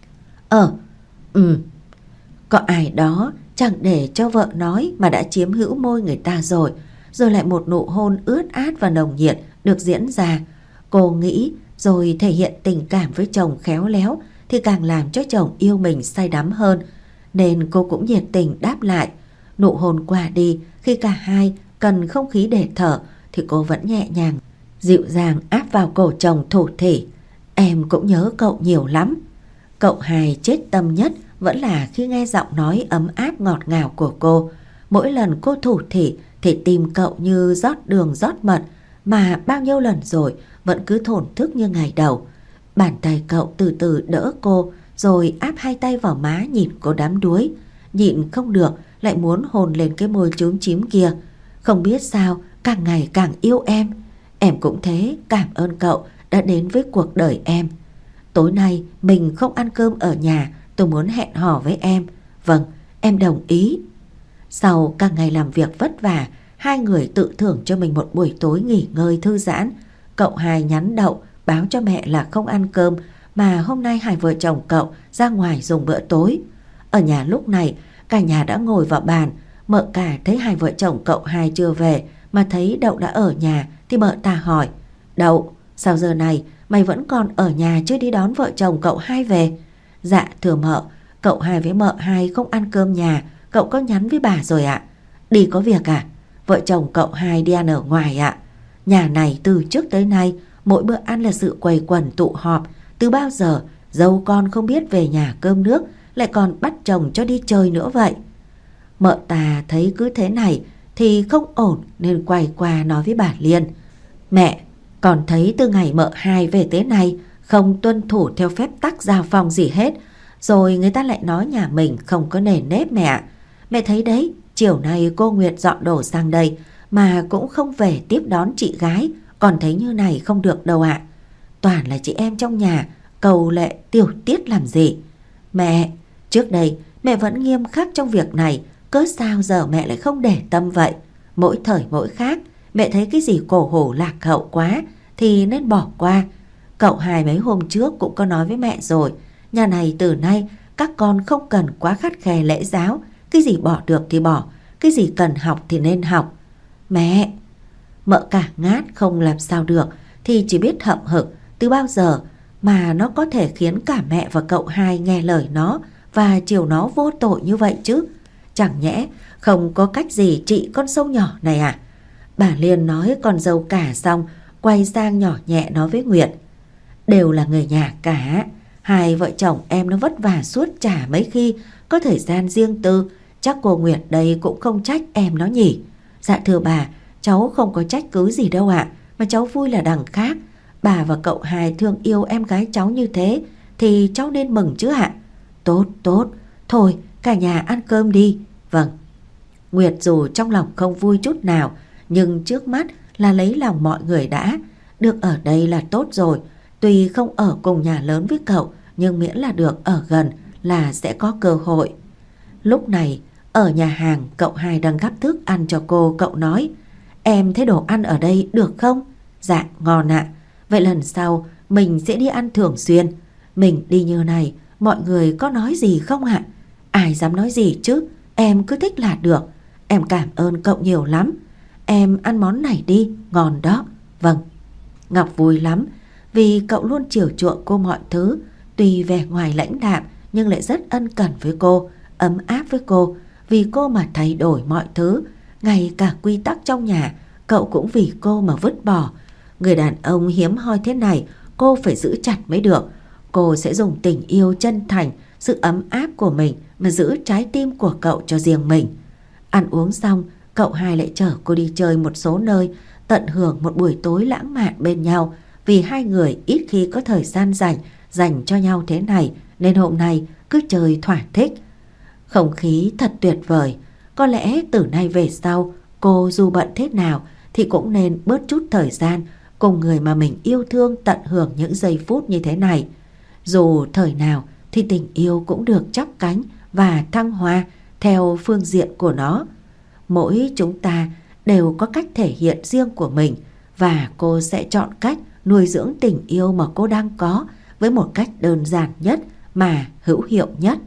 Ờ, ừ. Có ai đó chẳng để cho vợ nói mà đã chiếm hữu môi người ta rồi. Rồi lại một nụ hôn ướt át và nồng nhiệt được diễn ra. Cô nghĩ rồi thể hiện tình cảm với chồng khéo léo thì càng làm cho chồng yêu mình say đắm hơn, nên cô cũng nhiệt tình đáp lại. Nụ hôn qua đi, khi cả hai cần không khí để thở thì cô vẫn nhẹ nhàng, dịu dàng áp vào cổ chồng thủ thỉ: Em cũng nhớ cậu nhiều lắm. Cậu hai chết tâm nhất vẫn là khi nghe giọng nói ấm áp ngọt ngào của cô. Mỗi lần cô thủ thỉ thì tim cậu như rót đường rót mật, mà bao nhiêu lần rồi vẫn cứ thổn thức như ngày đầu. Bàn tay cậu từ từ đỡ cô, rồi áp hai tay vào má nhìn cô đắm đuối. Nhịn không được lại muốn hôn lên cái môi chúm chím kia. Không biết sao càng ngày càng yêu em. Em cũng thế, cảm ơn cậu đã đến với cuộc đời em. Tối nay mình không ăn cơm ở nhà, tôi muốn hẹn hò với em. Vâng, em đồng ý. Sau cả ngày làm việc vất vả, hai người tự thưởng cho mình một buổi tối nghỉ ngơi thư giãn. Cậu hai nhắn Đậu báo cho mẹ là không ăn cơm, mà hôm nay hai vợ chồng cậu ra ngoài dùng bữa tối. Ở nhà lúc này cả nhà đã ngồi vào bàn. Mợ cả thấy hai vợ chồng cậu hai chưa về mà thấy Đậu đã ở nhà thì mợ ta hỏi: Đậu, sao giờ này mày vẫn còn ở nhà chưa đi đón vợ chồng cậu hai về? Dạ thưa mợ, cậu hai với mợ hai không ăn cơm nhà, cậu có nhắn với bà rồi ạ. Đi có việc à? Vợ chồng cậu hai đi ăn ở ngoài ạ. Nhà này từ trước tới nay mỗi bữa ăn là sự quây quần tụ họp. Từ bao giờ dâu con không biết về nhà cơm nước, lại còn bắt chồng cho đi chơi nữa vậy? Mợ ta thấy cứ thế này thì không ổn nên quay qua nói với bà Liên: Mẹ, con thấy từ ngày mợ hai về tới nay không tuân thủ theo phép tắc giao phòng gì hết. Rồi người ta lại nói nhà mình không có nề nếp mẹ ạ. Mẹ thấy đấy, chiều nay cô Nguyệt dọn đồ sang đây mà cũng không về tiếp đón chị gái. Còn thấy như này không được đâu ạ. Toàn là chị em trong nhà cầu lệ tiểu tiết làm gì. Mẹ, trước đây mẹ vẫn nghiêm khắc trong việc này, cớ sao giờ mẹ lại không để tâm vậy? Mỗi thời mỗi khác, mẹ thấy cái gì cổ hủ lạc hậu quá thì nên bỏ qua. Cậu hai mấy hôm trước cũng có nói với mẹ rồi, nhà này từ nay các con không cần quá khắt khe lễ giáo. Cái gì bỏ được thì bỏ, cái gì cần học thì nên học. Mẹ! Mợ cả ngát không làm sao được thì chỉ biết hậm hực. Từ bao giờ mà nó có thể khiến cả mẹ và cậu hai nghe lời nó và chiều nó vô tội như vậy chứ? Chẳng nhẽ không có cách gì trị con sâu nhỏ này à? Bà Liên nói con dâu cả xong, quay sang nhỏ nhẹ nói với Nguyệt: Đều là người nhà cả, hai vợ chồng em nó vất vả suốt chả mấy khi có thời gian riêng tư. Chắc cô Nguyệt đây cũng không trách em nó nhỉ? Dạ thưa bà, cháu không có trách cứ gì đâu ạ. Mà cháu vui là đằng khác. Bà và cậu hai thương yêu em gái cháu như thế thì cháu nên mừng chứ ạ. Tốt, tốt. Thôi, cả nhà ăn cơm đi. Vâng. Nguyệt dù trong lòng không vui chút nào, nhưng trước mắt là lấy lòng mọi người đã. Được ở đây là tốt rồi. Tuy không ở cùng nhà lớn với cậu, nhưng miễn là được ở gần là sẽ có cơ hội. Lúc này, ở nhà hàng, cậu hai đang gắp thức ăn cho cô. Cậu nói: Em thấy đồ ăn ở đây được không? Dạ, ngon ạ. Vậy lần sau mình sẽ đi ăn thường xuyên. Mình đi như này, mọi người có nói gì không ạ? Ai dám nói gì chứ, em cứ thích là được. Em cảm ơn cậu nhiều lắm. Em ăn món này đi, ngon đó. Vâng. Ngọc vui lắm vì cậu luôn chiều chuộng cô mọi thứ. Tuy vẻ ngoài lãnh đạm nhưng lại rất ân cần với cô, ấm áp với cô. Vì cô mà thay đổi mọi thứ, ngay cả quy tắc trong nhà cậu cũng vì cô mà vứt bỏ. Người đàn ông hiếm hoi thế này cô phải giữ chặt mới được. Cô sẽ dùng tình yêu chân thành, sự ấm áp của mình mà giữ trái tim của cậu cho riêng mình. Ăn uống xong, cậu hai lại chở cô đi chơi một số nơi, tận hưởng một buổi tối lãng mạn bên nhau. Vì hai người ít khi có thời gian dành dành cho nhau thế này nên hôm nay cứ chơi thỏa thích. Không khí thật tuyệt vời. Có lẽ từ nay về sau, cô dù bận thế nào thì cũng nên bớt chút thời gian cùng người mà mình yêu thương, tận hưởng những giây phút như thế này. Dù thời nào thì tình yêu cũng được chắp cánh và thăng hoa theo phương diện của nó. Mỗi chúng ta đều có cách thể hiện riêng của mình, và cô sẽ chọn cách nuôi dưỡng tình yêu mà cô đang có với một cách đơn giản nhất mà hữu hiệu nhất.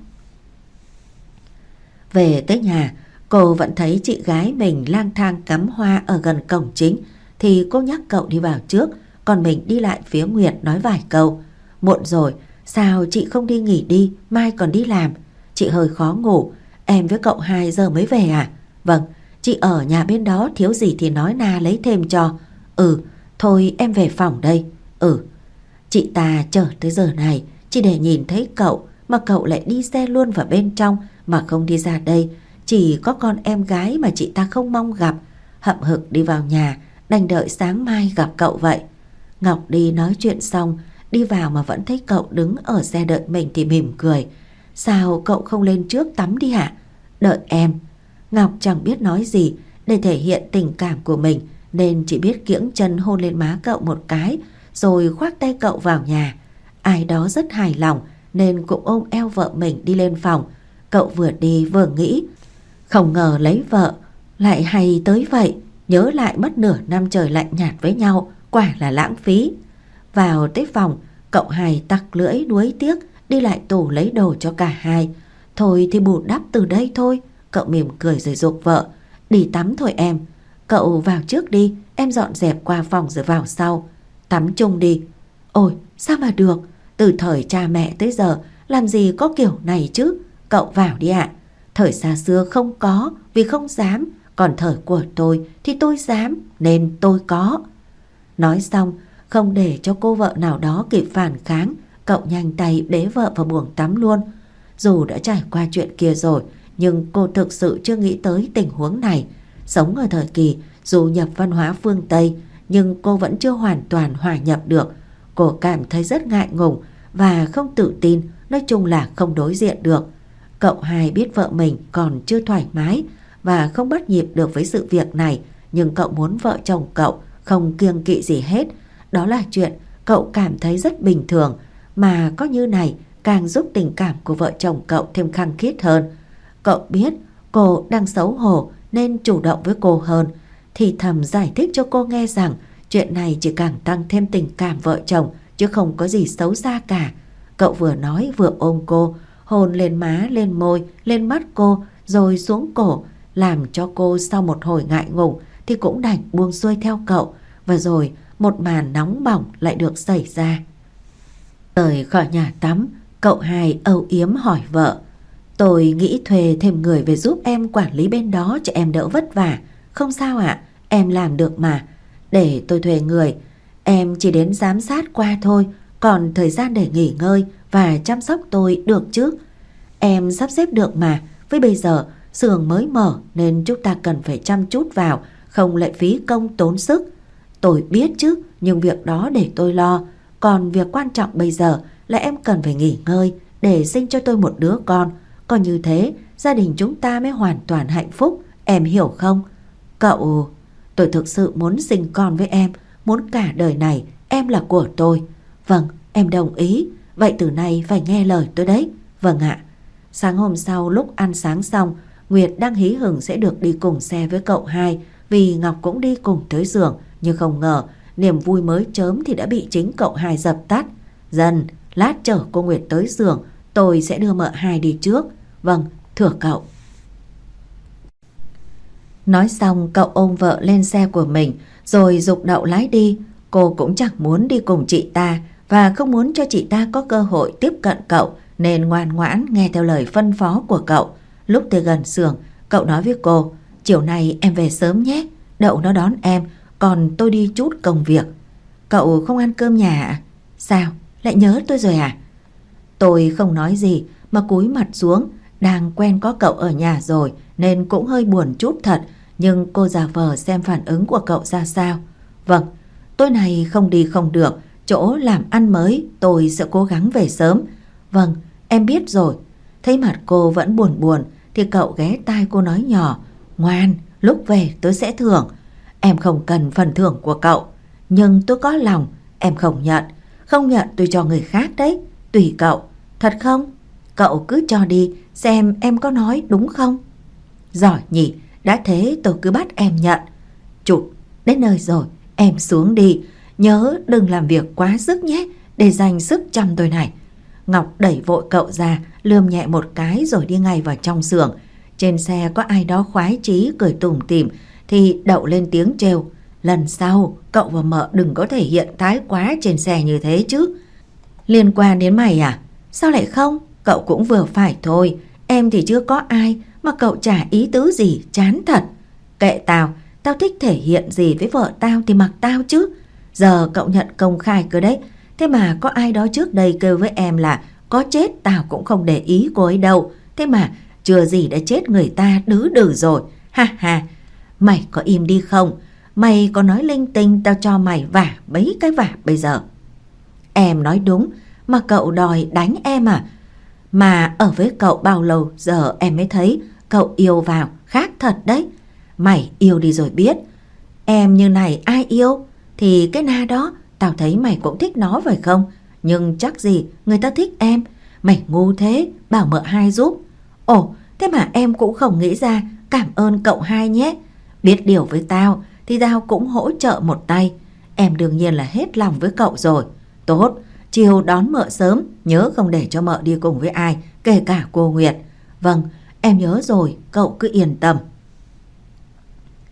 Về tới nhà, cô vẫn thấy chị gái mình lang thang cắm hoa ở gần cổng chính thì cô nhắc cậu đi vào trước, còn mình đi lại phía Nguyệt nói vài câu. Muộn rồi, sao chị không đi nghỉ đi, mai còn đi làm. Chị hơi khó ngủ, em với cậu hai giờ mới về à? Vâng, chị ở nhà bên đó, thiếu gì thì nói Na lấy thêm cho. Ừ, thôi em về phòng đây. Ừ. Chị ta chờ tới giờ này chỉ để nhìn thấy cậu, mà cậu lại đi xe luôn vào bên trong mà không đi ra đây. Chỉ có con em gái mà chị ta không mong gặp. Hậm hực đi vào nhà, đành đợi sáng mai gặp cậu vậy. Ngọc đi nói chuyện xong, đi vào mà vẫn thấy cậu đứng ở xe đợi mình thì mỉm cười. Sao cậu không lên trước tắm đi hả? Đợi em. Ngọc chẳng biết nói gì để thể hiện tình cảm của mình, nên chỉ biết kiễng chân hôn lên má cậu một cái, rồi khoác tay cậu vào nhà. Ai đó rất hài lòng nên cũng ôm eo vợ mình đi lên phòng. Cậu vừa đi vừa nghĩ, không ngờ lấy vợ lại hay tới vậy. Nhớ lại mất nửa năm trời lạnh nhạt với nhau, quả là lãng phí. Vào tới phòng, cậu hai tặc lưỡi nuối tiếc đi lại tủ lấy đồ cho cả hai. Thôi thì bù đắp từ đây thôi. Cậu mỉm cười rồi giục vợ: Đi tắm thôi em. Cậu vào trước đi, em dọn dẹp qua phòng rồi vào sau. Tắm chung đi. Ôi sao mà được, từ thời cha mẹ tới giờ làm gì có kiểu này chứ. Cậu vào đi ạ. Thời xa xưa không có vì không dám, còn thời của tôi thì tôi dám nên tôi có. Nói xong, không để cho cô vợ nào đó kịp phản kháng, cậu nhanh tay bế vợ vào buồng tắm luôn. Dù đã trải qua chuyện kia rồi, nhưng cô thực sự chưa nghĩ tới tình huống này. Sống ở thời kỳ dù nhập văn hóa phương Tây, nhưng cô vẫn chưa hoàn toàn hòa nhập được. Cô cảm thấy rất ngại ngùng và không tự tin, nói chung là không đối diện được. Cậu hai biết vợ mình còn chưa thoải mái và không bắt nhịp được với sự việc này, nhưng cậu muốn vợ chồng cậu không kiêng kỵ gì hết. Đó là chuyện cậu cảm thấy rất bình thường, mà có như này càng giúp tình cảm của vợ chồng cậu thêm khăng khít hơn. Cậu biết cô đang xấu hổ nên chủ động với cô hơn, thì thầm giải thích cho cô nghe rằng chuyện này chỉ càng tăng thêm tình cảm vợ chồng chứ không có gì xấu xa cả. Cậu vừa nói vừa ôm cô, hôn lên má, lên môi, lên mắt cô, rồi xuống cổ, làm cho cô sau một hồi ngại ngùng thì cũng đành buông xuôi theo cậu. Và rồi một màn nóng bỏng lại được xảy ra. Rời khỏi nhà tắm, cậu hai âu yếm hỏi vợ: tôi nghĩ thuê thêm người về giúp em quản lý bên đó cho em đỡ vất vả. Không sao ạ, em làm được mà. Để tôi thuê người, em chỉ đến giám sát qua thôi, còn thời gian để nghỉ ngơi và chăm sóc tôi được chứ. Em sắp xếp được mà, với bây giờ xưởng mới mở nên chúng ta cần phải chăm chút vào, không lại phí công tốn sức. Tôi biết chứ, nhưng việc đó để tôi lo. Còn việc quan trọng bây giờ là em cần phải nghỉ ngơi để sinh cho tôi một đứa con. Có như thế, gia đình chúng ta mới hoàn toàn hạnh phúc, em hiểu không? Cậu, tôi thực sự muốn sinh con với em, muốn cả đời này em là của tôi. Vâng, em đồng ý. Vậy từ nay phải nghe lời tôi đấy. Vâng ạ. Sáng hôm sau lúc ăn sáng xong, Nguyệt đang hí hửng sẽ được đi cùng xe với cậu hai, vì Ngọc cũng đi cùng tới giường. Nhưng không ngờ niềm vui mới chớm thì đã bị chính cậu hai dập tắt. Dần, lát chở cô Nguyệt tới giường, tôi sẽ đưa mợ hai đi trước. Vâng, thưa cậu. Nói xong cậu ôm vợ lên xe của mình rồi giục Đậu lái đi. Cô cũng chẳng muốn đi cùng chị ta và không muốn cho chị ta có cơ hội tiếp cận cậu, nên ngoan ngoãn nghe theo lời phân phó của cậu. Lúc tới gần xưởng, cậu nói với cô: chiều nay em về sớm nhé, Đậu nó đón em, còn tôi đi chút công việc. Cậu không ăn cơm nhà à? Sao, lại nhớ tôi rồi à? Tôi không nói gì mà cúi mặt xuống. Đang quen có cậu ở nhà rồi nên cũng hơi buồn chút thật, nhưng cô giả vờ xem phản ứng của cậu ra sao. Vâng, tối nay không đi không được, chỗ làm ăn mới tôi sẽ cố gắng về sớm. Vâng, em biết rồi. Thấy mặt cô vẫn buồn buồn thì cậu ghé tai cô nói nhỏ: ngoan, lúc về tôi sẽ thưởng. Em không cần phần thưởng của cậu, nhưng tôi có lòng. Em không nhận, không nhận tôi cho người khác đấy. Tùy cậu. Thật không? Cậu cứ cho đi, xem em có nói đúng không? Giỏi nhỉ, đã thế tôi cứ bắt em nhận. Chụt, đến nơi rồi, em xuống đi. Nhớ đừng làm việc quá sức nhé, để dành sức chăm tôi này. Ngọc đẩy vội cậu ra, lườm nhẹ một cái rồi đi ngay vào trong xưởng. Trên xe có ai đó khoái chí cười tủm tỉm thì Đậu lên tiếng trêu: lần sau cậu và mợ đừng có thể hiện thái quá trên xe như thế chứ. Liên quan đến mày à? Sao lại không? Cậu cũng vừa phải thôi. Em thì chưa có ai mà cậu chả ý tứ gì, chán thật. Kệ tao, tao thích thể hiện gì với vợ tao thì mặc tao chứ. Giờ cậu nhận công khai cơ đấy. Thế mà có ai đó trước đây kêu với em là có chết tao cũng không để ý cô ấy đâu. Thế mà chưa gì đã chết người ta đứ đừ rồi. Ha ha. Mày có im đi không? Mày có nói linh tinh tao cho mày vả bấy cái vả bây giờ. Em nói đúng, mà cậu đòi đánh em à? Mà ở với cậu bao lâu giờ em mới thấy cậu yêu vào khác thật đấy. Mày yêu đi rồi biết. Em như này ai yêu? Thì cái na đó, tao thấy mày cũng thích nó phải không? Nhưng chắc gì người ta thích em. Mày ngu thế, bảo mợ hai giúp. Ồ, thế mà em cũng không nghĩ ra. Cảm ơn cậu hai nhé. Biết điều với tao thì tao cũng hỗ trợ một tay. Em đương nhiên là hết lòng với cậu rồi. Tốt, chiều đón mợ sớm, nhớ không để cho mợ đi cùng với ai, kể cả cô Nguyệt. Vâng, em nhớ rồi, cậu cứ yên tâm.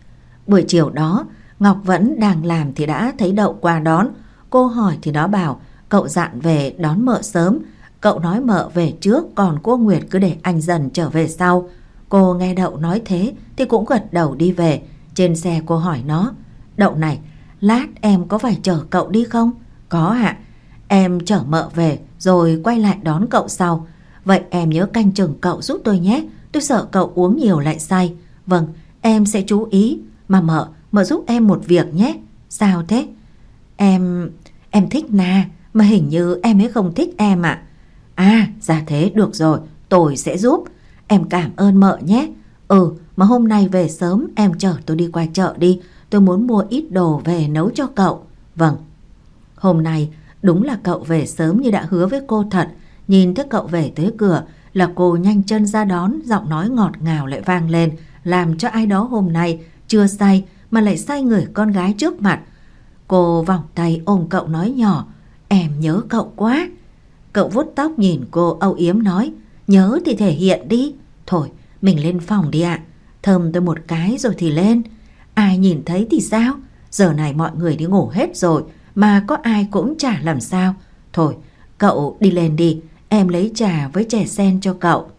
Buổi chiều đó, Ngọc vẫn đang làm thì đã thấy Đậu qua đón. Cô hỏi thì nó bảo cậu dặn về đón mợ sớm. Cậu nói mợ về trước, còn cô Nguyệt cứ để anh Dần trở về sau. Cô nghe Đậu nói thế thì cũng gật đầu đi về. Trên xe cô hỏi nó: Đậu này, lát em có phải chở cậu đi không? Có ạ. Em chở mợ về rồi quay lại đón cậu sau. Vậy em nhớ canh chừng cậu giúp tôi nhé. Tôi sợ cậu uống nhiều lại say. Vâng, em sẽ chú ý. Mà mợ, mợ giúp em một việc nhé. Sao thế? Em... em thích Na, mà hình như em ấy không thích em ạ. À? à, dạ thế được rồi, tôi sẽ giúp. Em cảm ơn mợ nhé. Ừ, mà hôm nay về sớm em chở tôi đi qua chợ đi. Tôi muốn mua ít đồ về nấu cho cậu. Vâng. Hôm nay đúng là cậu về sớm như đã hứa với cô thật. Nhìn thấy cậu về tới cửa là cô nhanh chân ra đón, giọng nói ngọt ngào lại vang lên, làm cho ai đó hôm nay chưa say mà lại say người con gái trước mặt. Cô vòng tay ôm cậu nói nhỏ: Em nhớ cậu quá. Cậu vuốt tóc nhìn cô âu yếm nói: Nhớ thì thể hiện đi. Thôi mình lên phòng đi ạ. Thơm tôi một cái rồi thì lên. Ai nhìn thấy thì sao? Giờ này mọi người đi ngủ hết rồi, mà có ai cũng chả làm sao. Thôi cậu đi lên đi, em lấy trà với chè sen cho cậu.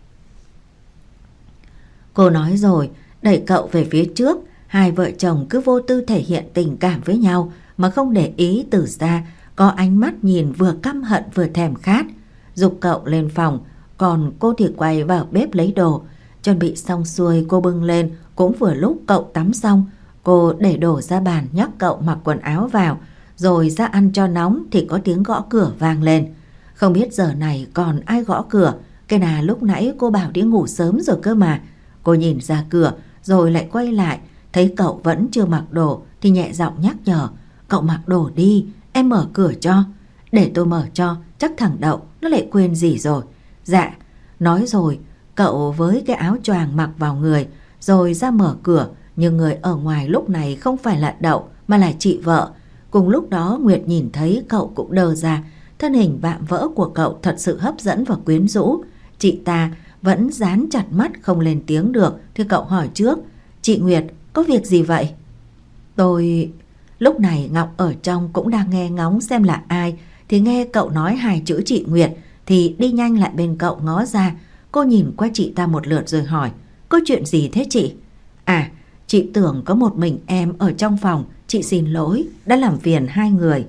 Cô nói rồi đẩy cậu về phía trước. Hai vợ chồng cứ vô tư thể hiện tình cảm với nhau mà không để ý từ xa có ánh mắt nhìn vừa căm hận vừa thèm khát. Giục cậu lên phòng, còn cô thì quay vào bếp lấy đồ. Chuẩn bị xong xuôi cô bưng lên, cũng vừa lúc cậu tắm xong. Cô để đồ ra bàn nhắc cậu mặc quần áo vào, rồi ra ăn cho nóng thì có tiếng gõ cửa vang lên. Không biết giờ này còn ai gõ cửa, cái nào lúc nãy cô bảo đi ngủ sớm rồi cơ mà. Cô nhìn ra cửa rồi lại quay lại, thấy cậu vẫn chưa mặc đồ thì nhẹ giọng nhắc nhở: Cậu mặc đồ đi, em mở cửa cho. Để tôi mở cho, chắc thằng Đậu nó lại quên gì rồi. Dạ. Nói rồi cậu với cái áo choàng mặc vào người rồi ra mở cửa. Nhưng người ở ngoài lúc này không phải là Đậu mà là chị vợ. Cùng lúc đó Nguyệt nhìn thấy cậu cũng đờ ra. Thân hình vạm vỡ của cậu thật sự hấp dẫn và quyến rũ. Chị ta vẫn dán chặt mắt không lên tiếng được thì cậu hỏi trước: Chị Nguyệt, có việc gì vậy? Tôi... Lúc này Ngọc ở trong cũng đang nghe ngóng xem là ai, thì nghe cậu nói hai chữ chị Nguyệt thì đi nhanh lại bên cậu ngó ra. Cô nhìn qua chị ta một lượt rồi hỏi: Có chuyện gì thế chị? À, chị tưởng có một mình em ở trong phòng. Chị xin lỗi đã làm phiền hai người.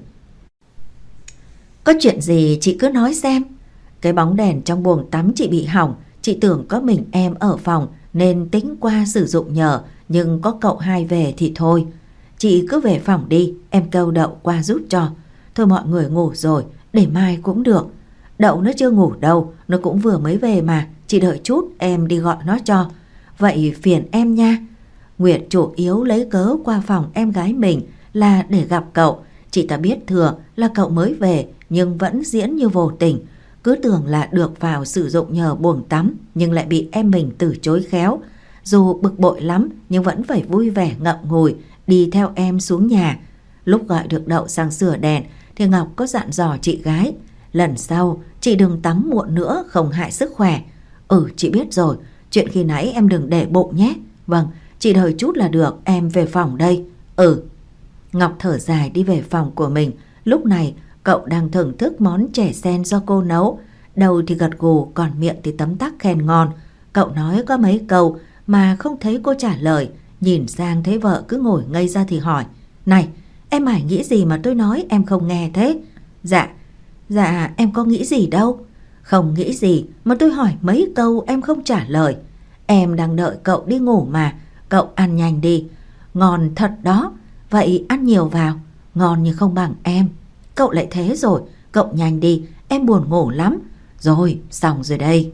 Có chuyện gì chị cứ nói xem. Cái bóng đèn trong buồng tắm chị bị hỏng. Chị tưởng có mình em ở phòng nên tính qua sử dụng nhờ, nhưng có cậu hai về thì thôi. Chị cứ về phòng đi, em kêu Đậu qua giúp cho. Thôi mọi người ngủ rồi, để mai cũng được. Đậu nó chưa ngủ đâu, nó cũng vừa mới về mà. Chị đợi chút em đi gọi nó cho. Vậy phiền em nha. Nguyệt chủ yếu lấy cớ qua phòng em gái mình là để gặp cậu. Chị ta biết thừa là cậu mới về nhưng vẫn diễn như vô tình. Cứ tưởng là được vào sử dụng nhờ buồng tắm nhưng lại bị em mình từ chối khéo. Dù bực bội lắm nhưng vẫn phải vui vẻ ngậm ngùi đi theo em xuống nhà. Lúc gọi được Đậu sang sửa đèn thì Ngọc có dặn dò chị gái: Lần sau chị đừng tắm muộn nữa, không hại sức khỏe. Ừ, chị biết rồi, chuyện khi nãy em đừng để bụng nhé. Vâng, chị đợi chút là được, em về phòng đây. Ừ. Ngọc thở dài đi về phòng của mình. Lúc này cậu đang thưởng thức món chè sen do cô nấu. Đầu thì gật gù, còn miệng thì tấm tắc khen ngon. Cậu nói có mấy câu mà không thấy cô trả lời. Nhìn sang thấy vợ cứ ngồi ngây ra thì hỏi: Này, em mải nghĩ gì mà tôi nói em không nghe thế? Dạ, dạ em có nghĩ gì đâu. Không nghĩ gì mà tôi hỏi mấy câu em không trả lời. Em đang đợi cậu đi ngủ mà. Cậu ăn nhanh đi. Ngon thật đó. Vậy ăn nhiều vào. Ngon nhưng không bằng em. Cậu lại thế rồi. Cậu nhanh đi, em buồn ngủ lắm. Rồi, xong rồi đây.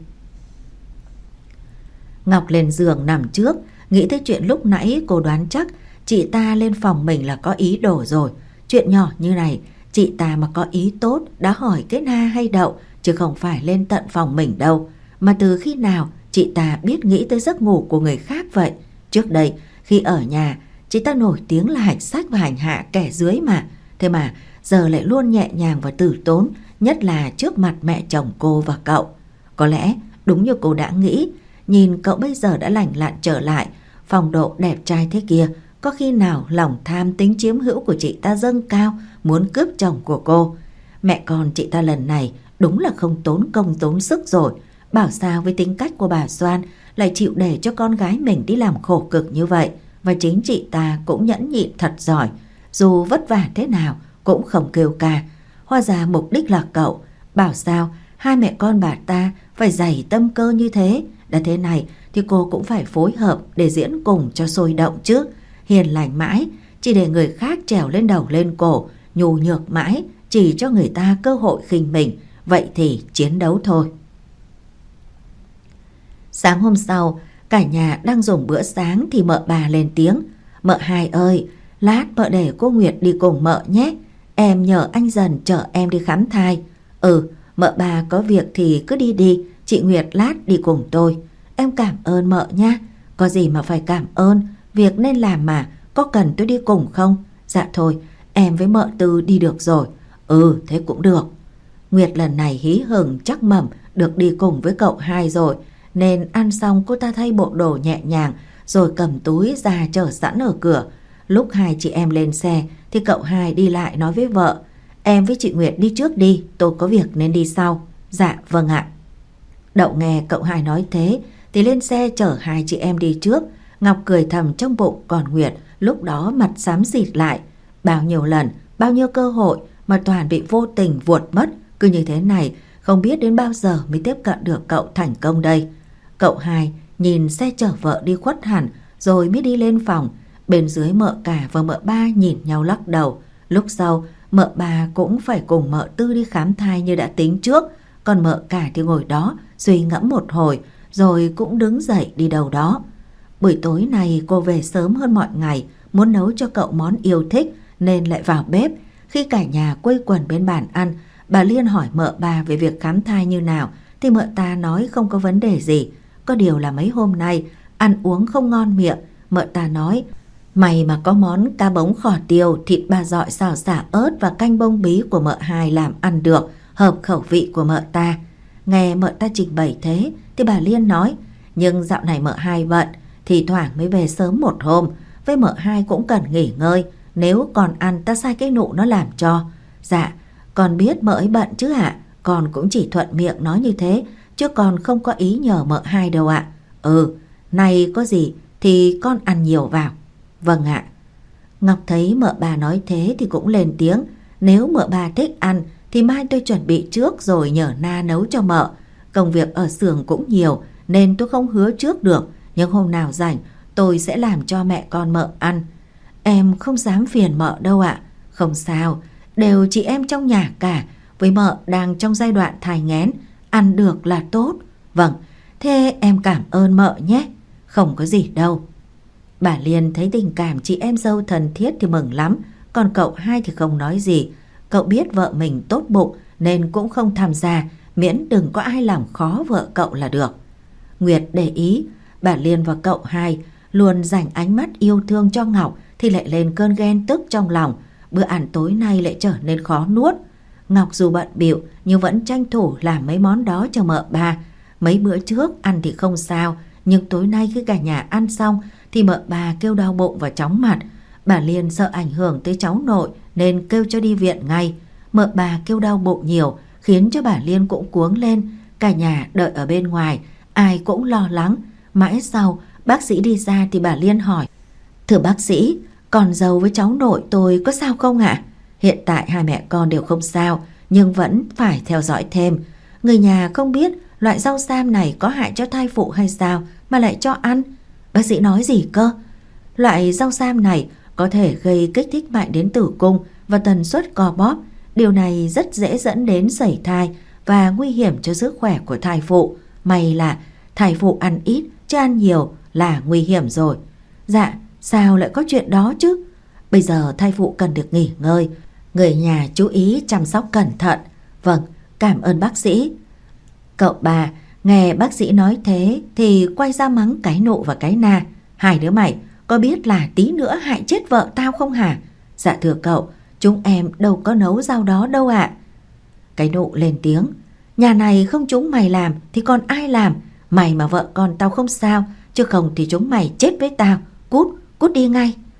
Ngọc lên giường nằm trước, nghĩ tới chuyện lúc nãy cô đoán chắc chị ta lên phòng mình là có ý đồ rồi. Chuyện nhỏ như này, chị ta mà có ý tốt đã hỏi cái Na hay Đậu, chứ không phải lên tận phòng mình đâu. Mà từ khi nào chị ta biết nghĩ tới giấc ngủ của người khác vậy? Trước đây, khi ở nhà, chị ta nổi tiếng là hạch sách và hành hạ kẻ dưới mà. Thế mà giờ lại luôn nhẹ nhàng và tử tốn, nhất là trước mặt mẹ chồng cô và cậu. Có lẽ đúng như cô đã nghĩ, nhìn cậu bây giờ đã lành lặn trở lại, phong độ đẹp trai thế kia, có khi nào lòng tham tính chiếm hữu của chị ta dâng cao, muốn cướp chồng của cô. Mẹ con chị ta lần này đúng là không tốn công tốn sức rồi. Bảo sao với tính cách của bà Doan lại chịu để cho con gái mình đi làm khổ cực như vậy. Và chính chị ta cũng nhẫn nhịn thật giỏi, dù vất vả thế nào cũng không kêu ca. Hóa ra mục đích là cậu. Bảo sao hai mẹ con bà ta phải dày tâm cơ như thế. Đã thế này thì cô cũng phải phối hợp để diễn cùng cho sôi động chứ. Hiền lành mãi, chỉ để người khác trèo lên đầu lên cổ, nhu nhược mãi, chỉ cho người ta cơ hội khinh mình. Vậy thì chiến đấu thôi. Sáng hôm sau, cả nhà đang dùng bữa sáng thì mợ bà lên tiếng. Mợ hai ơi, lát mợ để cô Nguyệt đi cùng mợ nhé. Em nhờ anh Dần chở em đi khám thai. Ừ, mợ bà có việc thì cứ đi đi, chị Nguyệt lát đi cùng tôi. Em cảm ơn mợ nha. Có gì mà phải cảm ơn, việc nên làm mà, có cần tôi đi cùng không? Dạ thôi, em với mợ Tư đi được rồi. Ừ, thế cũng được. Nguyệt lần này hí hửng chắc mẩm được đi cùng với cậu hai rồi, nên ăn xong cô ta thay bộ đồ nhẹ nhàng rồi cầm túi ra chờ sẵn ở cửa. Lúc hai chị em lên xe thì cậu hai đi lại nói với vợ. Em với chị Nguyệt đi trước đi, tôi có việc nên đi sau. Dạ vâng ạ. Đậu nghe cậu hai nói thế thì lên xe chở hai chị em đi trước. Ngọc cười thầm trong bụng, còn Nguyệt lúc đó mặt xám xịt lại. Bao nhiêu lần, bao nhiêu cơ hội mà toàn bị vô tình vuột mất. Cứ như thế này không biết đến bao giờ mới tiếp cận được cậu thành công đây. Cậu hai nhìn xe chở vợ đi khuất hẳn rồi mới đi lên phòng. Bên dưới mợ cả và mợ ba nhìn nhau lắc đầu. Lúc sau mợ ba cũng phải cùng mợ Tư đi khám thai như đã tính trước. Còn mợ cả thì ngồi đó suy ngẫm một hồi rồi cũng đứng dậy đi đâu đó. Buổi tối này cô về sớm hơn mọi ngày, muốn nấu cho cậu món yêu thích nên lại vào bếp. Khi cả nhà quây quần bên bàn ăn, bà Liên hỏi mợ ba về việc khám thai như nào thì mợ ta nói không có vấn đề gì. Có điều là mấy hôm nay ăn uống không ngon miệng. Mợ ta nói mày mà có món cá bống khò tiêu, thịt ba dọi xào xả ớt và canh bông bí của mợ hai làm ăn được, hợp khẩu vị của mợ ta. Nghe mợ ta trình bày thế thì bà Liên nói nhưng dạo này mợ hai bận, thì thoảng mới về sớm một hôm. Với mợ hai cũng cần nghỉ ngơi, nếu còn ăn ta sai cái nụ nó làm cho. Dạ, con biết mợ ấy bận chứ ạ. Con cũng chỉ thuận miệng nói như thế, chứ con không có ý nhờ mợ hai đâu ạ. Ừ, này có gì thì con ăn nhiều vào. Vâng ạ. Ngọc thấy mợ bà nói thế thì cũng lên tiếng. Nếu mợ bà thích ăn thì mai tôi chuẩn bị trước rồi nhờ Na nấu cho mợ. Công việc ở xưởng cũng nhiều nên tôi không hứa trước được, nhưng hôm nào rảnh tôi sẽ làm cho mẹ con mợ ăn. Em không dám phiền mợ đâu ạ. Không sao, đều chị em trong nhà cả. Với mợ đang trong giai đoạn thai nghén, ăn được là tốt. Vâng, thế em cảm ơn mợ nhé. Không có gì đâu. Bà Liên thấy tình cảm chị em dâu thân thiết thì mừng lắm. Còn cậu hai thì không nói gì. Cậu biết vợ mình tốt bụng nên cũng không tham gia, miễn đừng có ai làm khó vợ cậu là được. Nguyệt để ý bà Liên và cậu hai luôn dành ánh mắt yêu thương cho Ngọc thì lại lên cơn ghen tức trong lòng. Bữa ăn tối nay lại trở nên khó nuốt. Ngọc dù bận bịu nhưng vẫn tranh thủ làm mấy món đó cho mợ bà. Mấy bữa trước ăn thì không sao, nhưng tối nay khi cả nhà ăn xong thì mợ bà kêu đau bụng và chóng mặt. Bà Liên sợ ảnh hưởng tới cháu nội nên kêu cho đi viện ngay. Mợ bà kêu đau bụng nhiều khiến cho bà Liên cũng cuống lên. Cả nhà đợi ở bên ngoài, ai cũng lo lắng. Mãi sau bác sĩ đi ra thì bà Liên hỏi: Thưa bác sĩ, con dâu với cháu nội tôi có sao không ạ? Hiện tại hai mẹ con đều không sao, nhưng vẫn phải theo dõi thêm. Người nhà không biết loại rau sam này có hại cho thai phụ hay sao mà lại cho ăn. Bác sĩ nói gì cơ? Loại rau sam này có thể gây kích thích mạnh đến tử cung và tần suất co bóp. Điều này rất dễ dẫn đến sẩy thai và nguy hiểm cho sức khỏe của thai phụ. May là thai phụ ăn ít chứ ăn nhiều là nguy hiểm rồi. Dạ, sao lại có chuyện đó chứ? Bây giờ thai phụ cần được nghỉ ngơi, người nhà chú ý chăm sóc cẩn thận. Vâng, cảm ơn bác sĩ. Cậu bà nghe bác sĩ nói thế thì quay ra mắng cái Nụ và cái Na. Hai đứa mày có biết là tí nữa hại chết vợ tao không hả? Dạ thưa cậu, chúng em đâu có nấu rau đó đâu ạ. Cái Nụ lên tiếng: Nhà này không chúng mày làm thì còn ai làm? Mày mà vợ con tao không sao, chứ không thì chúng mày chết với tao. Cút, cút đi ngay.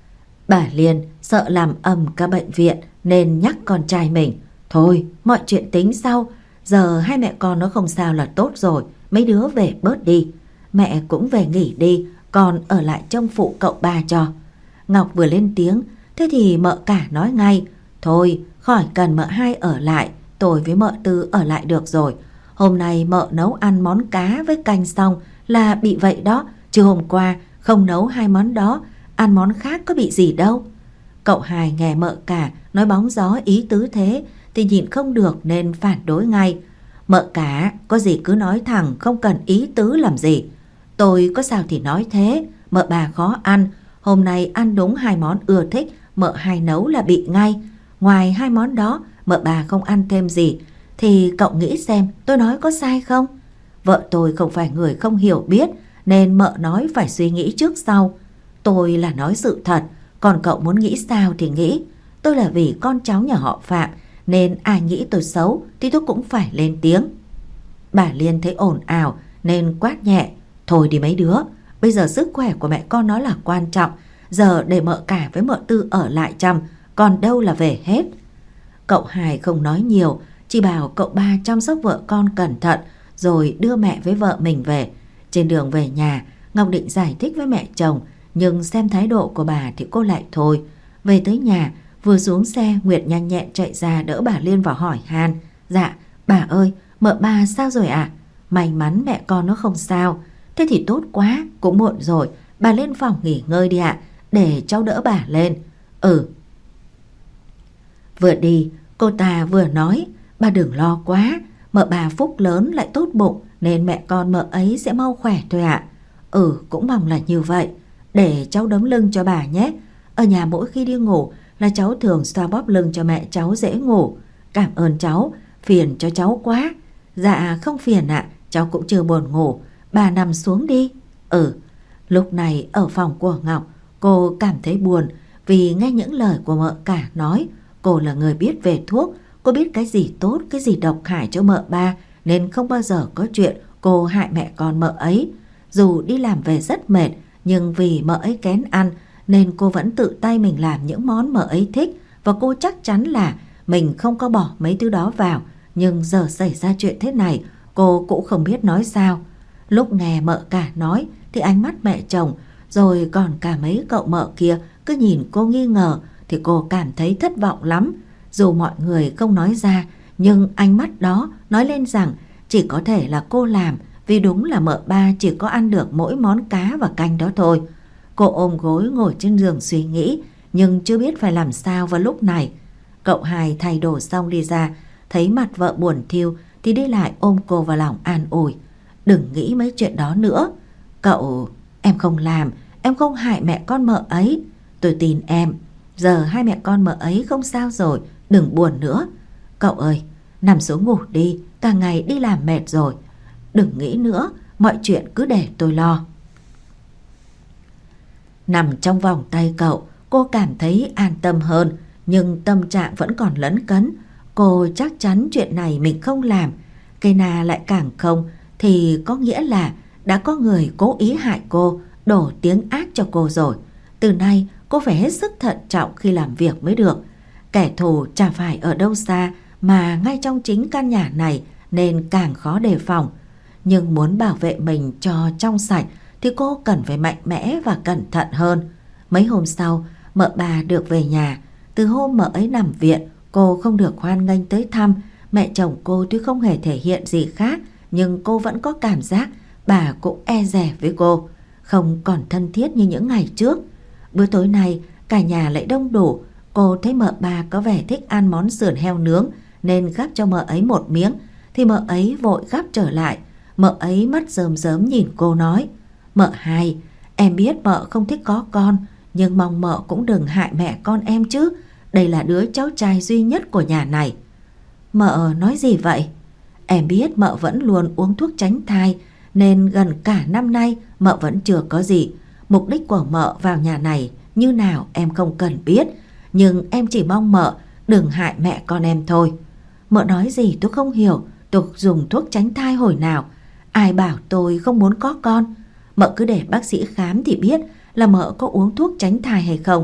Bà Liên sợ làm ầm cả bệnh viện nên nhắc con trai mình: thôi mọi chuyện tính sau, giờ hai mẹ con nó không sao là tốt rồi, mấy đứa về bớt đi. Mẹ cũng về nghỉ đi, con ở lại trông phụ cậu ba cho. Ngọc vừa lên tiếng, thế thì mợ cả nói ngay: thôi khỏi cần mợ hai ở lại, tôi với mợ Tư ở lại được rồi. Hôm nay mợ nấu ăn món cá với canh xong là bị vậy đó, chứ hôm qua không nấu hai món đó, ăn món khác có bị gì đâu. Cậu Hai nghe mợ cả nói bóng gió ý tứ thế thì nhịn không được nên phản đối ngay: mợ cả có gì cứ nói thẳng, không cần ý tứ làm gì. Tôi có sao thì nói thế, mợ bà khó ăn, hôm nay ăn đúng hai món ưa thích mợ hai nấu là bị ngay. Ngoài hai món đó mợ bà không ăn thêm gì, thì cậu nghĩ xem tôi nói có sai không? Vợ tôi không phải người không hiểu biết nên mợ nói phải suy nghĩ trước sau. Tôi là nói sự thật, còn cậu muốn nghĩ sao thì nghĩ. Tôi là vì con cháu nhà họ Phạm nên ai nghĩ tôi xấu thì tôi cũng phải lên tiếng. Bà Liên thấy ồn ào nên quát nhẹ: thôi đi mấy đứa, bây giờ sức khỏe của mẹ con nó là quan trọng, giờ để mợ cả với mợ Tư ở lại chăm, còn đâu là về hết. Cậu Hai không nói nhiều, chỉ bảo cậu ba chăm sóc vợ con cẩn thận rồi đưa mẹ với vợ mình về. Trên đường về nhà, Ngọc định giải thích với mẹ chồng, nhưng xem thái độ của bà thì cô lại thôi. Về tới nhà, vừa xuống xe, Nguyệt nhanh nhẹn chạy ra đỡ bà Liên vào hỏi han: dạ bà ơi, mợ ba sao rồi ạ? À? May mắn mẹ con nó không sao. Thế thì tốt quá, cũng muộn rồi, bà lên phòng nghỉ ngơi đi ạ, à, để cháu đỡ bà lên. Ừ. Vừa đi, cô ta vừa nói: bà đừng lo quá, mợ bà phúc lớn lại tốt bụng nên mẹ con mợ ấy sẽ mau khỏe thôi ạ. À. Ừ, cũng mong là như vậy. Để cháu đấm lưng cho bà nhé. Ở nhà mỗi khi đi ngủ là cháu thường xoa bóp lưng cho mẹ cháu dễ ngủ. Cảm ơn cháu, phiền cho cháu quá. Dạ không phiền ạ, à, cháu cũng chưa buồn ngủ. Bà nằm xuống đi. Ừ. Lúc này ở phòng của Ngọc, cô cảm thấy buồn vì nghe những lời của mợ cả nói. Cô là người biết về thuốc, cô biết cái gì tốt, cái gì độc hại cho mợ ba, nên không bao giờ có chuyện cô hại mẹ con mợ ấy. Dù đi làm về rất mệt, nhưng vì mợ ấy kén ăn nên cô vẫn tự tay mình làm những món mợ ấy thích, và cô chắc chắn là mình không có bỏ mấy thứ đó vào. Nhưng giờ xảy ra chuyện thế này, cô cũng không biết nói sao. Lúc nghe mợ cả nói thì ánh mắt mẹ chồng rồi còn cả mấy cậu mợ kia cứ nhìn cô nghi ngờ thì cô cảm thấy thất vọng lắm. Dù mọi người không nói ra, nhưng ánh mắt đó nói lên rằng chỉ có thể là cô làm, vì đúng là mợ ba chỉ có ăn được mỗi món cá và canh đó thôi. Cô ôm gối ngồi trên giường suy nghĩ, nhưng chưa biết phải làm sao vào lúc này. Cậu Hai thay đồ xong đi ra, thấy mặt vợ buồn thiu thì đi lại ôm cô vào lòng an ủi: đừng nghĩ mấy chuyện đó nữa. Cậu, em không làm, em không hại mẹ con mợ ấy. Tôi tin em. Giờ hai mẹ con mợ ấy không sao rồi, đừng buồn nữa. Cậu ơi, nằm xuống ngủ đi, cả ngày đi làm mệt rồi. Đừng nghĩ nữa, mọi chuyện cứ để tôi lo. Nằm trong vòng tay cậu, cô cảm thấy an tâm hơn, nhưng tâm trạng vẫn còn lấn cấn. Cô chắc chắn chuyện này mình không làm. Cây na lại càng không, thì có nghĩa là đã có người cố ý hại cô, đổ tiếng ác cho cô rồi. Từ nay cô phải hết sức thận trọng khi làm việc mới được. Kẻ thù chả phải ở đâu xa mà ngay trong chính căn nhà này, nên càng khó đề phòng. Nhưng muốn bảo vệ mình cho trong sạch thì cô cần phải mạnh mẽ và cẩn thận hơn. Mấy hôm sau, mợ bà được về nhà. Từ hôm mợ ấy nằm viện, cô không được hoan nghênh tới thăm. Mẹ chồng cô tuy không hề thể hiện gì khác, nhưng cô vẫn có cảm giác bà cũng e dè với cô, không còn thân thiết như những ngày trước. Bữa tối nay cả nhà lại đông đủ. Cô thấy mợ bà có vẻ thích ăn món sườn heo nướng nên gắp cho mợ ấy một miếng, thì mợ ấy vội gắp trở lại. Mợ ấy mắt rơm rớm nhìn cô nói: mợ Hai, em biết mợ không thích có con, nhưng mong mợ cũng đừng hại mẹ con em chứ. Đây là đứa cháu trai duy nhất của nhà này. Mợ nói gì vậy? Em biết mợ vẫn luôn uống thuốc tránh thai, nên gần cả năm nay mợ vẫn chưa có gì. Mục đích của mợ vào nhà này như nào em không cần biết, nhưng em chỉ mong mợ đừng hại mẹ con em thôi. Mợ nói gì tôi không hiểu. Tôi dùng thuốc tránh thai hồi nào? Ai bảo tôi không muốn có con? Mợ cứ để bác sĩ khám thì biết là mợ có uống thuốc tránh thai hay không.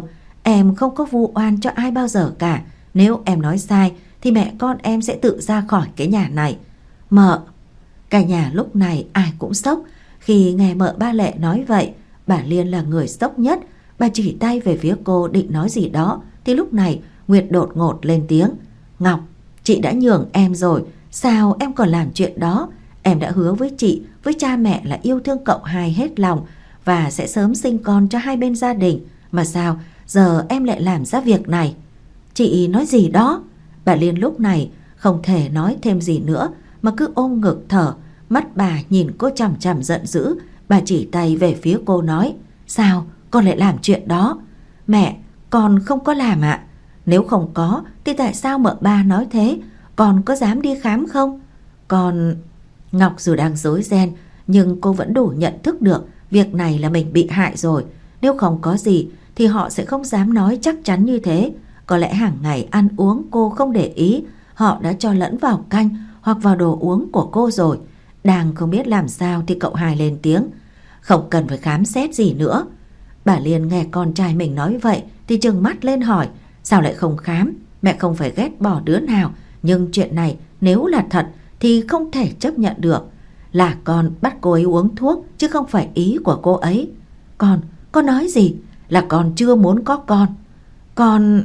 Em không có vu oan cho ai bao giờ cả. Nếu em nói sai thì mẹ con em sẽ tự ra khỏi cái nhà này. Mợ. Cả nhà lúc này ai cũng sốc. Khi nghe mợ ba Lệ nói vậy, bà Liên là người sốc nhất. Bà chỉ tay về phía cô định nói gì đó, thì lúc này Nguyệt đột ngột lên tiếng. Ngọc, chị đã nhường em rồi, sao em còn làm chuyện đó? Em đã hứa với chị, với cha mẹ là yêu thương cậu hai hết lòng và sẽ sớm sinh con cho hai bên gia đình. Mà sao giờ em lại làm ra việc này? Chị nói gì đó? Bà Liên lúc này không thể nói thêm gì nữa mà cứ ôm ngực thở. Mắt bà nhìn cô chằm chằm giận dữ. Bà chỉ tay về phía cô nói. Sao con lại làm chuyện đó? Mẹ, con không có làm ạ. Nếu không có thì tại sao mợ ba nói thế? Con có dám đi khám không? Con... Ngọc dù đang rối ren nhưng cô vẫn đủ nhận thức được việc này là mình bị hại rồi. Nếu không có gì thì họ sẽ không dám nói chắc chắn như thế. Có lẽ hàng ngày ăn uống cô không để ý, họ đã cho lẫn vào canh hoặc vào đồ uống của cô rồi. Đang không biết làm sao thì cậu hai lên tiếng. Không cần phải khám xét gì nữa. Bà Liên nghe con trai mình nói vậy thì trừng mắt lên hỏi. Sao lại không khám? Mẹ không phải ghét bỏ đứa nào, nhưng chuyện này nếu là thật thì không thể chấp nhận được. Là con bắt cô ấy uống thuốc chứ không phải ý của cô ấy. Con, con nói gì? Là con chưa muốn có con. Con...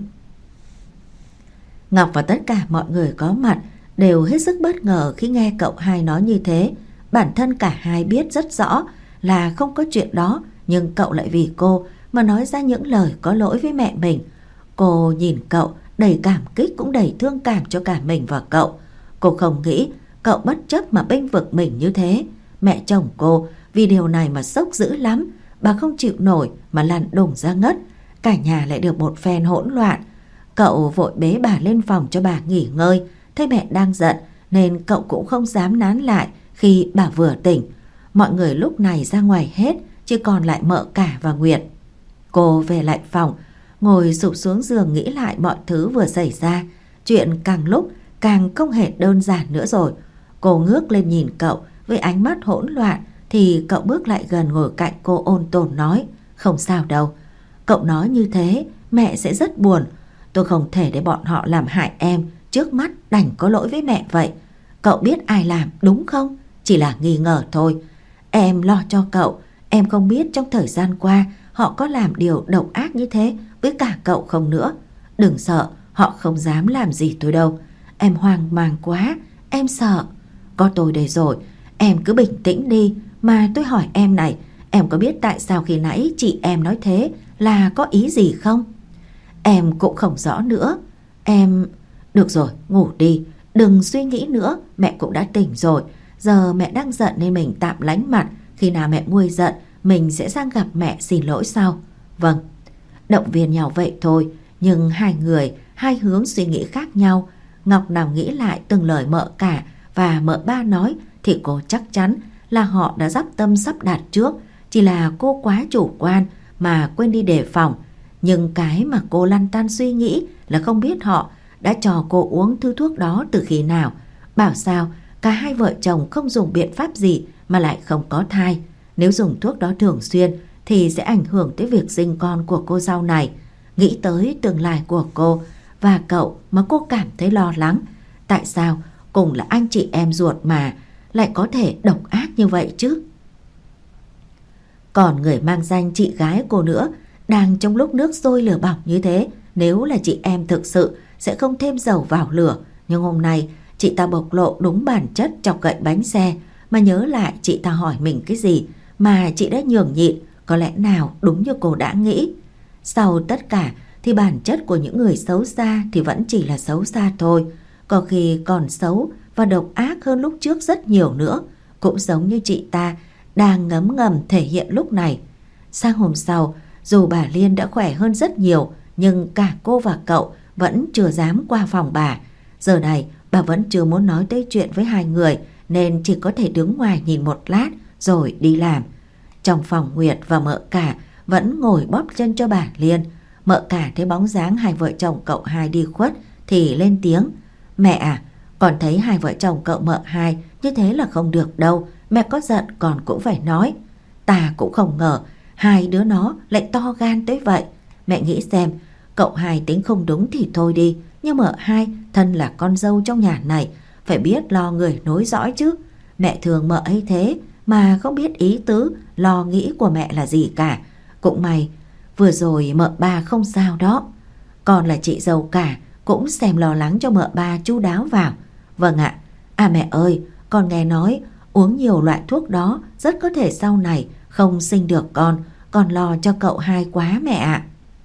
Ngọc và tất cả mọi người có mặt đều hết sức bất ngờ khi nghe cậu hai nói như thế. Bản thân cả hai biết rất rõ là không có chuyện đó, nhưng cậu lại vì cô mà nói ra những lời có lỗi với mẹ mình. Cô nhìn cậu đầy cảm kích cũng đầy thương cảm cho cả mình và cậu. Cô không nghĩ cậu bất chấp mà bênh vực mình như thế. Mẹ chồng cô vì điều này mà sốc dữ lắm. Bà không chịu nổi mà lăn đùng ra ngất. Cả nhà lại được một phen hỗn loạn. Cậu vội bế bà lên phòng cho bà nghỉ ngơi. Thấy mẹ đang giận nên cậu cũng không dám nán lại khi bà vừa tỉnh. Mọi người lúc này ra ngoài hết, chỉ còn lại mợ cả và Nguyệt. Cô về lại phòng, ngồi sụp xuống giường nghĩ lại mọi thứ vừa xảy ra. Chuyện càng lúc càng không hề đơn giản nữa rồi. Cô ngước lên nhìn cậu với ánh mắt hỗn loạn thì cậu bước lại gần ngồi cạnh cô ôn tồn nói. Không sao đâu. Cậu nói như thế mẹ sẽ rất buồn. Tôi không thể để bọn họ làm hại em. Trước mắt đành có lỗi với mẹ vậy. Cậu biết ai làm đúng không? Chỉ là nghi ngờ thôi. Em lo cho cậu. Em không biết trong thời gian qua họ có làm điều độc ác như thế với cả cậu không nữa. Đừng sợ, họ không dám làm gì tôi đâu. Em hoang mang quá, em sợ. Có tôi đây rồi, em cứ bình tĩnh đi. Mà tôi hỏi em này, em có biết tại sao khi nãy chị em nói thế là có ý gì không? Em cũng không rõ nữa. Em... Được rồi, ngủ đi. Đừng suy nghĩ nữa, mẹ cũng đã tỉnh rồi. Giờ mẹ đang giận nên mình tạm lánh mặt. Khi nào mẹ nguôi giận, mình sẽ sang gặp mẹ xin lỗi sau. Vâng. Động viên nhau vậy thôi, nhưng hai người, hai hướng suy nghĩ khác nhau. Ngọc nào nghĩ lại từng lời mợ cả và mợ ba nói thì cô chắc chắn là họ đã dắp tâm sắp đặt trước. Chỉ là cô quá chủ quan mà quên đi đề phòng. Nhưng cái mà cô lăn tăn suy nghĩ là không biết họ đã cho cô uống thứ thuốc đó từ khi nào. Bảo sao cả hai vợ chồng không dùng biện pháp gì mà lại không có thai. Nếu dùng thuốc đó thường xuyên thì sẽ ảnh hưởng tới việc sinh con của cô sau này. Nghĩ tới tương lai của cô và cậu mà cô cảm thấy lo lắng. Tại sao cùng là anh chị em ruột mà lại có thể độc ác như vậy chứ? Còn người mang danh chị gái cô nữa, đang trong lúc nước sôi lửa bỏng như thế, nếu là chị em thực sự sẽ không thêm dầu vào lửa. Nhưng hôm nay chị ta bộc lộ đúng bản chất chọc gậy bánh xe. Mà nhớ lại chị ta hỏi mình cái gì mà chị đã nhường nhịn, có lẽ nào đúng như cô đã nghĩ. Sau tất cả thì bản chất của những người xấu xa thì vẫn chỉ là xấu xa thôi. Có khi còn xấu và độc ác hơn lúc trước rất nhiều nữa. Cũng giống như chị ta đang ngấm ngầm thể hiện lúc này. Sang hôm sau, dù bà Liên đã khỏe hơn rất nhiều, nhưng cả cô và cậu vẫn chưa dám qua phòng bà. Giờ này bà vẫn chưa muốn nói tới chuyện với hai người, nên chỉ có thể đứng ngoài nhìn một lát rồi đi làm. Trong phòng Nguyệt và mợ cả vẫn ngồi bóp chân cho bà Liên. Mợ cả thấy bóng dáng hai vợ chồng cậu hai đi khuất thì lên tiếng. Mẹ à, con thấy hai vợ chồng cậu mợ hai như thế là không được đâu. Mẹ có giận con cũng phải nói. Ta cũng không ngờ hai đứa nó lại to gan tới vậy. Mẹ nghĩ xem, Cậu hai tính không đúng thì thôi đi, nhưng mợ hai thân là con dâu trong nhà này, phải biết lo người nối dõi chứ. Mẹ thương mợ ấy thế mà không biết ý tứ, lo nghĩ của mẹ là gì cả. Cũng may vừa rồi mợ ba không sao đó. Còn là chị dâu cả, cũng xem lo lắng cho mợ ba chu đáo vào. Vâng ạ. À mẹ ơi, con nghe nói uống nhiều loại thuốc đó rất có thể sau này không sinh được con, con lo cho cậu hai quá mẹ ạ.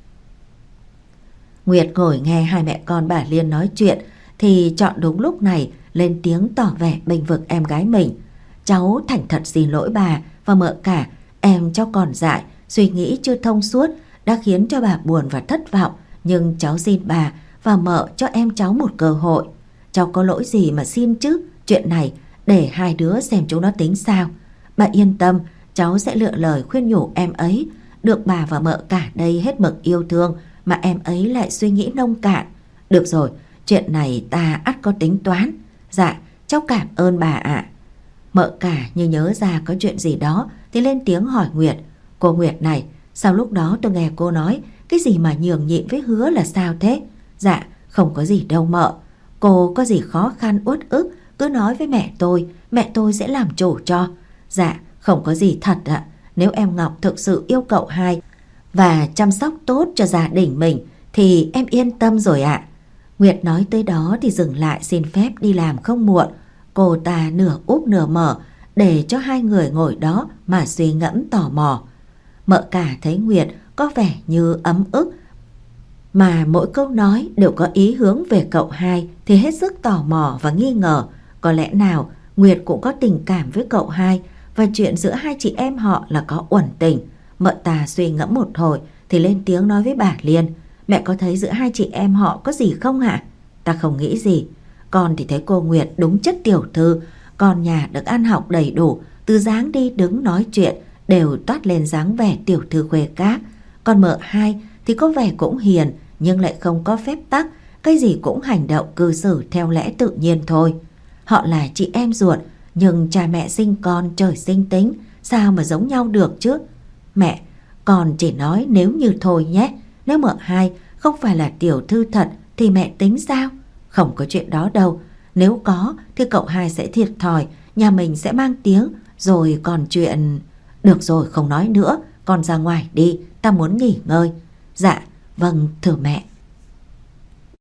Nguyệt ngồi nghe hai mẹ con bà Liên nói chuyện thì chọn đúng lúc này lên tiếng tỏ vẻ bênh vực em gái mình. Cháu thành thật xin lỗi bà và mợ cả, em cháu còn dại, suy nghĩ chưa thông suốt đã khiến cho bà buồn và thất vọng, nhưng cháu xin bà và mợ cho em cháu một cơ hội. Cháu có lỗi gì mà xin chứ, chuyện này để hai đứa xem chúng nó tính sao. Bà yên tâm, cháu sẽ lựa lời khuyên nhủ em ấy. Được bà và mợ cả đây hết mực yêu thương mà em ấy lại suy nghĩ nông cạn. Được rồi, chuyện này ta ắt có tính toán. Dạ, cháu cảm ơn bà ạ. Mợ cả như nhớ ra có chuyện gì đó thì lên tiếng hỏi Nguyệt. Cô Nguyệt này, sao lúc đó tôi nghe cô nói cái gì mà nhường nhịn với Hứa là sao thế? Dạ, không có gì đâu mợ. Cô có gì khó khăn uất ức cứ nói với mẹ tôi, mẹ tôi sẽ làm chủ cho. Dạ, không có gì thật ạ. Nếu em Ngọc thực sự yêu cậu hai và chăm sóc tốt cho gia đình mình thì em yên tâm rồi ạ. Nguyệt nói tới đó thì dừng lại xin phép đi làm không muộn. Cô ta nửa úp nửa mở để cho hai người ngồi đó mà suy ngẫm tò mò. Mợ cả thấy Nguyệt có vẻ như ấm ức mà mỗi câu nói đều có ý hướng về cậu hai thì hết sức tò mò và nghi ngờ. Có lẽ nào Nguyệt cũng có tình cảm với cậu hai và chuyện giữa hai chị em họ là có uẩn tình. Mợ ta suy ngẫm một hồi thì lên tiếng nói với bà Liên. Mẹ có thấy giữa hai chị em họ có gì không hả? Ta không nghĩ gì. Con thì thấy cô Nguyệt đúng chất tiểu thư. Con nhà được ăn học đầy đủ, từ dáng đi đứng nói chuyện đều toát lên dáng vẻ tiểu thư khuê các. Còn mợ hai thì có vẻ cũng hiền nhưng lại không có phép tắc, cái gì cũng hành động cư xử theo lẽ tự nhiên thôi. Họ là chị em ruột nhưng cha mẹ sinh con trời sinh tính, sao mà giống nhau được chứ? Mẹ, con chỉ nói nếu như thôi nhé. Nếu mợ hai không phải là tiểu thư thật thì mẹ tính sao? Không có chuyện đó đâu. Nếu có thì cậu hai sẽ thiệt thòi, nhà mình sẽ mang tiếng. Rồi còn chuyện... Được rồi, không nói nữa, con ra ngoài đi, ta muốn nghỉ ngơi. Dạ, vâng thưa mẹ.